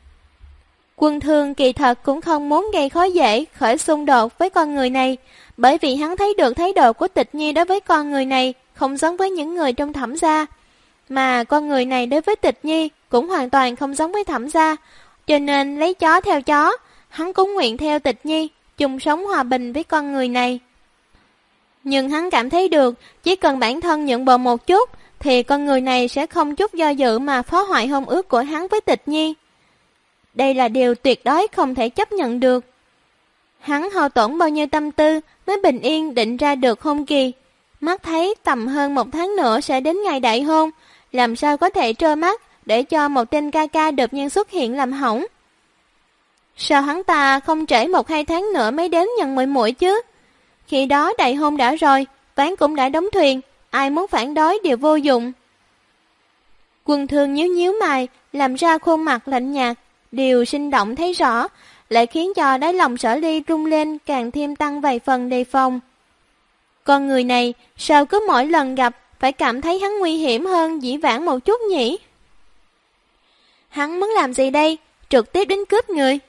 Quân Thương kỳ thật cũng không muốn gây khó dễ khởi xung đột với con người này, bởi vì hắn thấy được thái độ của Tịch Nhi đối với con người này không giống với những người trong Thẩm gia, mà con người này đối với Tịch Nhi cũng hoàn toàn không giống với Thẩm gia, cho nên lấy chó theo chó, hắn cũng nguyện theo Tịch Nhi, chung sống hòa bình với con người này. Nhưng hắn cảm thấy được, chỉ cần bản thân nhượng bộ một chút, thì con người này sẽ không chút do dự mà phá hoại hôn ước của hắn với Tịch Nhi. Đây là điều tuyệt đối không thể chấp nhận được. Hắn hao tổn bao nhiêu tâm tư mới bình yên định ra được hôn kỳ. Mắt thấy tầm hơn 1 tháng nữa sẽ đến ngày đại hôn, làm sao có thể trơ mắt để cho một tên ca ca đột nhiên xuất hiện làm hỏng. Sao hắn ta không trễ 1-2 tháng nữa mới đến nhận muội muội chứ? Khi đó đại hôn đã rồi, ván cũng đã đóng thuyền, ai muốn phản đối đều vô dụng. Quân Thương nhíu nhíu mày, làm ra khuôn mặt lạnh nhạt, điều sinh động thấy rõ, lại khiến cho đáy lòng Sở Ly rung lên càng thêm tăng vài phần đề phòng. Con người này sao cứ mỗi lần gặp phải cảm thấy hắn nguy hiểm hơn dĩ vãng một chút nhỉ? Hắn muốn làm gì đây? Trực tiếp đến cướp người?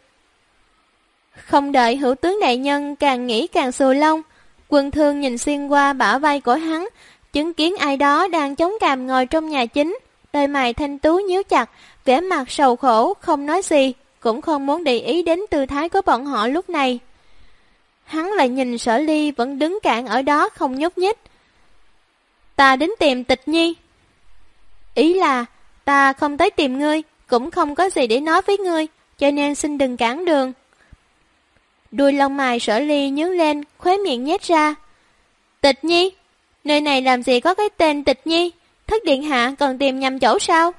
Không đợi Hữu tướng đại nhân càng nghĩ càng xù lông, Quân Thương nhìn xuyên qua bả vai của hắn, chứng kiến ai đó đang chống cằm ngồi trong nhà chính, đôi mày thanh tú nhíu chặt, vẻ mặt sầu khổ, không nói gì, cũng không muốn để ý đến tư thái của bọn họ lúc này. Hắn lại nhìn Sở Ly vẫn đứng cạn ở đó không nhúc nhích. Ta đến tìm Tịch Nhi. Ý là, ta không tới tìm ngươi, cũng không có gì để nói với ngươi, cho nên xin đừng cản đường. Đuôi lông mày Sở Ly nhướng lên, khóe miệng nhếch ra. Tịch Nhi? Nơi này làm gì có cái tên Tịch Nhi? Thất điện hạ còn tìm nhầm chỗ sao?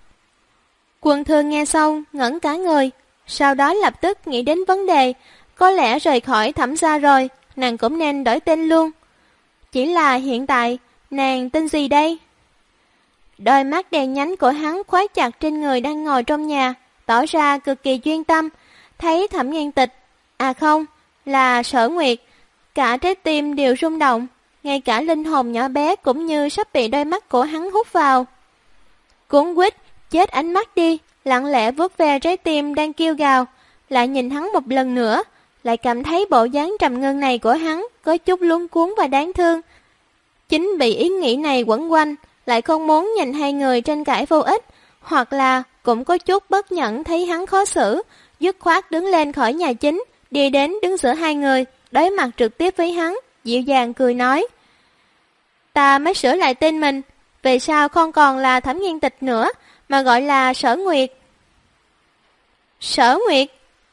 Quân Thương nghe xong, ngẩn cả người, sau đó lập tức nghĩ đến vấn đề, có lẽ rời khỏi Thẩm gia rồi, nàng cũng nên đổi tên luôn. Chỉ là hiện tại, nàng tên gì đây? Đôi mắt đèn nhánh của hắn khóa chặt trên người đang ngồi trong nhà, tỏ ra cực kỳ chuyên tâm, thấy Thẩm Nghiên Tịch, à không, là Sở Nguyệt, cả trái tim đều rung động, ngay cả linh hồn nhỏ bé cũng như sắp bị đôi mắt của hắn hút vào. Cuốn quýt, chết ánh mắt đi, lặng lẽ vuốt ve trái tim đang kêu gào, lại nhìn hắn một lần nữa, lại cảm thấy bộ dáng trầm ngưng này của hắn có chút luống cuống và đáng thương. Chính bị ý nghĩ này quẩn quanh, lại không muốn nhìn hai người tranh cãi vô ích, hoặc là cũng có chút bất nhẫn thấy hắn khó xử, dứt khoát đứng lên khỏi nhà chính, đi đến đứng giữa hai người, đối mặt trực tiếp với hắn, dịu dàng cười nói. Ta mới sửa lại tên mình, về sau không còn là Thẩm Nghiên Tịch nữa, mà gọi là Sở Nguyệt. Sở Nguyệt?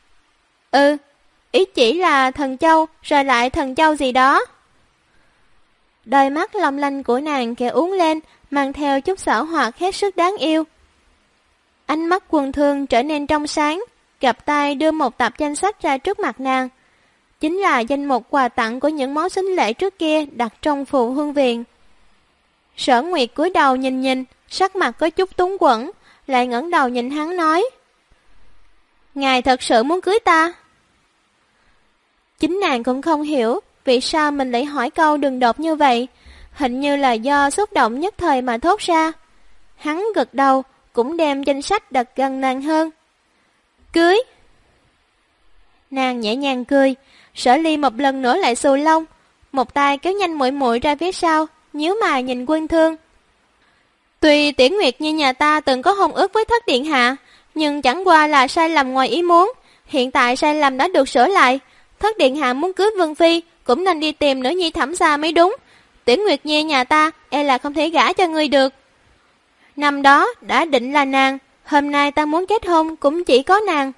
Ý chỉ là thần châu, rồi lại thần châu gì đó. Đôi mắt long lanh của nàng kẻ uốn lên, mang theo chút xảo hoạt hết sức đáng yêu. Ánh mắt Quân Thương trở nên trong sáng, gặp tay đưa một tập danh sách ra trước mặt nàng. Chính là danh mục quà tặng của những món sính lễ trước kia đặt trong phù hương viện. Sở Nguyệt cúi đầu nhìn nhìn, sắc mặt có chút túng quẫn, lại ngẩng đầu nhìn hắn nói. Ngài thật sự muốn cưới ta? Chính nàng cũng không hiểu vì sao mình lại hỏi câu đường đột như vậy, hình như là do xúc động nhất thời mà thốt ra. Hắn gật đầu, cũng đem danh sách đặt gần nàng hơn. Cưới? Nàng nhẹ nhàng cười, Sở Ly một lần nữa lại xù lông, một tay kéo nhanh muội muội ra phía sau, nhíu mày nhìn Quân Thương. Tuy Tiểu Nguyệt như nhà ta từng có hôn ước với Thất Điện Hạ, nhưng chẳng qua là sai lầm ngoài ý muốn. Hiện tại sai lầm đã được sửa lại. Thất Điện Hạ muốn cưới Vương Phi cũng nên đi tìm nữ nhi Thẩm gia mới đúng. Tiểu Nguyệt Nhi nhà ta e là không thể gả cho ngươi được. Năm đó đã định là nàng, hôm nay ta muốn kết hôn cũng chỉ có nàng.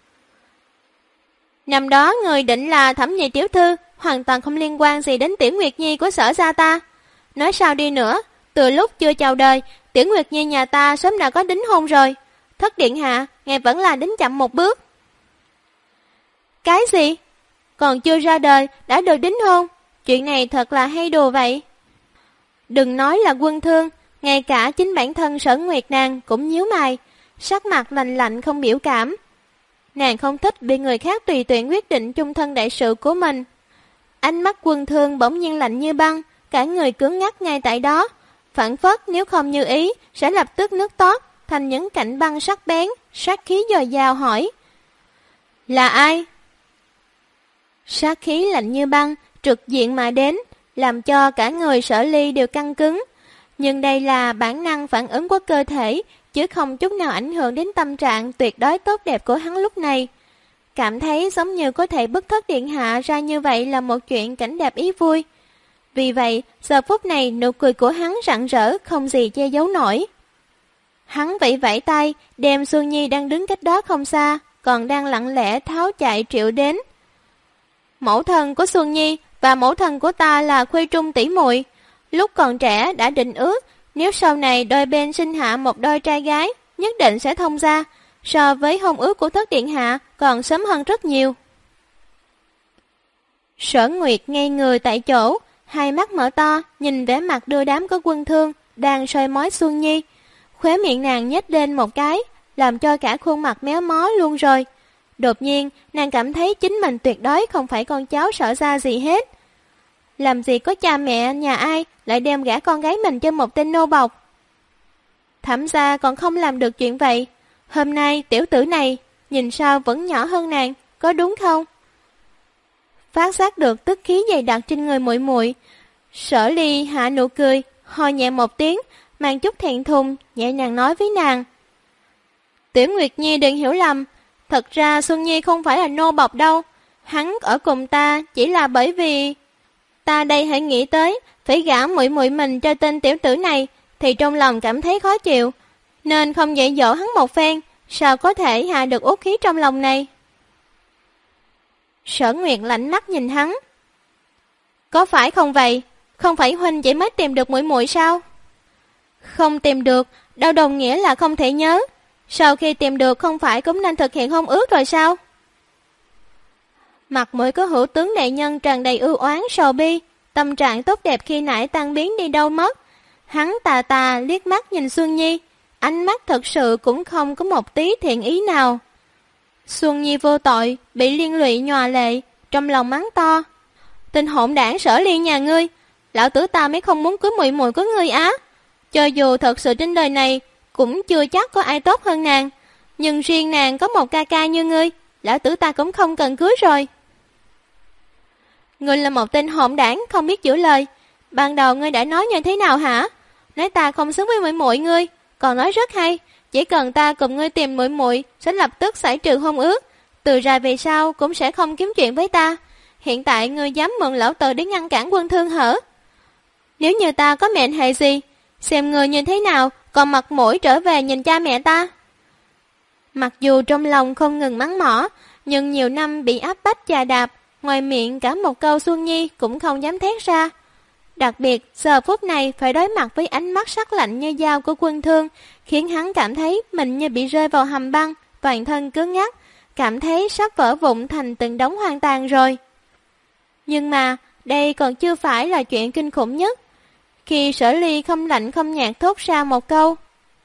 Năm đó người định là Thẩm nhị tiểu thư, hoàn toàn không liên quan gì đến Tiểu Nguyệt Nhi của Sở gia ta. Nói sao đi nữa, từ lúc chưa chào đời, Tiểu Nguyệt Nhi nhà ta sớm đã có đính hôn rồi. Thất Điện Hạ, ngài vẫn là đính chậm một bước. Cái gì? Còn chưa ra đời đã được đính hôn? Chuyện này thật là hay đùa vậy. Đừng nói là Quân Thương, ngay cả chính bản thân Sở Nguyệt nàng cũng nhíu mày, sắc mặt lạnh lạnh không biểu cảm. Nàng không thích bị người khác tùy tiện quyết định chung thân đại sự của mình. Ánh mắt Quân Thương bỗng nhiên lạnh như băng, cả người cứng ngắc ngay tại đó, phản phất nếu không như ý sẽ lập tức nước toát thành những cạnh băng sắc bén, sát khí dồi dào hỏi: là ai? Sát khí lạnh như băng trực diện mà đến, làm cho cả người Sở Ly đều căng cứng. Nhưng đây là bản năng phản ứng của cơ thể, chứ không chút nào ảnh hưởng đến tâm trạng tuyệt đối tốt đẹp của hắn lúc này. Cảm thấy giống như có thể bức Thất Điện Hạ ra như vậy là một chuyện cảnh đẹp ý vui. Vì vậy, giờ phút này nụ cười của hắn rạng rỡ không gì che giấu nổi. Hắn vẫy vẫy tay, đem Xuân Nhi đang đứng cách đó không xa, còn đang lặng lẽ tháo chạy triệu đến. Mẫu thân của Xuân Nhi và mẫu thân của ta là Khuê Trung tỷ muội, lúc còn trẻ đã định ước, nếu sau này đôi bên sinh hạ một đôi trai gái, nhất định sẽ thông gia, so với hôn ước của Thất Điện Hạ còn sớm hơn rất nhiều. Sở Nguyệt ngây người tại chỗ, hai mắt mở to, nhìn vẻ mặt đưa đám của Quân Thương đang soi mói Xuân Nhi. Khóe miệng nàng nhếch lên một cái, làm cho cả khuôn mặt méo mó luôn rồi. Đột nhiên, nàng cảm thấy chính mình tuyệt đối không phải con cháu Sở gia gì hết. Làm gì có cha mẹ nhà ai lại đem gả con gái mình cho một tên nô bộc. Thẩm gia còn không làm được chuyện vậy. Hôm nay tiểu tử này nhìn sao vẫn nhỏ hơn nàng, có đúng không? Phát giác được tức khí dày đặc trên người muội muội, Sở Ly hạ nụ cười, ho nhẹ một tiếng, mang chút thẹn thùng, nhẹ nhàng nói với nàng: Tiểu Nguyệt Nhi đừng hiểu lầm, thật ra Xuân Nhi không phải là nô bộc đâu, hắn ở cùng ta chỉ là bởi vì ta đây hãy nghĩ tới phải gả muội muội mình cho tên tiểu tử này, thì trong lòng cảm thấy khó chịu, nên không dạy dỗ hắn một phen, sao có thể hạ được uất khí trong lòng này. Sở Nguyệt lạnh mắt nhìn hắn: có phải không vậy? Không phải huynh chỉ mới tìm được muội muội sao? Không tìm được, đâu đồng nghĩa là không thể nhớ. Sau khi tìm được không phải cũng nên thực hiện hôn ước rồi sao? Mặt mũi của hữu tướng đại nhân tràn đầy ưu oán sầu bi, tâm trạng tốt đẹp khi nãy tan biến đi đâu mất. Hắn tà tà liếc mắt nhìn Xuân Nhi, ánh mắt thật sự cũng không có một tí thiện ý nào. Xuân Nhi vô tội, bị liên lụy nhòa lệ, trong lòng mắng to: tên hỗn đảng Sở Ly nhà ngươi, lão tử ta mới không muốn cưới muội muội của ngươi á. Cho dù thật sự trên đời này cũng chưa chắc có ai tốt hơn nàng, nhưng riêng nàng có một ca ca như ngươi, lão tử ta cũng không cần cưới rồi. Ngươi là một tên hỗn đảng không biết giữ lời. Ban đầu ngươi đã nói như thế nào hả? Nói ta không xứng với muội muội ngươi, còn nói rất hay, chỉ cần ta cùng ngươi tìm muội muội sẽ lập tức giải trừ hôn ước, từ ra về sau cũng sẽ không kiếm chuyện với ta. Hiện tại ngươi dám mượn lão tử để ngăn cản Quân Thương hở? Nếu như ta có mệnh hệ gì, xem ngươi như thế nào còn mặt mũi trở về nhìn cha mẹ ta. Mặc dù trong lòng không ngừng mắng mỏ, nhưng nhiều năm bị áp bách chà đạp, ngoài miệng cả một câu Xuân Nhi cũng không dám thét ra. Đặc biệt giờ phút này phải đối mặt với ánh mắt sắc lạnh như dao của Quân Thương, khiến hắn cảm thấy mình như bị rơi vào hầm băng, toàn thân cứng ngắc, cảm thấy sắp vỡ vụn thành từng đống hoang tàn rồi. Nhưng mà đây còn chưa phải là chuyện kinh khủng nhất. Khi Sở Ly không lạnh không nhạt thốt ra một câu: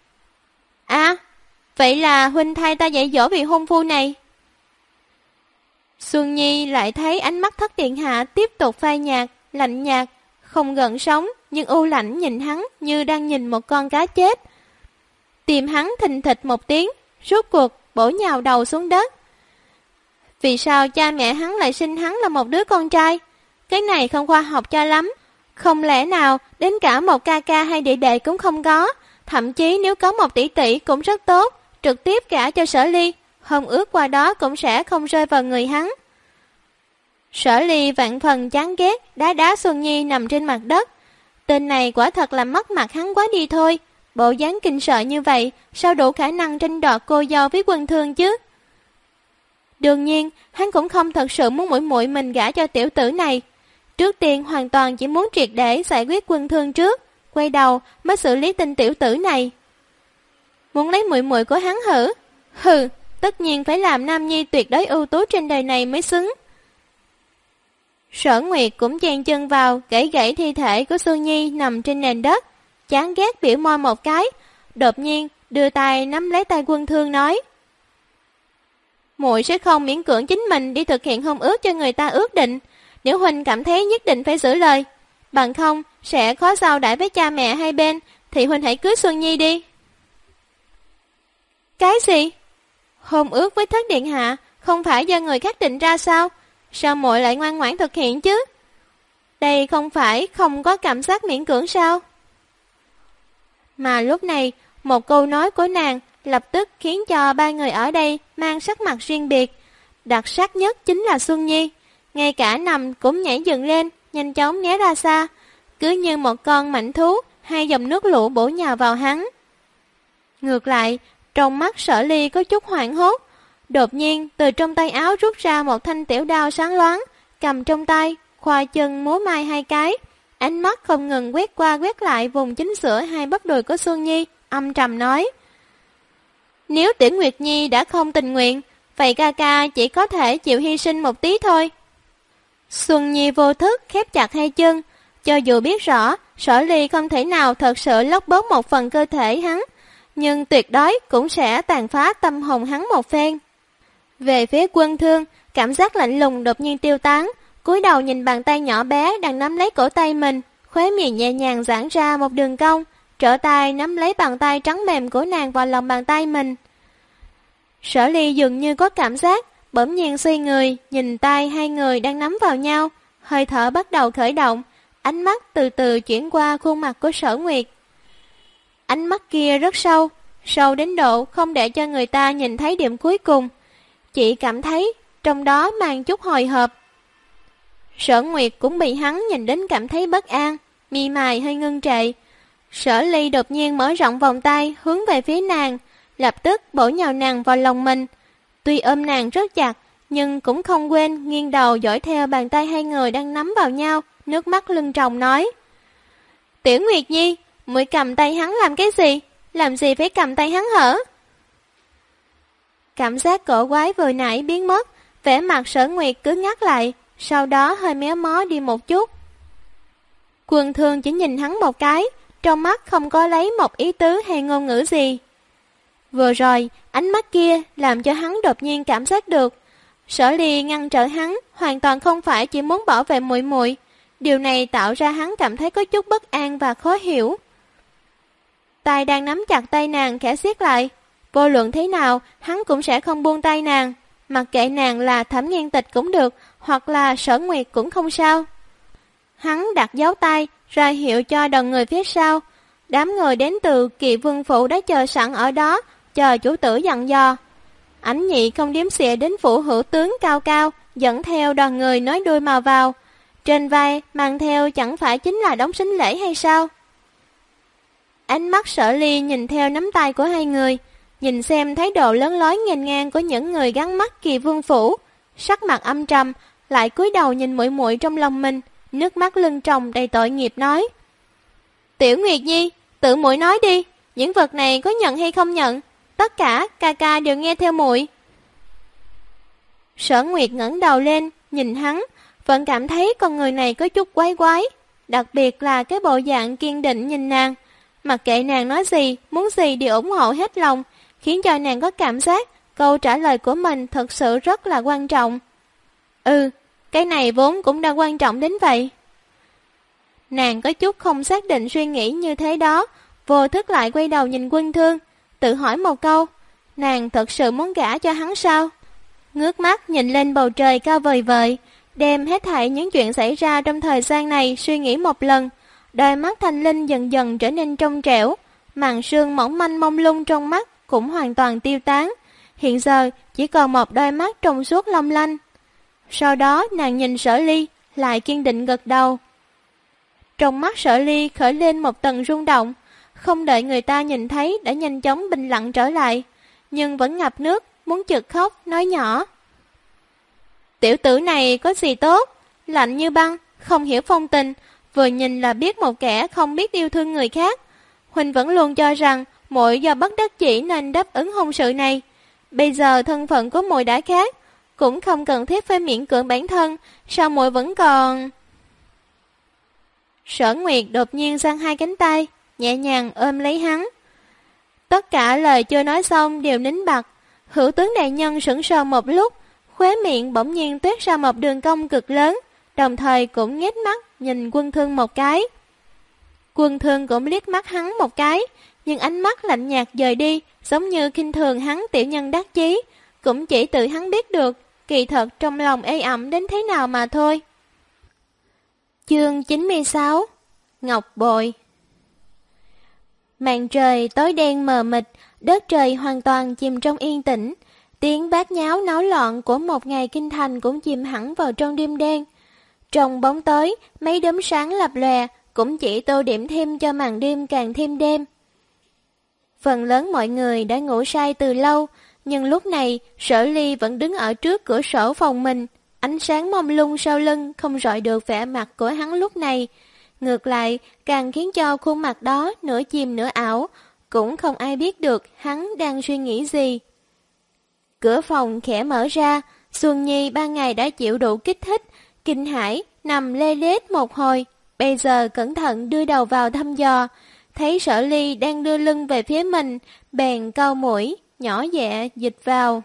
vậy là huynh thay ta dạy dỗ vị hôn phu này. Xuân Nhi lại thấy ánh mắt Thất Điện Hạ tiếp tục phai nhạt, lạnh nhạt, không gợn sóng, nhưng u lãnh nhìn hắn như đang nhìn một con cá chết. Tim hắn thình thịch một tiếng, rốt cuộc bổ nhào đầu xuống đất. Vì sao cha mẹ hắn lại sinh hắn là một đứa con trai? Cái này không khoa học cho lắm. Không lẽ nào đến cả một ca ca hay đệ đệ cũng không có, Thậm chí nếu có 1 tỷ tỷ cũng rất tốt, trực tiếp gả cho Sở Ly, hôn ước qua đó cũng sẽ không rơi vào người hắn. Sở Ly vạn phần chán ghét đá Xuân Nhi nằm trên mặt đất. Tên này quả thật là mất mặt hắn quá đi thôi. Bộ dáng kinh sợ như vậy, sao đủ khả năng tranh đoạt cô dâu với Quân Thương chứ? Đương nhiên, hắn cũng không thật sự muốn muội muội mình gả cho tiểu tử này. Trước tiên hoàn toàn chỉ muốn triệt để giải quyết Quân Thương trước, quay đầu mới xử lý tên tiểu tử này. Muốn lấy muội muội của hắn hử? Hừ, tất nhiên phải làm nam nhi tuyệt đối ưu tú trên đời này mới xứng. Sở Nguyệt cũng chen chân vào, gãy thi thể của Xuân Nhi nằm trên nền đất, chán ghét biểu môi một cái, đột nhiên đưa tay nắm lấy tay Quân Thương nói: muội sẽ không miễn cưỡng chính mình đi thực hiện hôn ước cho người ta ước định, nếu huynh cảm thấy nhất định phải giữ lời, bằng không sẽ khó giao đãi với cha mẹ hai bên, thì huynh hãy cưới Xuân Nhi đi. Cái gì? Hôn ước với Thất Điện Hạ không phải do người khác định ra sao? Sao muội lại ngoan ngoãn thực hiện chứ? Đây không phải không có cảm giác miễn cưỡng sao? Mà lúc này, một câu nói của nàng lập tức khiến cho 3 người ở đây mang sắc mặt riêng biệt. Đặc sắc nhất chính là Xuân Nhi, ngay cả nằm cũng nhảy dựng lên, nhanh chóng né ra xa, cứ như một con mãnh thú, 2 dòng nước lũ bổ nhào vào hắn. Ngược lại, trong mắt Sở Ly có chút hoảng hốt, đột nhiên từ trong tay áo rút ra một thanh tiểu đao sáng loáng, cầm trong tay, khoa chân múa mai 2 cái, ánh mắt không ngừng quét qua quét lại vùng chính giữa 2 bắp đùi của Xuân Nhi, âm trầm nói: nếu Tiểu Nguyệt Nhi đã không tình nguyện, vậy ca ca chỉ có thể chịu hy sinh một tí thôi. Xuân Nhi vô thức khép chặt 2 chân, cho dù biết rõ Sở Ly không thể nào thật sự lóc bớt một phần cơ thể hắn, nhưng tuyệt đối cũng sẽ tàn phá tâm hồn hắn một phen. Về phía Quân Thương, cảm giác lạnh lùng đột nhiên tiêu tán, cúi đầu nhìn bàn tay nhỏ bé đang nắm lấy cổ tay mình, khóe miệng nhẹ nhàng giãn ra một đường cong, trở tay nắm lấy bàn tay trắng mềm của nàng vào lòng bàn tay mình. Sở Ly dường như có cảm giác, bỗng nhiên xoay người, nhìn tay 2 người đang nắm vào nhau, hơi thở bắt đầu khởi động, ánh mắt từ từ chuyển qua khuôn mặt của Sở Nguyệt. Ánh mắt kia rất sâu, sâu đến độ không để cho người ta nhìn thấy điểm cuối cùng, chỉ cảm thấy trong đó mang chút hồi hộp. Sở Nguyệt cũng bị hắn nhìn đến cảm thấy bất an, mi mày hơi ngưng trệ. Sở Ly đột nhiên mở rộng vòng tay hướng về phía nàng, lập tức bổ nhào nàng vào lòng mình. Tuy ôm nàng rất chặt, nhưng cũng không quên nghiêng đầu dõi theo bàn tay 2 người đang nắm vào nhau, nước mắt lưng tròng nói: Tiểu Nguyệt Nhi, muội cầm tay hắn làm cái gì? Làm gì phải cầm tay hắn hở? Cảm giác cổ quái vừa nãy biến mất, vẻ mặt Sở Nguyệt cứ ngắt lại, sau đó hơi méo mó đi một chút. Quân Thương chỉ nhìn hắn một cái, trong mắt không có lấy một ý tứ hay ngôn ngữ gì. Vừa rồi, ánh mắt kia làm cho hắn đột nhiên cảm giác được, Sở Ly ngăn trở hắn hoàn toàn không phải chỉ muốn bảo vệ muội muội. Điều này tạo ra hắn cảm thấy có chút bất an và khó hiểu. Tay đang nắm chặt tay nàng khẽ siết lại, vô luận thế nào hắn cũng sẽ không buông tay nàng, mặc kệ nàng là Thẩm Nghiên Tịch cũng được, hoặc là Sở Nguyệt cũng không sao. Hắn đặt dấu tay ra hiệu cho đoàn người phía sau. Đám người đến từ Kỵ Vương phủ đã chờ sẵn ở đó, chờ chủ tử dặn dò. Ảnh Nhị không đếm xỉa đến phủ hữu tướng cao cao, dẫn theo đoàn người nói đuôi mà vào. Trên vai mang theo chẳng phải chính là đống sính lễ hay sao? Ánh mắt Sở Ly nhìn theo nắm tay của 2 người, nhìn xem thái độ lớn lối nghênh ngang của những người gắn mắt Kỳ Vương phủ, sắc mặt âm trầm, lại cúi đầu nhìn muội muội trong lòng mình, nước mắt lưng tròng đầy tội nghiệp nói: Tiểu Nguyệt Nhi, tự muội nói đi, những vật này có nhận hay không nhận? Tất cả ca ca đều nghe theo muội. Sở Nguyệt ngẩng đầu lên, nhìn hắn, vẫn cảm thấy con người này có chút quái quái, đặc biệt là cái bộ dạng kiên định nhìn nàng, mặc kệ nàng nói gì, muốn gì đều ủng hộ hết lòng, khiến cho nàng có cảm giác câu trả lời của mình thật sự rất là quan trọng. Cái này vốn cũng đã quan trọng đến vậy. Nàng có chút không xác định suy nghĩ như thế đó, vô thức lại quay đầu nhìn Quân Thương, tự hỏi một câu, nàng thật sự muốn gả cho hắn sao? Ngước mắt nhìn lên bầu trời cao vời vợi, đem hết thảy những chuyện xảy ra trong thời gian này suy nghĩ một lần, đôi mắt thanh linh dần dần trở nên trong trẻo, màn sương mỏng manh mông lung trong mắt cũng hoàn toàn tiêu tán. Hiện giờ chỉ còn một đôi mắt trong suốt long lanh. Sau đó nàng nhìn Sở Ly, lại kiên định gật đầu. Trong mắt Sở Ly khởi lên một tầng rung động, không đợi người ta nhìn thấy đã nhanh chóng bình lặng trở lại, nhưng vẫn ngập nước, muốn chực khóc, nói nhỏ. Tiểu tử này có gì tốt, lạnh như băng, không hiểu phong tình, vừa nhìn là biết một kẻ không biết yêu thương người khác. Huynh vẫn luôn cho rằng muội do bất đắc chỉ nên đáp ứng hôn sự này. Bây giờ thân phận của muội đã khác, cũng không cần thiết phải miễn cưỡng bản thân, sao muội vẫn còn... Sở Nguyệt đột nhiên giang hai cánh tay, nhẹ nhàng ôm lấy hắn. Tất cả lời chưa nói xong đều nín bặt. Hữu tướng đại nhân sững sờ một lúc, khóe miệng bỗng nhiên toát ra một đường cong cực lớn, đồng thời cũng nhếch mắt nhìn Quân Thương một cái. Quân Thương cũng liếc mắt hắn một cái, nhưng ánh mắt lạnh nhạt dời đi, giống như khinh thường hắn tiểu nhân đắc chí, cũng chỉ tự hắn biết được, kỳ thật trong lòng ê ẩm đến thế nào mà thôi. Chương 96 Ngọc Bội. Màn trời tối đen mờ mịt, đất trời hoàn toàn chìm trong yên tĩnh. Tiếng bát nháo náo loạn của một ngày kinh thành cũng chìm hẳn vào trong đêm đen. Trong bóng tối, mấy đốm sáng lập lòe cũng chỉ tô điểm thêm cho màn đêm càng thêm đêm. Phần lớn mọi người đã ngủ say từ lâu, nhưng lúc này Sở Ly vẫn đứng ở trước cửa sổ phòng mình. Ánh sáng mông lung sau lưng không rọi được vẻ mặt của hắn lúc này. Ngược lại, càng khiến cho khuôn mặt đó nửa chìm nửa ảo, cũng không ai biết được hắn đang suy nghĩ gì. Cửa phòng khẽ mở ra, Xuân Nhi ban ngày đã chịu đủ kích thích, kinh hãi, nằm lê lết một hồi, bây giờ cẩn thận đưa đầu vào thăm dò, thấy Sở Ly đang đưa lưng về phía mình, bèn cau mũi, nhỏ nhẹ dịch vào.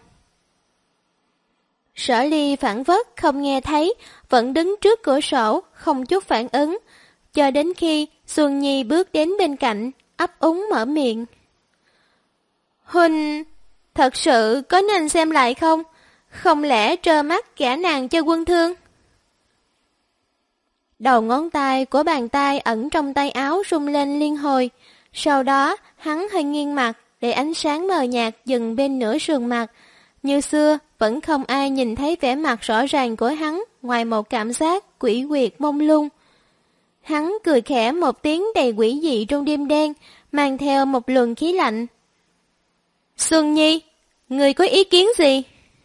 Sở Ly phản vất không nghe thấy, vẫn đứng trước cửa sổ, không chút phản ứng, cho đến khi Xuân Nhi bước đến bên cạnh, ấp úng mở miệng. Huynh, thật sự có nên xem lại không? Không lẽ trơ mắt gả nàng cho Quân Thương? Đầu ngón tay của bàn tay ẩn trong tay áo rung lên liên hồi, sau đó hắn hơi nghiêng mặt để ánh sáng mờ nhạt dừng bên nửa sườn mặt. Như xưa, vẫn không ai nhìn thấy vẻ mặt rõ ràng của hắn ngoài một cảm giác quỷ quyệt mông lung. Hắn cười khẽ một tiếng đầy quỷ dị trong đêm đen, mang theo một luồng khí lạnh. Xuân Nhi, người có ý kiến gì?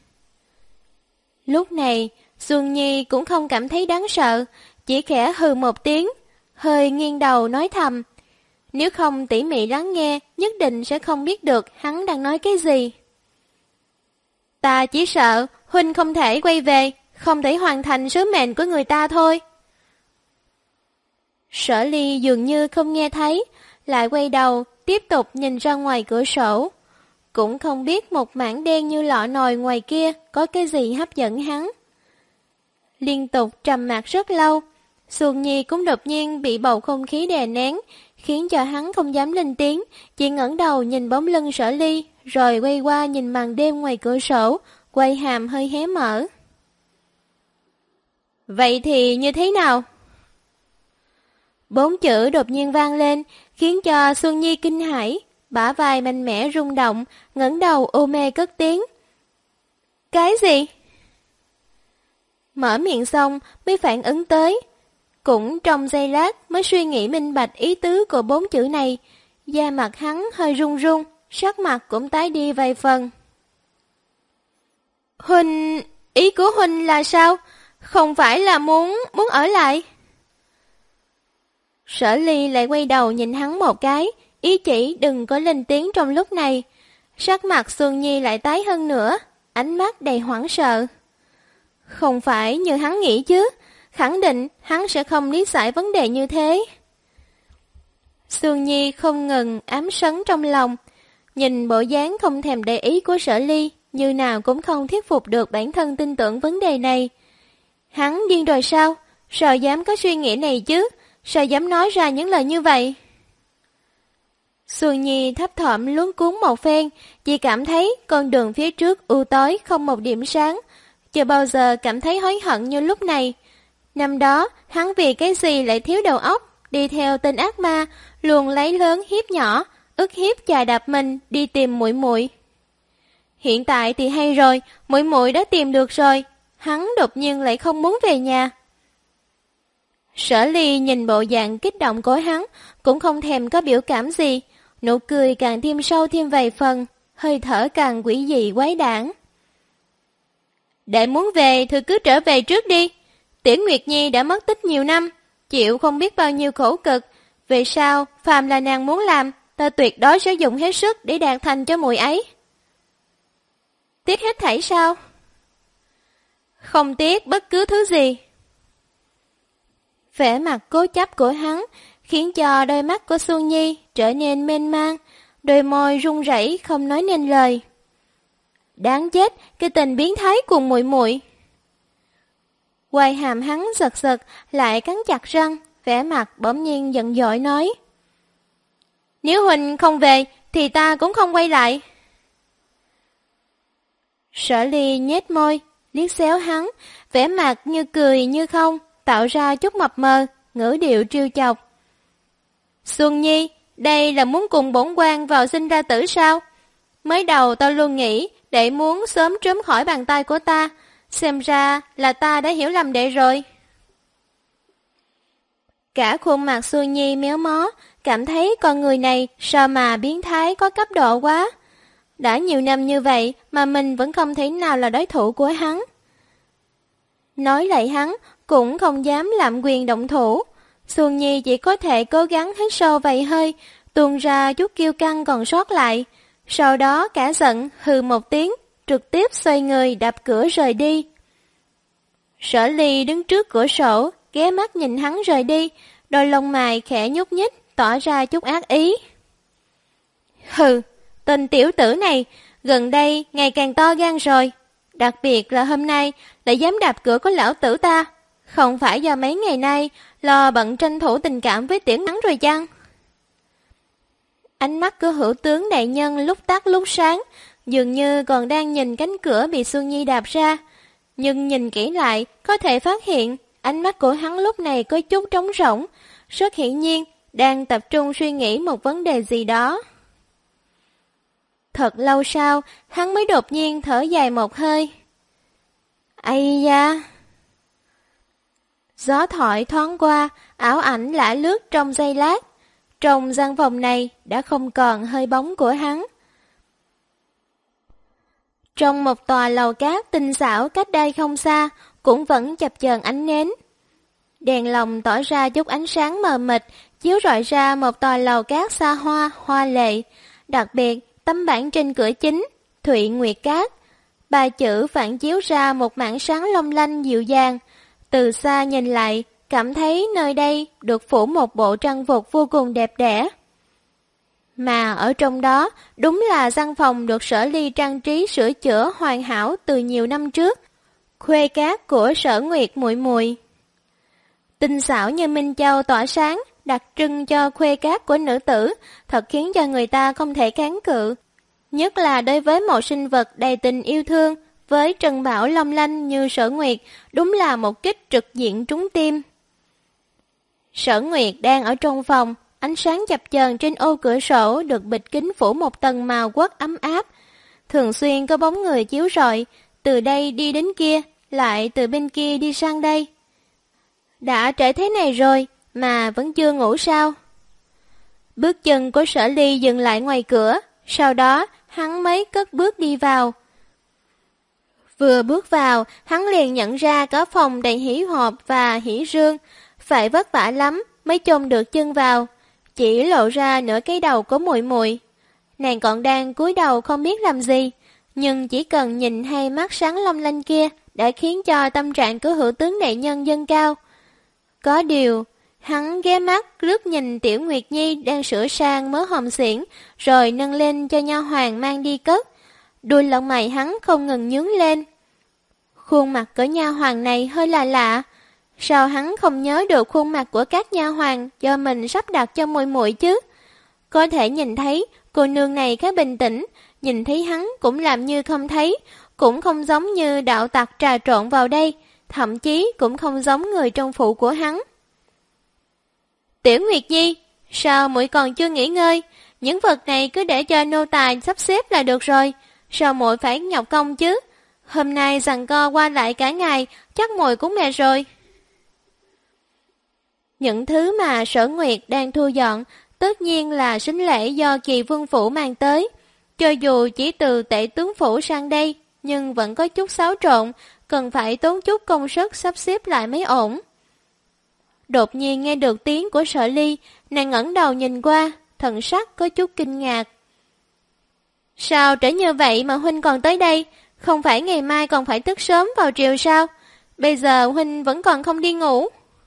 Lúc này, Xuân Nhi cũng không cảm thấy đáng sợ, chỉ khẽ hừ một tiếng, hơi nghiêng đầu nói thầm. Nếu không tỉ mỉ lắng nghe, nhất định sẽ không biết được hắn đang nói cái gì. Ta chỉ sợ huynh không thể quay về, không thể hoàn thành sứ mệnh của người ta thôi. Sở Ly dường như không nghe thấy, lại quay đầu, tiếp tục nhìn ra ngoài cửa sổ. Cũng không biết một mảng đen như lọ nồi ngoài kia có cái gì hấp dẫn hắn. Liên tục trầm mặc rất lâu, Xuân Nhi cũng đột nhiên bị bầu không khí đè nén, khiến cho hắn không dám lên tiếng, chỉ ngẩng đầu nhìn bóng lưng Sở Ly, rồi quay qua nhìn màn đêm ngoài cửa sổ, quay hàm hơi hé mở. Vậy thì như thế nào? 4 chữ đột nhiên vang lên, khiến cho Xuân Nhi kinh hãi, bả vai mạnh mẽ rung động, ngẩng đầu u mê cất tiếng. Cái gì? Mở miệng xong mới phản ứng tới. Cũng trong giây lát mới suy nghĩ minh bạch ý tứ của 4 chữ này. Da mặt hắn hơi run run, sắc mặt cũng tái đi vài phần. Huynh, ý của huynh là sao? Không phải là muốn ở lại? Sở Ly lại quay đầu nhìn hắn một cái, ý chỉ đừng có lên tiếng trong lúc này. Sắc mặt Xuân Nhi lại tái hơn nữa, ánh mắt đầy hoảng sợ. Không phải như hắn nghĩ chứ, khẳng định hắn sẽ không lý giải vấn đề như thế. Xuân Nhi không ngừng ám sấn trong lòng, nhìn bộ dáng không thèm để ý của Sở Ly, như nào cũng không thuyết phục được bản thân tin tưởng vấn đề này. Hắn điên rồi sao? Sao dám có suy nghĩ này chứ? Sao dám nói ra những lời như vậy? Xuân Nhi thấp thỏm luống cuống một phen, chỉ cảm thấy con đường phía trước u tối không một điểm sáng, chưa bao giờ cảm thấy hối hận như lúc này. Năm đó, hắn vì cái gì lại thiếu đầu óc, đi theo tên ác ma, luôn lấy lớn hiếp nhỏ, ức hiếp chà đạp mình đi tìm muội muội. Hiện tại thì hay rồi, muội muội đã tìm được rồi, hắn đột nhiên lại không muốn về nhà. Sở Ly nhìn bộ dạng kích động của hắn, cũng không thèm có biểu cảm gì, nụ cười càng thêm sâu thêm vài phần, hơi thở càng quỷ dị quái đản. Để muốn về thì cứ trở về trước đi. Tiểu Nguyệt Nhi đã mất tích nhiều năm, chịu không biết bao nhiêu khổ cực. Về sau, phàm là nàng muốn làm, ta tuyệt đối sẽ dùng hết sức để đạt thành cho muội ấy. Tiếc hết thảy sao? Không tiếc bất cứ thứ gì. Vẻ mặt cố chấp của hắn khiến cho đôi mắt của Xuân Nhi trở nên mênh mang, đôi môi run rẩy không nói nên lời. Đáng chết, cái tình biến thái cùng muội muội. Quai hàm hắn giật giật, lại cắn chặt răng, vẻ mặt bỗng nhiên giận dỗi nói: Nếu huynh không về, thì ta cũng không quay lại. Sở Ly nhếch môi, liếc xéo hắn, vẻ mặt như cười như không, tạo ra chút mập mờ, ngữ điệu trêu chọc. Xuân Nhi, đây là muốn cùng bổn quan vào sinh ra tử sao? Mới đầu tao luôn nghĩ đệ muốn sớm trốn khỏi bàn tay của ta, xem ra là ta đã hiểu lầm đệ rồi. Cả khuôn mặt Xuân Nhi méo mó, cảm thấy con người này sao mà biến thái có cấp độ quá. Đã nhiều năm như vậy mà mình vẫn không thể nào là đối thủ của hắn. Nói lại hắn cũng không dám lạm quyền động thủ. Xuân Nhi chỉ có thể cố gắng hít sâu vài hơi, tuôn ra chút kiêu căng còn sót lại. Sau đó cả giận hừ một tiếng, trực tiếp xoay người đạp cửa rời đi. Sở Ly đứng trước cửa sổ, ghé mắt nhìn hắn rời đi, đôi lông mày khẽ nhúc nhích, tỏ ra chút ác ý. Hừ, tên tiểu tử này, gần đây ngày càng to gan rồi. Đặc biệt là hôm nay lại dám đạp cửa của lão tử ta. Không phải do mấy ngày nay lo bận tranh thủ tình cảm với tiểu ngắn rồi chăng? Ánh mắt của hữu tướng đại nhân lúc tắt lúc sáng, dường như còn đang nhìn cánh cửa bị Xuân Nhi đạp ra. Nhưng nhìn kỹ lại, có thể phát hiện ánh mắt của hắn lúc này có chút trống rỗng, rất hiển nhiên đang tập trung suy nghĩ một vấn đề gì đó. Thật lâu sau, hắn mới đột nhiên thở dài một hơi. Ây da! Gió thổi thoáng qua, ảo ảnh lả lướt trong giây lát. Trong gian phòng này đã không còn hơi bóng của hắn. Trong một tòa lầu cát tinh xảo cách đây không xa, cũng vẫn chập chờn ánh nến. Đèn lồng tỏ ra chút ánh sáng mờ mịt, chiếu rọi ra một tòa lầu cát xa hoa, hoa lệ. Đặc biệt, tấm bảng trên cửa chính, Thụy Nguyệt Cát. Ba chữ phản chiếu ra một mảng sáng long lanh dịu dàng. Từ xa nhìn lại, cảm thấy nơi đây được phủ một bộ trang phục vô cùng đẹp đẽ. Mà ở trong đó, đúng là gian phòng được Sở Ly trang trí sửa chữa hoàn hảo từ nhiều năm trước. Khuê cát của Sở Nguyệt muội muội. Tinh xảo như minh châu tỏa sáng, đặc trưng cho khuê cát của nữ tử, thật khiến cho người ta không thể kháng cự. Nhất là đối với một sinh vật đầy tình yêu thương, với trần bảo long lanh như Sở Nguyệt, đúng là một kích trực diện trúng tim. Sở Nguyệt đang ở trong phòng, ánh sáng chập chờn trên ô cửa sổ được bịt kín phủ một tầng màu quất ấm áp. Thường xuyên có bóng người chiếu rọi, từ đây đi đến kia, lại từ bên kia đi sang đây. Đã trễ thế này rồi, mà vẫn chưa ngủ sao? Bước chân của Sở Ly dừng lại ngoài cửa, sau đó hắn mới cất bước đi vào. Vừa bước vào, hắn liền nhận ra có phòng đầy hỉ hộp và hỉ rương, phải vất vả lắm mới chôn được chân vào, chỉ lộ ra nửa cái đầu của muội muội. Nàng còn đang cúi đầu không biết làm gì, nhưng chỉ cần nhìn hai mắt sáng long lanh kia đã khiến cho tâm trạng của hữu tướng đại nhân dâng cao. Có điều, hắn ghé mắt lướt nhìn Tiểu Nguyệt Nhi đang sửa sang mớ hồng xiển, rồi nâng lên cho nha hoàn mang đi cất. Đuôi lông mày hắn không ngừng nhướng lên. Khuôn mặt của nha hoàn này hơi lạ lạ. Sao hắn không nhớ được khuôn mặt của các nha hoàn do mình sắp đặt cho muội muội chứ? Có thể nhìn thấy cô nương này khá bình tĩnh, nhìn thấy hắn cũng làm như không thấy, cũng không giống như đạo tặc trà trộn vào đây, thậm chí cũng không giống người trong phủ của hắn. Tiểu Nguyệt Nhi, sao muội còn chưa nghỉ ngơi? Những vật này cứ để cho nô tài sắp xếp là được rồi. Sao muội phải nhọc công chứ? Hôm nay giằng co qua lại cả ngày, chắc muội cũng mệt rồi. Những thứ mà Sở Nguyệt đang thu dọn, tất nhiên là sính lễ do Kỳ Vương Phủ mang tới. Cho dù chỉ từ Tể Tướng Phủ sang đây, nhưng vẫn có chút xáo trộn, cần phải tốn chút công sức sắp xếp lại mới ổn. Đột nhiên nghe được tiếng của Sở Ly, nàng ngẩng đầu nhìn qua, thần sắc có chút kinh ngạc. Sao trễ như vậy mà huynh còn tới đây? Không phải ngày mai còn phải thức sớm vào triều sao? Bây giờ huynh vẫn còn không đi ngủ.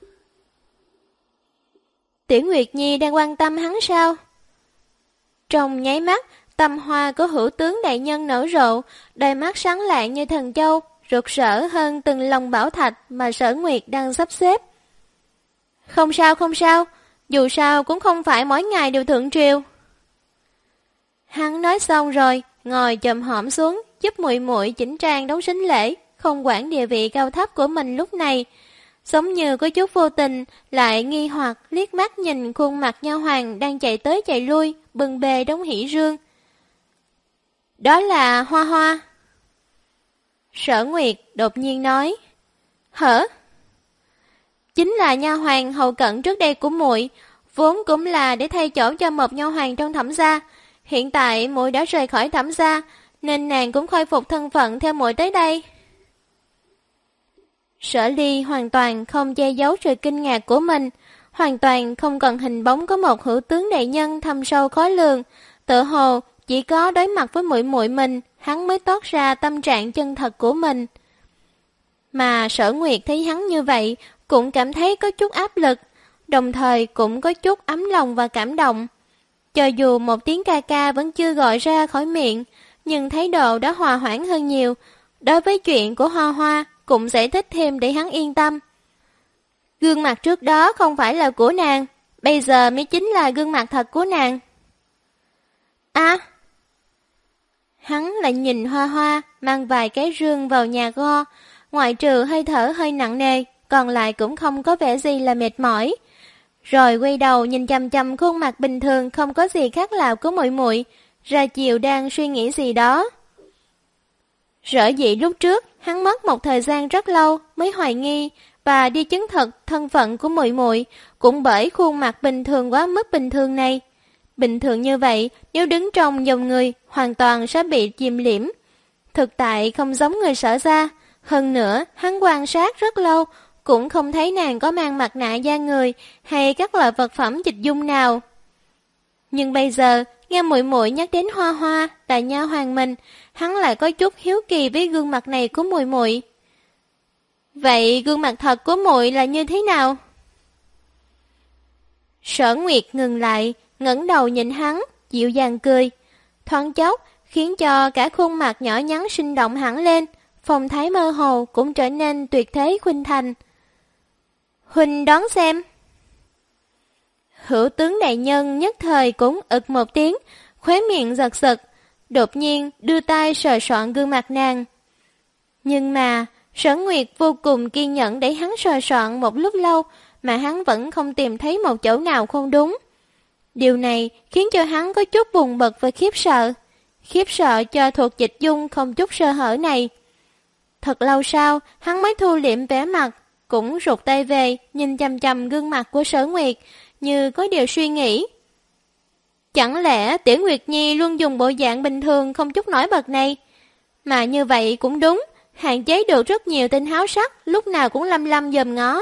Tiểu Nguyệt Nhi đang quan tâm hắn sao? Trong nháy mắt, tâm hoa của hữu tướng đại nhân nở rộ, đôi mắt sáng lạng như thần châu, rực rỡ hơn từng lòng bảo thạch mà Sở Nguyệt đang sắp xếp. Không sao, không sao, dù sao cũng không phải mỗi ngày đều thượng triều. Hắn nói xong rồi, ngồi chồm hổm xuống, giúp muội muội chỉnh trang đón sính lễ, không quản địa vị cao thấp của mình lúc này. Giống như có chút vô tình, lại nghi hoặc liếc mắt nhìn khuôn mặt nha hoàn đang chạy tới chạy lui, bưng bê đống hỷ rương. Đó là Hoa Hoa. Sở Nguyệt đột nhiên nói. Hả? Chính là nha hoàn hầu cận trước đây của muội, vốn cũng là để thay chỗ cho một nha hoàn trong Thẩm gia. Hiện tại muội đã rời khỏi Thẩm gia, nên nàng cũng khôi phục thân phận theo muội tới đây. Sở Ly hoàn toàn không che giấu sự kinh ngạc của mình, hoàn toàn không còn hình bóng có một hữu tướng đại nhân thâm sâu khó lường, tự hồ chỉ có đối mặt với muội muội mình, hắn mới toát ra tâm trạng chân thật của mình. Mà Sở Nguyệt thấy hắn như vậy, cũng cảm thấy có chút áp lực, đồng thời cũng có chút ấm lòng và cảm động. Cho dù một tiếng ca ca vẫn chưa gọi ra khỏi miệng, nhưng thái độ đã hòa hoãn hơn nhiều. Đối với chuyện của Hoa Hoa, cũng giải thích thêm để hắn yên tâm. Gương mặt trước đó không phải là của nàng, bây giờ mới chính là gương mặt thật của nàng. À! Hắn lại nhìn Hoa Hoa mang vài cái rương vào nhà go, ngoại trừ hơi thở hơi nặng nề, còn lại cũng không có vẻ gì là mệt mỏi. Rồi quay đầu nhìn chằm chằm khuôn mặt bình thường không có gì khác lạ của muội muội, ra chiều đang suy nghĩ gì đó. Sở dĩ lúc trước, hắn mất một thời gian rất lâu mới hoài nghi và đi chứng thực thân phận của muội muội, cũng bởi khuôn mặt bình thường quá mức bình thường này. Bình thường như vậy, nếu đứng trong dòng người, hoàn toàn sẽ bị chìm liễm. Thực tại không giống người Sở gia, hơn nữa, hắn quan sát rất lâu, cũng không thấy nàng có mang mặt nạ da người hay các loại vật phẩm dịch dung nào. Nhưng bây giờ, nghe muội muội nhắc đến Hoa Hoa là nha hoàn mình, hắn lại có chút hiếu kỳ với gương mặt này của muội muội. Vậy gương mặt thật của muội là như thế nào? Sở Nguyệt ngừng lại, ngẩng đầu nhìn hắn, dịu dàng cười. Thoáng chốc, khiến cho cả khuôn mặt nhỏ nhắn sinh động hẳn lên, phong thái mơ hồ cũng trở nên tuyệt thế khuynh thành. Huynh đoán xem. Hữu tướng đại nhân nhất thời cũng ực một tiếng, khóe miệng giật giật, đột nhiên đưa tay sờ soạn gương mặt nàng. Nhưng mà, Sở Nguyệt vô cùng kiên nhẫn để hắn sờ soạn một lúc lâu, mà hắn vẫn không tìm thấy một chỗ nào không đúng. Điều này khiến cho hắn có chút buồn bực và khiếp sợ cho thuộc dịch dung không chút sơ hở này. Thật lâu sau, hắn mới thu liệm vẻ mặt, cũng rụt tay về, nhìn chằm chằm gương mặt của Sở Nguyệt, như có điều suy nghĩ. Chẳng lẽ Tiểu Nguyệt Nhi luôn dùng bộ dạng bình thường không chút nổi bật này? Mà như vậy cũng đúng, hạn chế được rất nhiều tên háo sắc, lúc nào cũng lăm lăm dòm ngó.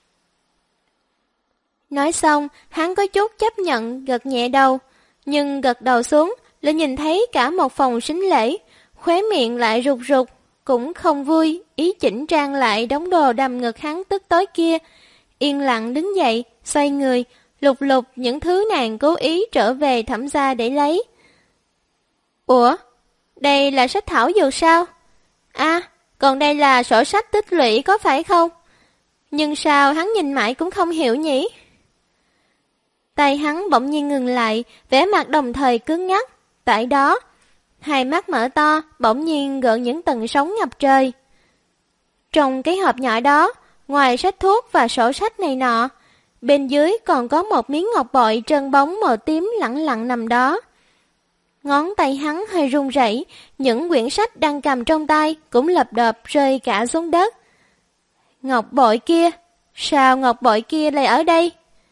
Nói xong, hắn có chút chấp nhận gật nhẹ đầu, nhưng gật đầu xuống, lại nhìn thấy cả một phòng sính lễ, khóe miệng lại rụt rụt, cũng không vui, ý chỉnh trang lại đống đồ đầm ngực hắn tức tối kia. Yên lặng đứng dậy, xoay người, lục lục những thứ nàng cố ý trở về Thẩm gia để lấy. Ủa? Đây là sách thảo dược sao? À, còn đây là sổ sách tích lũy có phải không? Nhưng sao hắn nhìn mãi cũng không hiểu nhỉ? Tay hắn bỗng nhiên ngừng lại, vẻ mặt đồng thời cứng ngắc. Tại đó, hai mắt mở to, bỗng nhiên gợn những tầng sóng ngập trời. Trong cái hộp nhỏ đó, ngoài sách thuốc và sổ sách này nọ, Bên dưới còn có một miếng ngọc bội trơn bóng màu tím lẳng lặng nằm đó. Ngón tay hắn hơi run rẩy, những quyển sách đang cầm trong tay cũng lập đập rơi cả xuống đất. Ngọc bội kia, sao ngọc bội kia lại ở đây?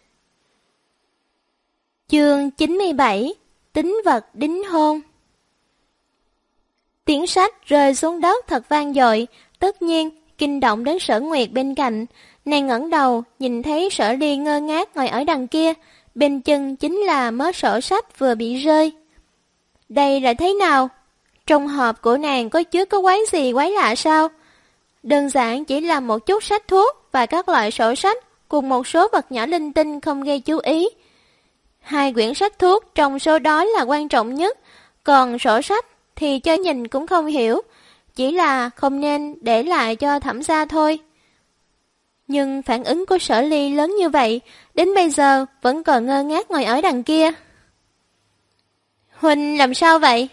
Chương 97: Tín vật đính hôn. Tiếng sách rơi xuống đất thật vang dội, tất nhiên kinh động đến Sở Nguyệt bên cạnh. Nàng ngẩng đầu, nhìn thấy Sở Ly ngơ ngác ngồi ở đằng kia, bên chân chính là mớ sổ sách vừa bị rơi. Đây là thế nào? Trong hộp của nàng có chứa có quái gì quái lạ sao? Đơn giản chỉ là một chút sách thuốc và các loại sổ sách cùng một số vật nhỏ linh tinh không gây chú ý. 2 quyển sách thuốc trong số đó là quan trọng nhất, còn sổ sách thì cho nhìn cũng không hiểu, chỉ là không nên để lại cho Thẩm gia thôi. Nhưng phản ứng của Sở Ly lớn như vậy, đến bây giờ vẫn còn ngơ ngác ngồi ở đằng kia. Huynh làm sao vậy?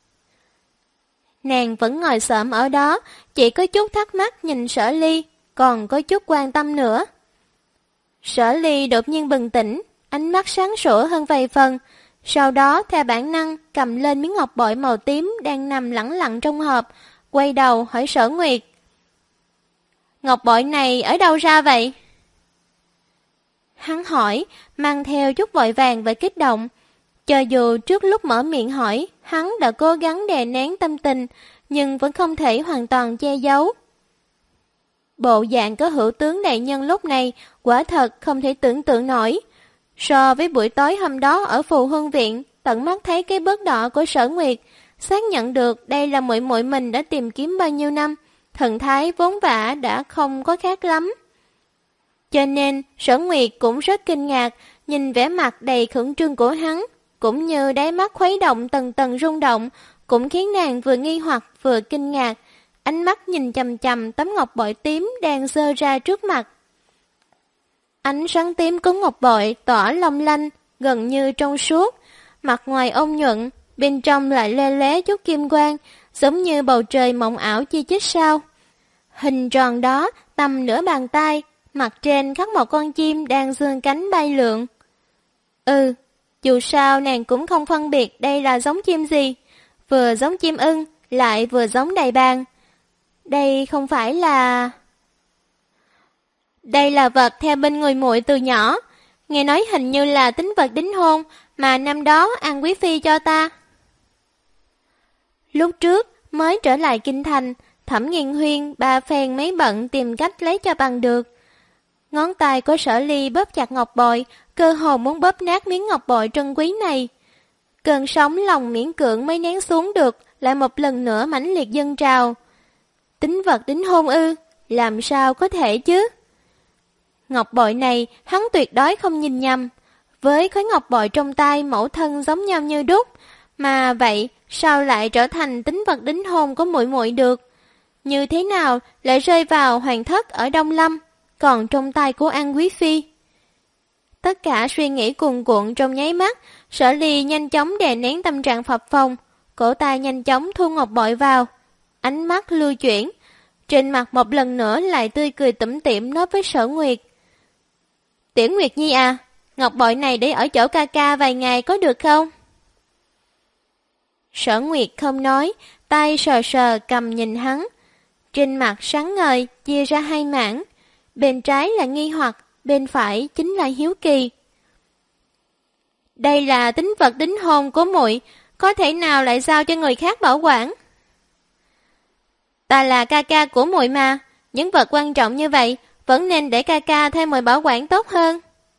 Nàng vẫn ngồi xổm ở đó, chỉ có chút thắc mắc nhìn Sở Ly, còn có chút quan tâm nữa. Sở Ly đột nhiên bừng tỉnh, ánh mắt sáng sủa hơn vài phần, sau đó theo bản năng cầm lên miếng ngọc bội màu tím đang nằm lẳng lặng trong hộp, quay đầu hỏi Sở Nguyệt. Ngọc bội này ở đâu ra vậy? Hắn hỏi, mang theo chút vội vàng và kích động. Cho dù trước lúc mở miệng hỏi, hắn đã cố gắng đè nén tâm tình, nhưng vẫn không thể hoàn toàn che giấu. Bộ dạng có hữu tướng đại nhân lúc này quả thật không thể tưởng tượng nổi. So với buổi tối hôm đó ở Phù Hương Viện, tận mắt thấy cái bớt đỏ của Sở Nguyệt, xác nhận được đây là muội muội mình đã tìm kiếm bao nhiêu năm, thần thái vốn vã đã không có khác lắm. Cho nên Sở Nguyệt cũng rất kinh ngạc, nhìn vẻ mặt đầy khẩn trương của hắn, cũng như đáy mắt khuấy động tầng tầng rung động, cũng khiến nàng vừa nghi hoặc vừa kinh ngạc, ánh mắt nhìn chằm chằm tấm ngọc bội tím đang giơ ra trước mặt. Ánh sáng tím của ngọc bội tỏa long lanh, gần như trong suốt, mặt ngoài ôn nhuận, bên trong lại le lé chút kim quang, giống như bầu trời mộng ảo chi chít sao. Hình tròn đó tầm nửa bàn tay, mặt trên khắc một con chim đang giương cánh bay lượn. Dù sao nàng cũng không phân biệt đây là giống chim gì, vừa giống chim ưng, lại vừa giống đầy bàn. Đây không phải là... Đây là vật theo bên người muội từ nhỏ, nghe nói hình như là tín vật đính hôn mà năm đó An Quý Phi cho ta. Lúc trước mới trở lại kinh thành, Thẩm Nghiên Huyên ba phen mấy bận tìm cách lấy cho bằng được. Ngón tay của Sở Ly bóp chặt ngọc bội, cơ hồ muốn bóp nát miếng ngọc bội trân quý này. Cơn sóng lòng miễn cưỡng mới nén xuống được, lại một lần nữa mãnh liệt dâng trào. Tín vật đính hôn ư? Làm sao có thể chứ? Ngọc bội này hắn tuyệt đối không nhìn nhầm. Với khối ngọc bội trong tay mẫu thân giống nhau như đúc, mà vậy sao lại trở thành tín vật đính hôn của muội muội được? Như thế nào lại rơi vào hoàng thất ở Đông Lâm, còn trong tay của An Quý Phi? Tất cả suy nghĩ cuồn cuộn trong nháy mắt, Sở Ly nhanh chóng đè nén tâm trạng phập phồng, cổ tay nhanh chóng thu ngọc bội vào, ánh mắt lưu chuyển, trên mặt một lần nữa lại tươi cười tủm tỉm nói với Sở Nguyệt. Tiểu Nguyệt Nhi à, ngọc bội này để ở chỗ ca ca vài ngày có được không? Sở Nguyệt không nói, tay sờ sờ cầm nhìn hắn. Trên mặt sáng ngời chia ra 2 mảng, bên trái là nghi hoặc, bên phải chính là hiếu kỳ. Đây là tín vật đính hôn của muội, có thể nào lại giao cho người khác bảo quản? Ta là ca ca của muội mà, những vật quan trọng như vậy vẫn nên để ca ca thay muội bảo quản tốt hơn.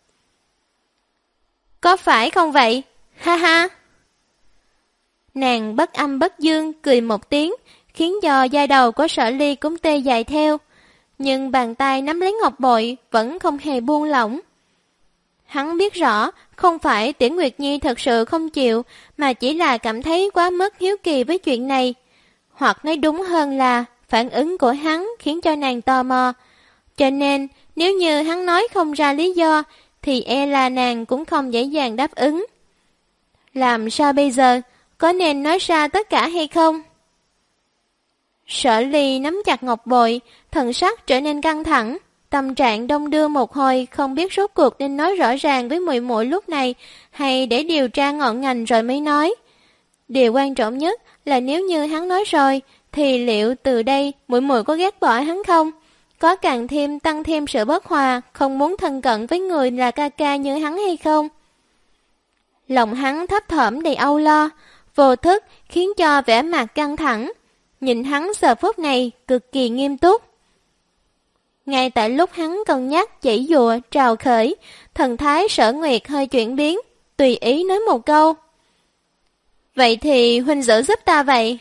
Có phải không vậy? Ha ha. Nàng bất âm bất dương cười một tiếng, khiến cho da đầu của Sở Ly cũng tê dại theo. Nhưng bàn tay nắm lấy ngọc bội vẫn không hề buông lỏng. Hắn biết rõ, không phải Tiểu Nguyệt Nhi thật sự không chịu, mà chỉ là cảm thấy quá mức hiếu kỳ với chuyện này. Hoặc nói đúng hơn là, phản ứng của hắn khiến cho nàng tò mò. Cho nên, nếu như hắn nói không ra lý do, thì e là nàng cũng không dễ dàng đáp ứng. Làm sao bây giờ? Có nên nói ra tất cả hay không? Sở Ly nắm chặt ngọc bội, thần sắc trở nên căng thẳng, tâm trạng đông đưa một hồi, không biết rốt cuộc nên nói rõ ràng với muội muội lúc này hay để điều tra ngọn ngành rồi mới nói. Điều quan trọng nhất là nếu như hắn nói rồi thì liệu từ đây muội muội có ghét bỏ hắn không? Có càng thêm tăng thêm sự bất hòa, không muốn thân cận với người là ca ca như hắn hay không? Lòng hắn thấp thỏm đầy âu lo, vô thức khiến cho vẻ mặt căng thẳng. Nhìn hắn giờ phút này cực kỳ nghiêm túc. Ngay tại lúc hắn cân nhắc chỉ dùa trào khởi, thần thái Sở Nguyệt hơi chuyển biến, tùy ý nói một câu. Vậy thì huynh giữ giúp ta vậy.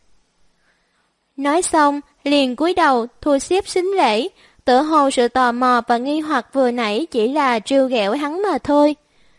Nói xong, liền cúi đầu thu xếp xính lễ, tựa hồ sự tò mò và nghi hoặc vừa nãy chỉ là trêu ghẹo hắn mà thôi.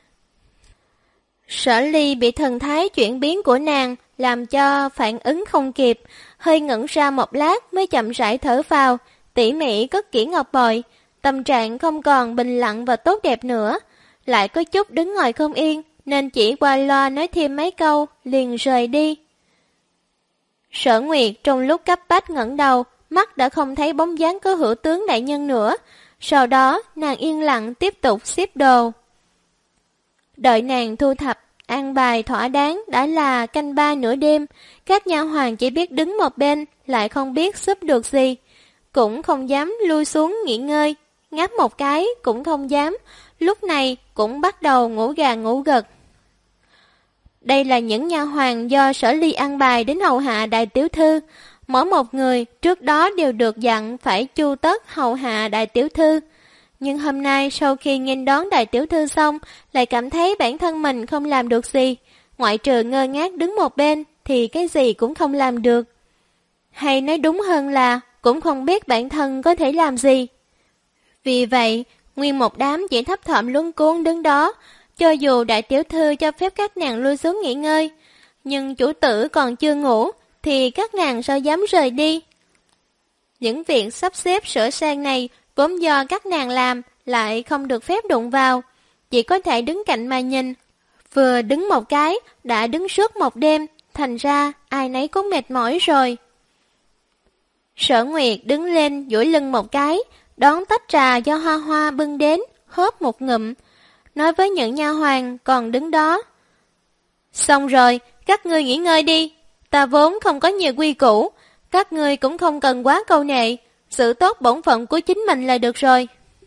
Sở Ly bị thần thái chuyển biến của nàng làm cho phản ứng không kịp, hơi ngẩn ra một lát mới chậm rãi thở vào, tỉ mỉ cất kỹ ngọc bội, tâm trạng không còn bình lặng và tốt đẹp nữa, lại có chút đứng ngồi không yên, nên chỉ qua loa nói thêm mấy câu, liền rời đi. Sở Nguyệt trong lúc cấp bách ngẩng đầu, mắt đã không thấy bóng dáng của Hữu tướng đại nhân nữa, sau đó nàng yên lặng tiếp tục xếp đồ. Đợi nàng thu thập, an bài thỏa đáng đã là canh 3 nửa đêm, các nha hoàn chỉ biết đứng một bên, lại không biết giúp được gì, cũng không dám lui xuống nghỉ ngơi, ngáp một cái cũng không dám, lúc này cũng bắt đầu ngủ gà ngủ gật. Đây là những nha hoàn do Sở Ly an bài đến hầu hạ đại tiểu thư, mỗi một người trước đó đều được dặn phải chu tất hầu hạ đại tiểu thư. Nhưng hôm nay sau khi nghênh đón đại tiểu thư xong, lại cảm thấy bản thân mình không làm được gì, ngoại trừ ngơ ngác đứng một bên thì cái gì cũng không làm được. Hay nói đúng hơn là cũng không biết bản thân có thể làm gì. Vì vậy, nguyên một đám chỉ thấp thỏm luống cuống đứng đó, cho dù đại tiểu thư cho phép các nàng lui xuống nghỉ ngơi, nhưng chủ tử còn chưa ngủ thì các nàng sao dám rời đi. Những việc sắp xếp sửa sang này vốn do các nàng làm, lại không được phép đụng vào, chỉ có thể đứng cạnh mà nhìn. Vừa đứng một cái, đã đứng suốt một đêm, thành ra ai nấy cũng mệt mỏi rồi. Sở Nguyệt đứng lên duỗi lưng một cái, đón tách trà do Hoa Hoa bưng đến, hớp một ngụm, nói với những nha hoàn còn đứng đó. Xong rồi, các ngươi nghỉ ngơi đi, ta vốn không có nhiều quy củ, các ngươi cũng không cần quá câu nệ, giữ tốt bổn phận của chính mình là được rồi.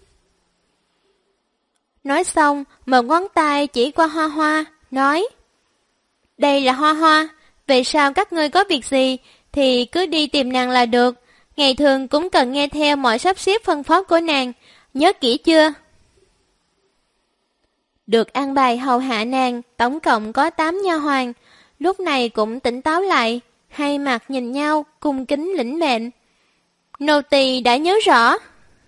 Nói xong, một ngón tay chỉ qua Hoa Hoa, nói: Đây là Hoa Hoa, về sau các ngươi có việc gì thì cứ đi tìm nàng là được, ngày thường cũng cần nghe theo mọi sắp xếp phân phó của nàng, nhớ kỹ chưa? Được an bài hầu hạ nàng, tổng cộng có 8 nha hoàn, lúc này cũng tỉnh táo lại, hai mặt nhìn nhau, cung kính lĩnh mệnh. Nô tỳ đã nhớ rõ.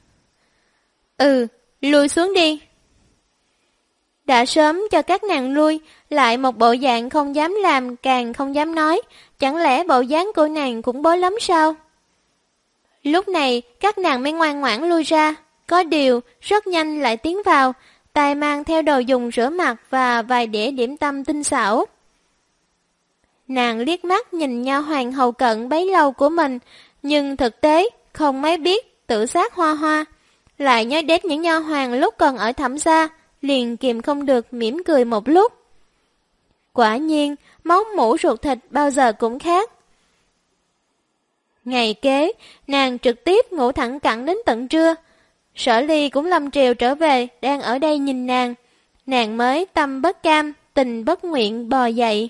Lui xuống đi. Đã sớm cho các nàng lui, lại một bộ dạng không dám làm, càng không dám nói, chẳng lẽ bộ dáng của nàng cũng bối lắm sao? Lúc này, các nàng mới ngoan ngoãn lui ra, có điều, rất nhanh lại tiến vào, tay mang theo đồ dùng rửa mặt và vài đĩa điểm tâm tinh xảo. Nàng liếc mắt nhìn nha hoàn hầu cận bấy lâu của mình, nhưng thực tế không mấy biết tự giác Hoa Hoa. Lại nhớ đến những nha hoàn lúc còn ở Thẩm gia, liền kìm không được mỉm cười một lúc. Quả nhiên, máu mủ ruột thịt bao giờ cũng khác. Ngày kế, nàng trực tiếp ngủ thẳng cẳng đến tận trưa. Sở Ly cũng lâm triều trở về, đang ở đây nhìn nàng. Nàng mới tâm bất cam, tình bất nguyện bò dậy.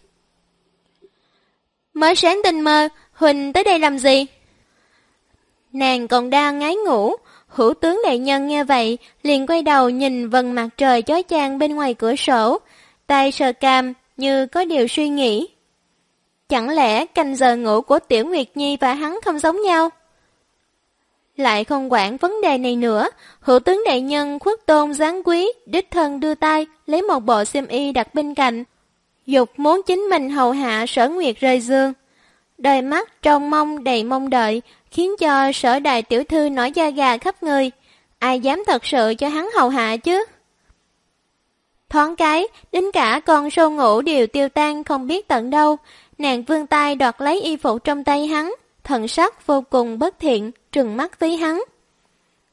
Mới sáng tinh mơ, Huỳnh tới đây làm gì? Nàng còn đang ngái ngủ, Hữu tướng đại nhân nghe vậy, liền quay đầu nhìn vầng mặt trời chói chang bên ngoài cửa sổ, tay sờ cằm như có điều suy nghĩ. Chẳng lẽ canh giờ ngủ của Tiểu Nguyệt Nhi và hắn không giống nhau? Lại không quản vấn đề này nữa, Hữu tướng đại nhân khuất tôn giáng quý, đích thân đưa tay lấy một bộ xiêm y đặt bên cạnh, dục muốn chính mình hầu hạ Sở Nguyệt rời giường. Đôi mắt trông mong đầy mong đợi, khiến cho Sở đại tiểu thư nổi da gà khắp người. Ai dám thật sự cho hắn hầu hạ chứ? Thoáng cái, đến cả con sâu ngủ đều tiêu tan không biết tận đâu. Nàng vươn tay đoạt lấy y phục trong tay hắn, thần sắc vô cùng bất thiện, trừng mắt với hắn.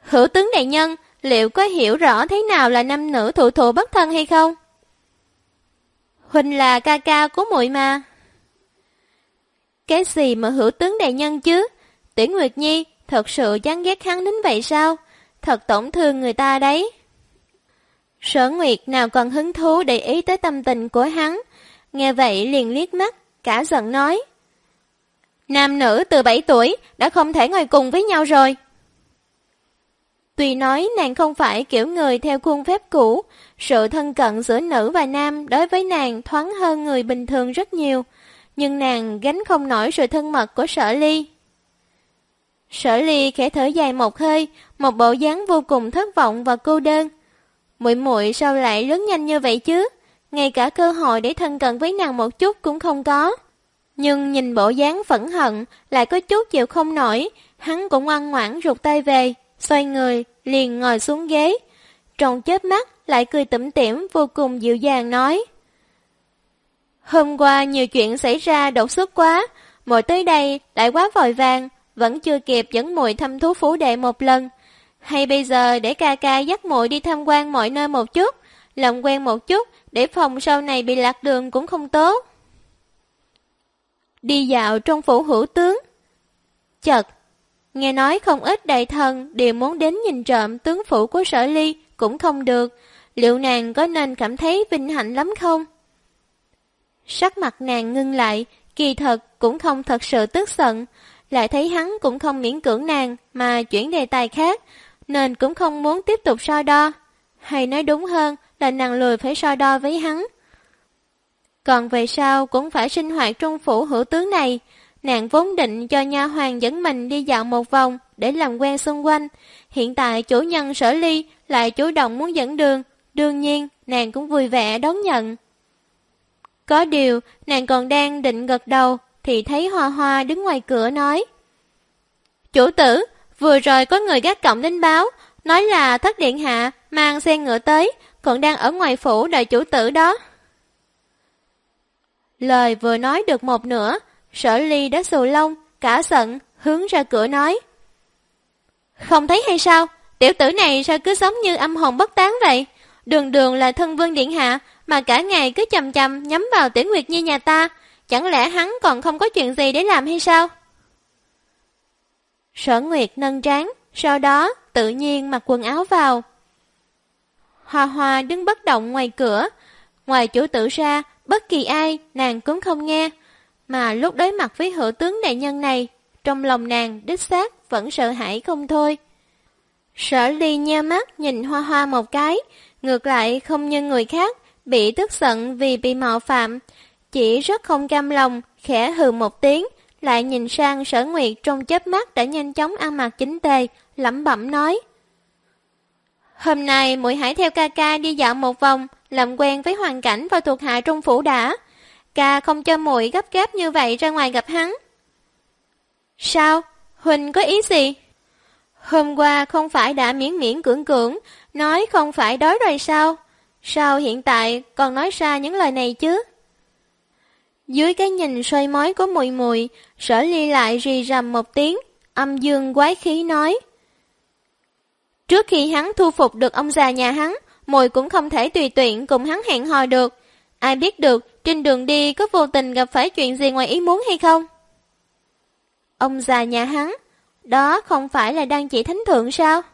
Hữu tướng đại nhân, liệu có hiểu rõ thế nào là nam nữ thụ thụ bất thân hay không? Huynh là ca ca của muội mà. Cái gì mà hữu tướng đại nhân chứ? Tuyển Nguyệt Nhi thật sự chán ghét hắn đến vậy sao? Thật tổn thương người ta đấy. Sở Nguyệt nào còn hứng thú để ý tới tâm tình của hắn. Nghe vậy liền liếc mắt, cả giận nói. Nam nữ từ 7 tuổi đã không thể ngồi cùng với nhau rồi. Tuy nói nàng không phải kiểu người theo khuôn phép cũ, sự thân cận giữa nữ và nam đối với nàng thoáng hơn người bình thường rất nhiều, nhưng nàng gánh không nổi sự thân mật của Sở Ly. Sở Ly khẽ thở dài một hơi, một bộ dáng vô cùng thất vọng và cô đơn. Muội muội sao lại lớn nhanh như vậy chứ? Ngay cả cơ hội để thân cận với nàng một chút cũng không có. Nhưng nhìn bộ dáng phẫn hận, lại có chút chịu không nổi, hắn cũng ngoan ngoãn rụt tay về, xoay người, liền ngồi xuống ghế. Trong chớp mắt, lại cười tủm tỉm vô cùng dịu dàng nói. Hôm qua nhiều chuyện xảy ra đột xuất quá, muội tới đây lại quá vội vàng, vẫn chưa kịp dẫn muội thăm thú phủ đệ một lần. Hay bây giờ để ca ca dắt muội đi tham quan mọi nơi một chút, làm quen một chút, để phòng sau này bị lạc đường cũng không tốt. Đi dạo trong phủ hữu tướng. Chật, nghe nói không ít đại thần đều muốn đến nhìn trộm tướng phủ của Sở Ly cũng không được, liệu nàng có nên cảm thấy vinh hạnh lắm không? Sắc mặt nàng ngưng lại, kỳ thật cũng không thật sự tức giận, lại thấy hắn cũng không miễn cưỡng nàng mà chuyển đề tài khác, nên cũng không muốn tiếp tục so đo. Hay nói đúng hơn là nàng lười phải so đo với hắn. Còn về sau cũng phải sinh hoạt trong phủ hữu tướng này, nàng vốn định cho nha hoàn dẫn mình đi dạo một vòng để làm quen xung quanh. Hiện tại chủ nhân Sở Ly lại chủ động muốn dẫn đường, đương nhiên nàng cũng vui vẻ đón nhận. Có điều, nàng còn đang định gật đầu, thì thấy Hoa Hoa đứng ngoài cửa nói. Chủ tử, vừa rồi có người gác cổng đến báo, nói là Thất Điện Hạ mang xe ngựa tới, còn đang ở ngoài phủ đợi chủ tử đó. Lời vừa nói được một nửa, Sở Ly đã xù lông, cả giận, hướng ra cửa nói. Không thấy hay sao? Tiểu tử này sao cứ giống như âm hồn bất tán vậy? Đường đường là thân vương điện hạ, mà cả ngày cứ chầm chầm nhắm vào Tuyển Nguyệt Nhi nhà ta. Chẳng lẽ hắn còn không có chuyện gì để làm hay sao? Sở Nguyệt nâng trán, sau đó tự nhiên mặc quần áo vào. Hoa Hoa đứng bất động ngoài cửa. Ngoài chủ tử ra, bất kỳ ai nàng cũng không nghe. Mà lúc đối mặt với hữu tướng đại nhân này, trong lòng nàng đích xác vẫn sợ hãi không thôi. Sở Ly nheo mắt nhìn Hoa Hoa một cái, ngược lại không như người khác, bị tức giận vì bị mạo phạm. Chỉ rất không cam lòng, khẽ hừ một tiếng, lại nhìn sang Sở Nguyệt trong chớp mắt đã nhanh chóng ăn mặc chỉnh tề, lẩm bẩm nói. Hôm nay muội hãy theo ca ca đi dạo một vòng, làm quen với hoàn cảnh và thuộc hạ trong phủ đã. Ca không cho muội gấp gáp như vậy ra ngoài gặp hắn. Sao? Huỳnh có ý gì? Hôm qua không phải đã miễn miễn cưỡng cưỡng, nói không phải đói rồi sao? Sao hiện tại còn nói ra những lời này chứ? Dưới cái nhìn soi mói của mùi mùi, Sở Ly lại rì rầm một tiếng, âm dương quái khí nói. Trước khi hắn thu phục được ông già nhà hắn, muội cũng không thể tùy tiện cùng hắn hẹn hò được. Ai biết được trên đường đi có vô tình gặp phải chuyện gì ngoài ý muốn hay không? Ông già nhà hắn, đó không phải là đang chỉ thánh thượng sao?